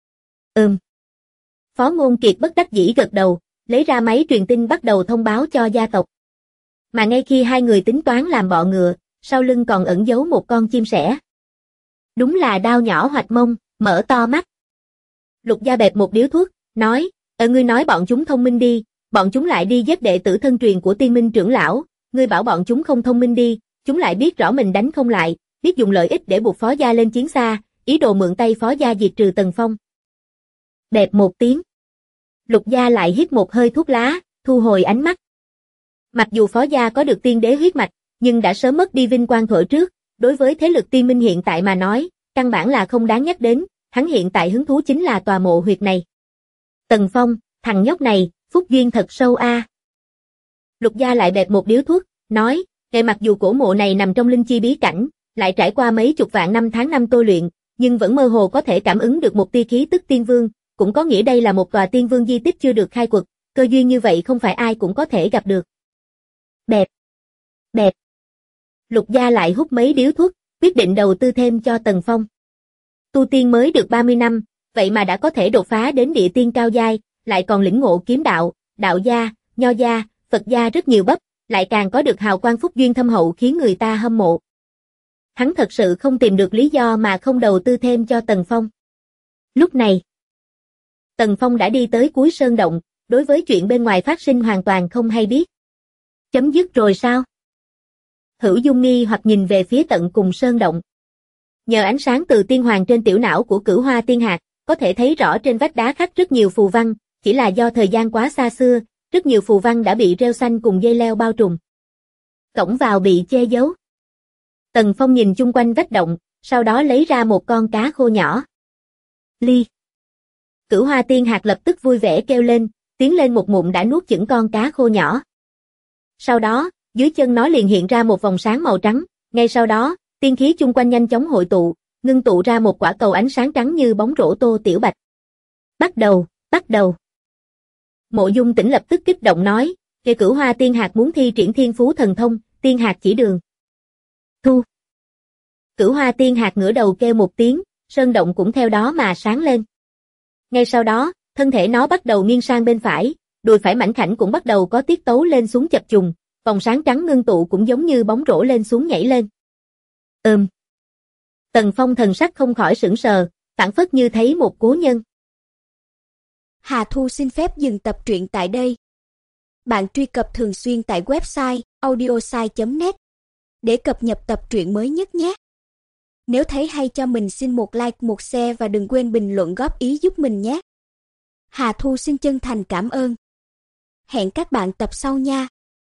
Phó Ngôn Kiệt bất đắc dĩ gật đầu, lấy ra máy truyền tin bắt đầu thông báo cho gia tộc. Mà ngay khi hai người tính toán làm bọ ngựa, sau lưng còn ẩn giấu một con chim sẻ. Đúng là đao nhỏ hoạch mông, mở to mắt. Lục Gia bẹp một điếu thuốc, nói, ngươi nói bọn chúng thông minh đi, bọn chúng lại đi giết đệ tử thân truyền của Tiên Minh trưởng lão, ngươi bảo bọn chúng không thông minh đi, chúng lại biết rõ mình đánh không lại, biết dùng lợi ích để buộc Phó gia lên chiến xa, ý đồ mượn tay Phó gia diệt trừ Tần Phong. Bẹp một tiếng. Lục Gia lại hít một hơi thuốc lá, thu hồi ánh mắt. Mặc dù Phó gia có được tiên đế huyết mạch, nhưng đã sớm mất đi vinh quang thuở trước, đối với thế lực Tiên Minh hiện tại mà nói, căn bản là không đáng nhắc đến, hắn hiện tại hứng thú chính là tòa mộ huyệt này. Tần Phong, thằng nhóc này, phúc duyên thật sâu a. Lục Gia lại bẹp một điếu thuốc, nói, mặc dù cổ mộ này nằm trong linh chi bí cảnh, lại trải qua mấy chục vạn năm tháng năm tôi luyện, nhưng vẫn mơ hồ có thể cảm ứng được một tia khí tức tiên vương, cũng có nghĩa đây là một tòa tiên vương di tích chưa được khai quật, cơ duyên như vậy không phải ai cũng có thể gặp được. Bẹp. Bẹp. Lục Gia lại hút mấy điếu thuốc, quyết định đầu tư thêm cho Tần Phong. Tu tiên mới được 30 năm, vậy mà đã có thể đột phá đến địa tiên cao giai, lại còn lĩnh ngộ kiếm đạo, đạo gia, nho gia, Phật gia rất nhiều bấp, lại càng có được hào quang phúc duyên thâm hậu khiến người ta hâm mộ. Hắn thật sự không tìm được lý do mà không đầu tư thêm cho Tần Phong. Lúc này, Tần Phong đã đi tới cuối sơn động, đối với chuyện bên ngoài phát sinh hoàn toàn không hay biết. Chấm dứt rồi sao? Hữu Dung nghi hoặc nhìn về phía tận cùng sơn động. Nhờ ánh sáng từ tiên hoàng trên tiểu não của Cửu Hoa Tiên Hạc, có thể thấy rõ trên vách đá khắc rất nhiều phù văn, chỉ là do thời gian quá xa xưa, rất nhiều phù văn đã bị rêu xanh cùng dây leo bao trùm. Cổng vào bị che giấu. Tần Phong nhìn chung quanh vách động, sau đó lấy ra một con cá khô nhỏ. Ly. Cửu Hoa Tiên Hạc lập tức vui vẻ kêu lên, tiến lên một ngụm đã nuốt chửng con cá khô nhỏ. Sau đó, dưới chân nó liền hiện ra một vòng sáng màu trắng, ngay sau đó, tiên khí chung quanh nhanh chóng hội tụ, ngưng tụ ra một quả cầu ánh sáng trắng như bóng rổ Tô Tiểu Bạch. Bắt đầu, bắt đầu. Mộ Dung Tĩnh lập tức kích động nói, kẻ Cửu Hoa Tiên Hạc muốn thi triển thiên phú thần thông, Tiên Hạc chỉ đường. Thu. Cửu Hoa Tiên Hạc ngửa đầu kêu một tiếng, sơn động cũng theo đó mà sáng lên. Ngay sau đó, thân thể nó bắt đầu nghiêng sang bên phải, đùi phải mảnh khảnh cũng bắt đầu có tiết tấu lên xuống chập trùng, vòng sáng trắng ngưng tụ cũng giống như bóng rổ lên xuống nhảy lên. Tần Phong thần sắc không khỏi sững sờ, phảng phất như thấy một cố nhân. Hà Thu xin phép dừng tập truyện tại đây. Bạn truy cập thường xuyên tại website audiosai.net để cập nhật tập truyện mới nhất nhé. Nếu thấy hay cho mình xin một like, một share và đừng quên bình luận góp ý giúp mình nhé. Hà Thu xin chân thành cảm ơn. Hẹn các bạn tập sau nha.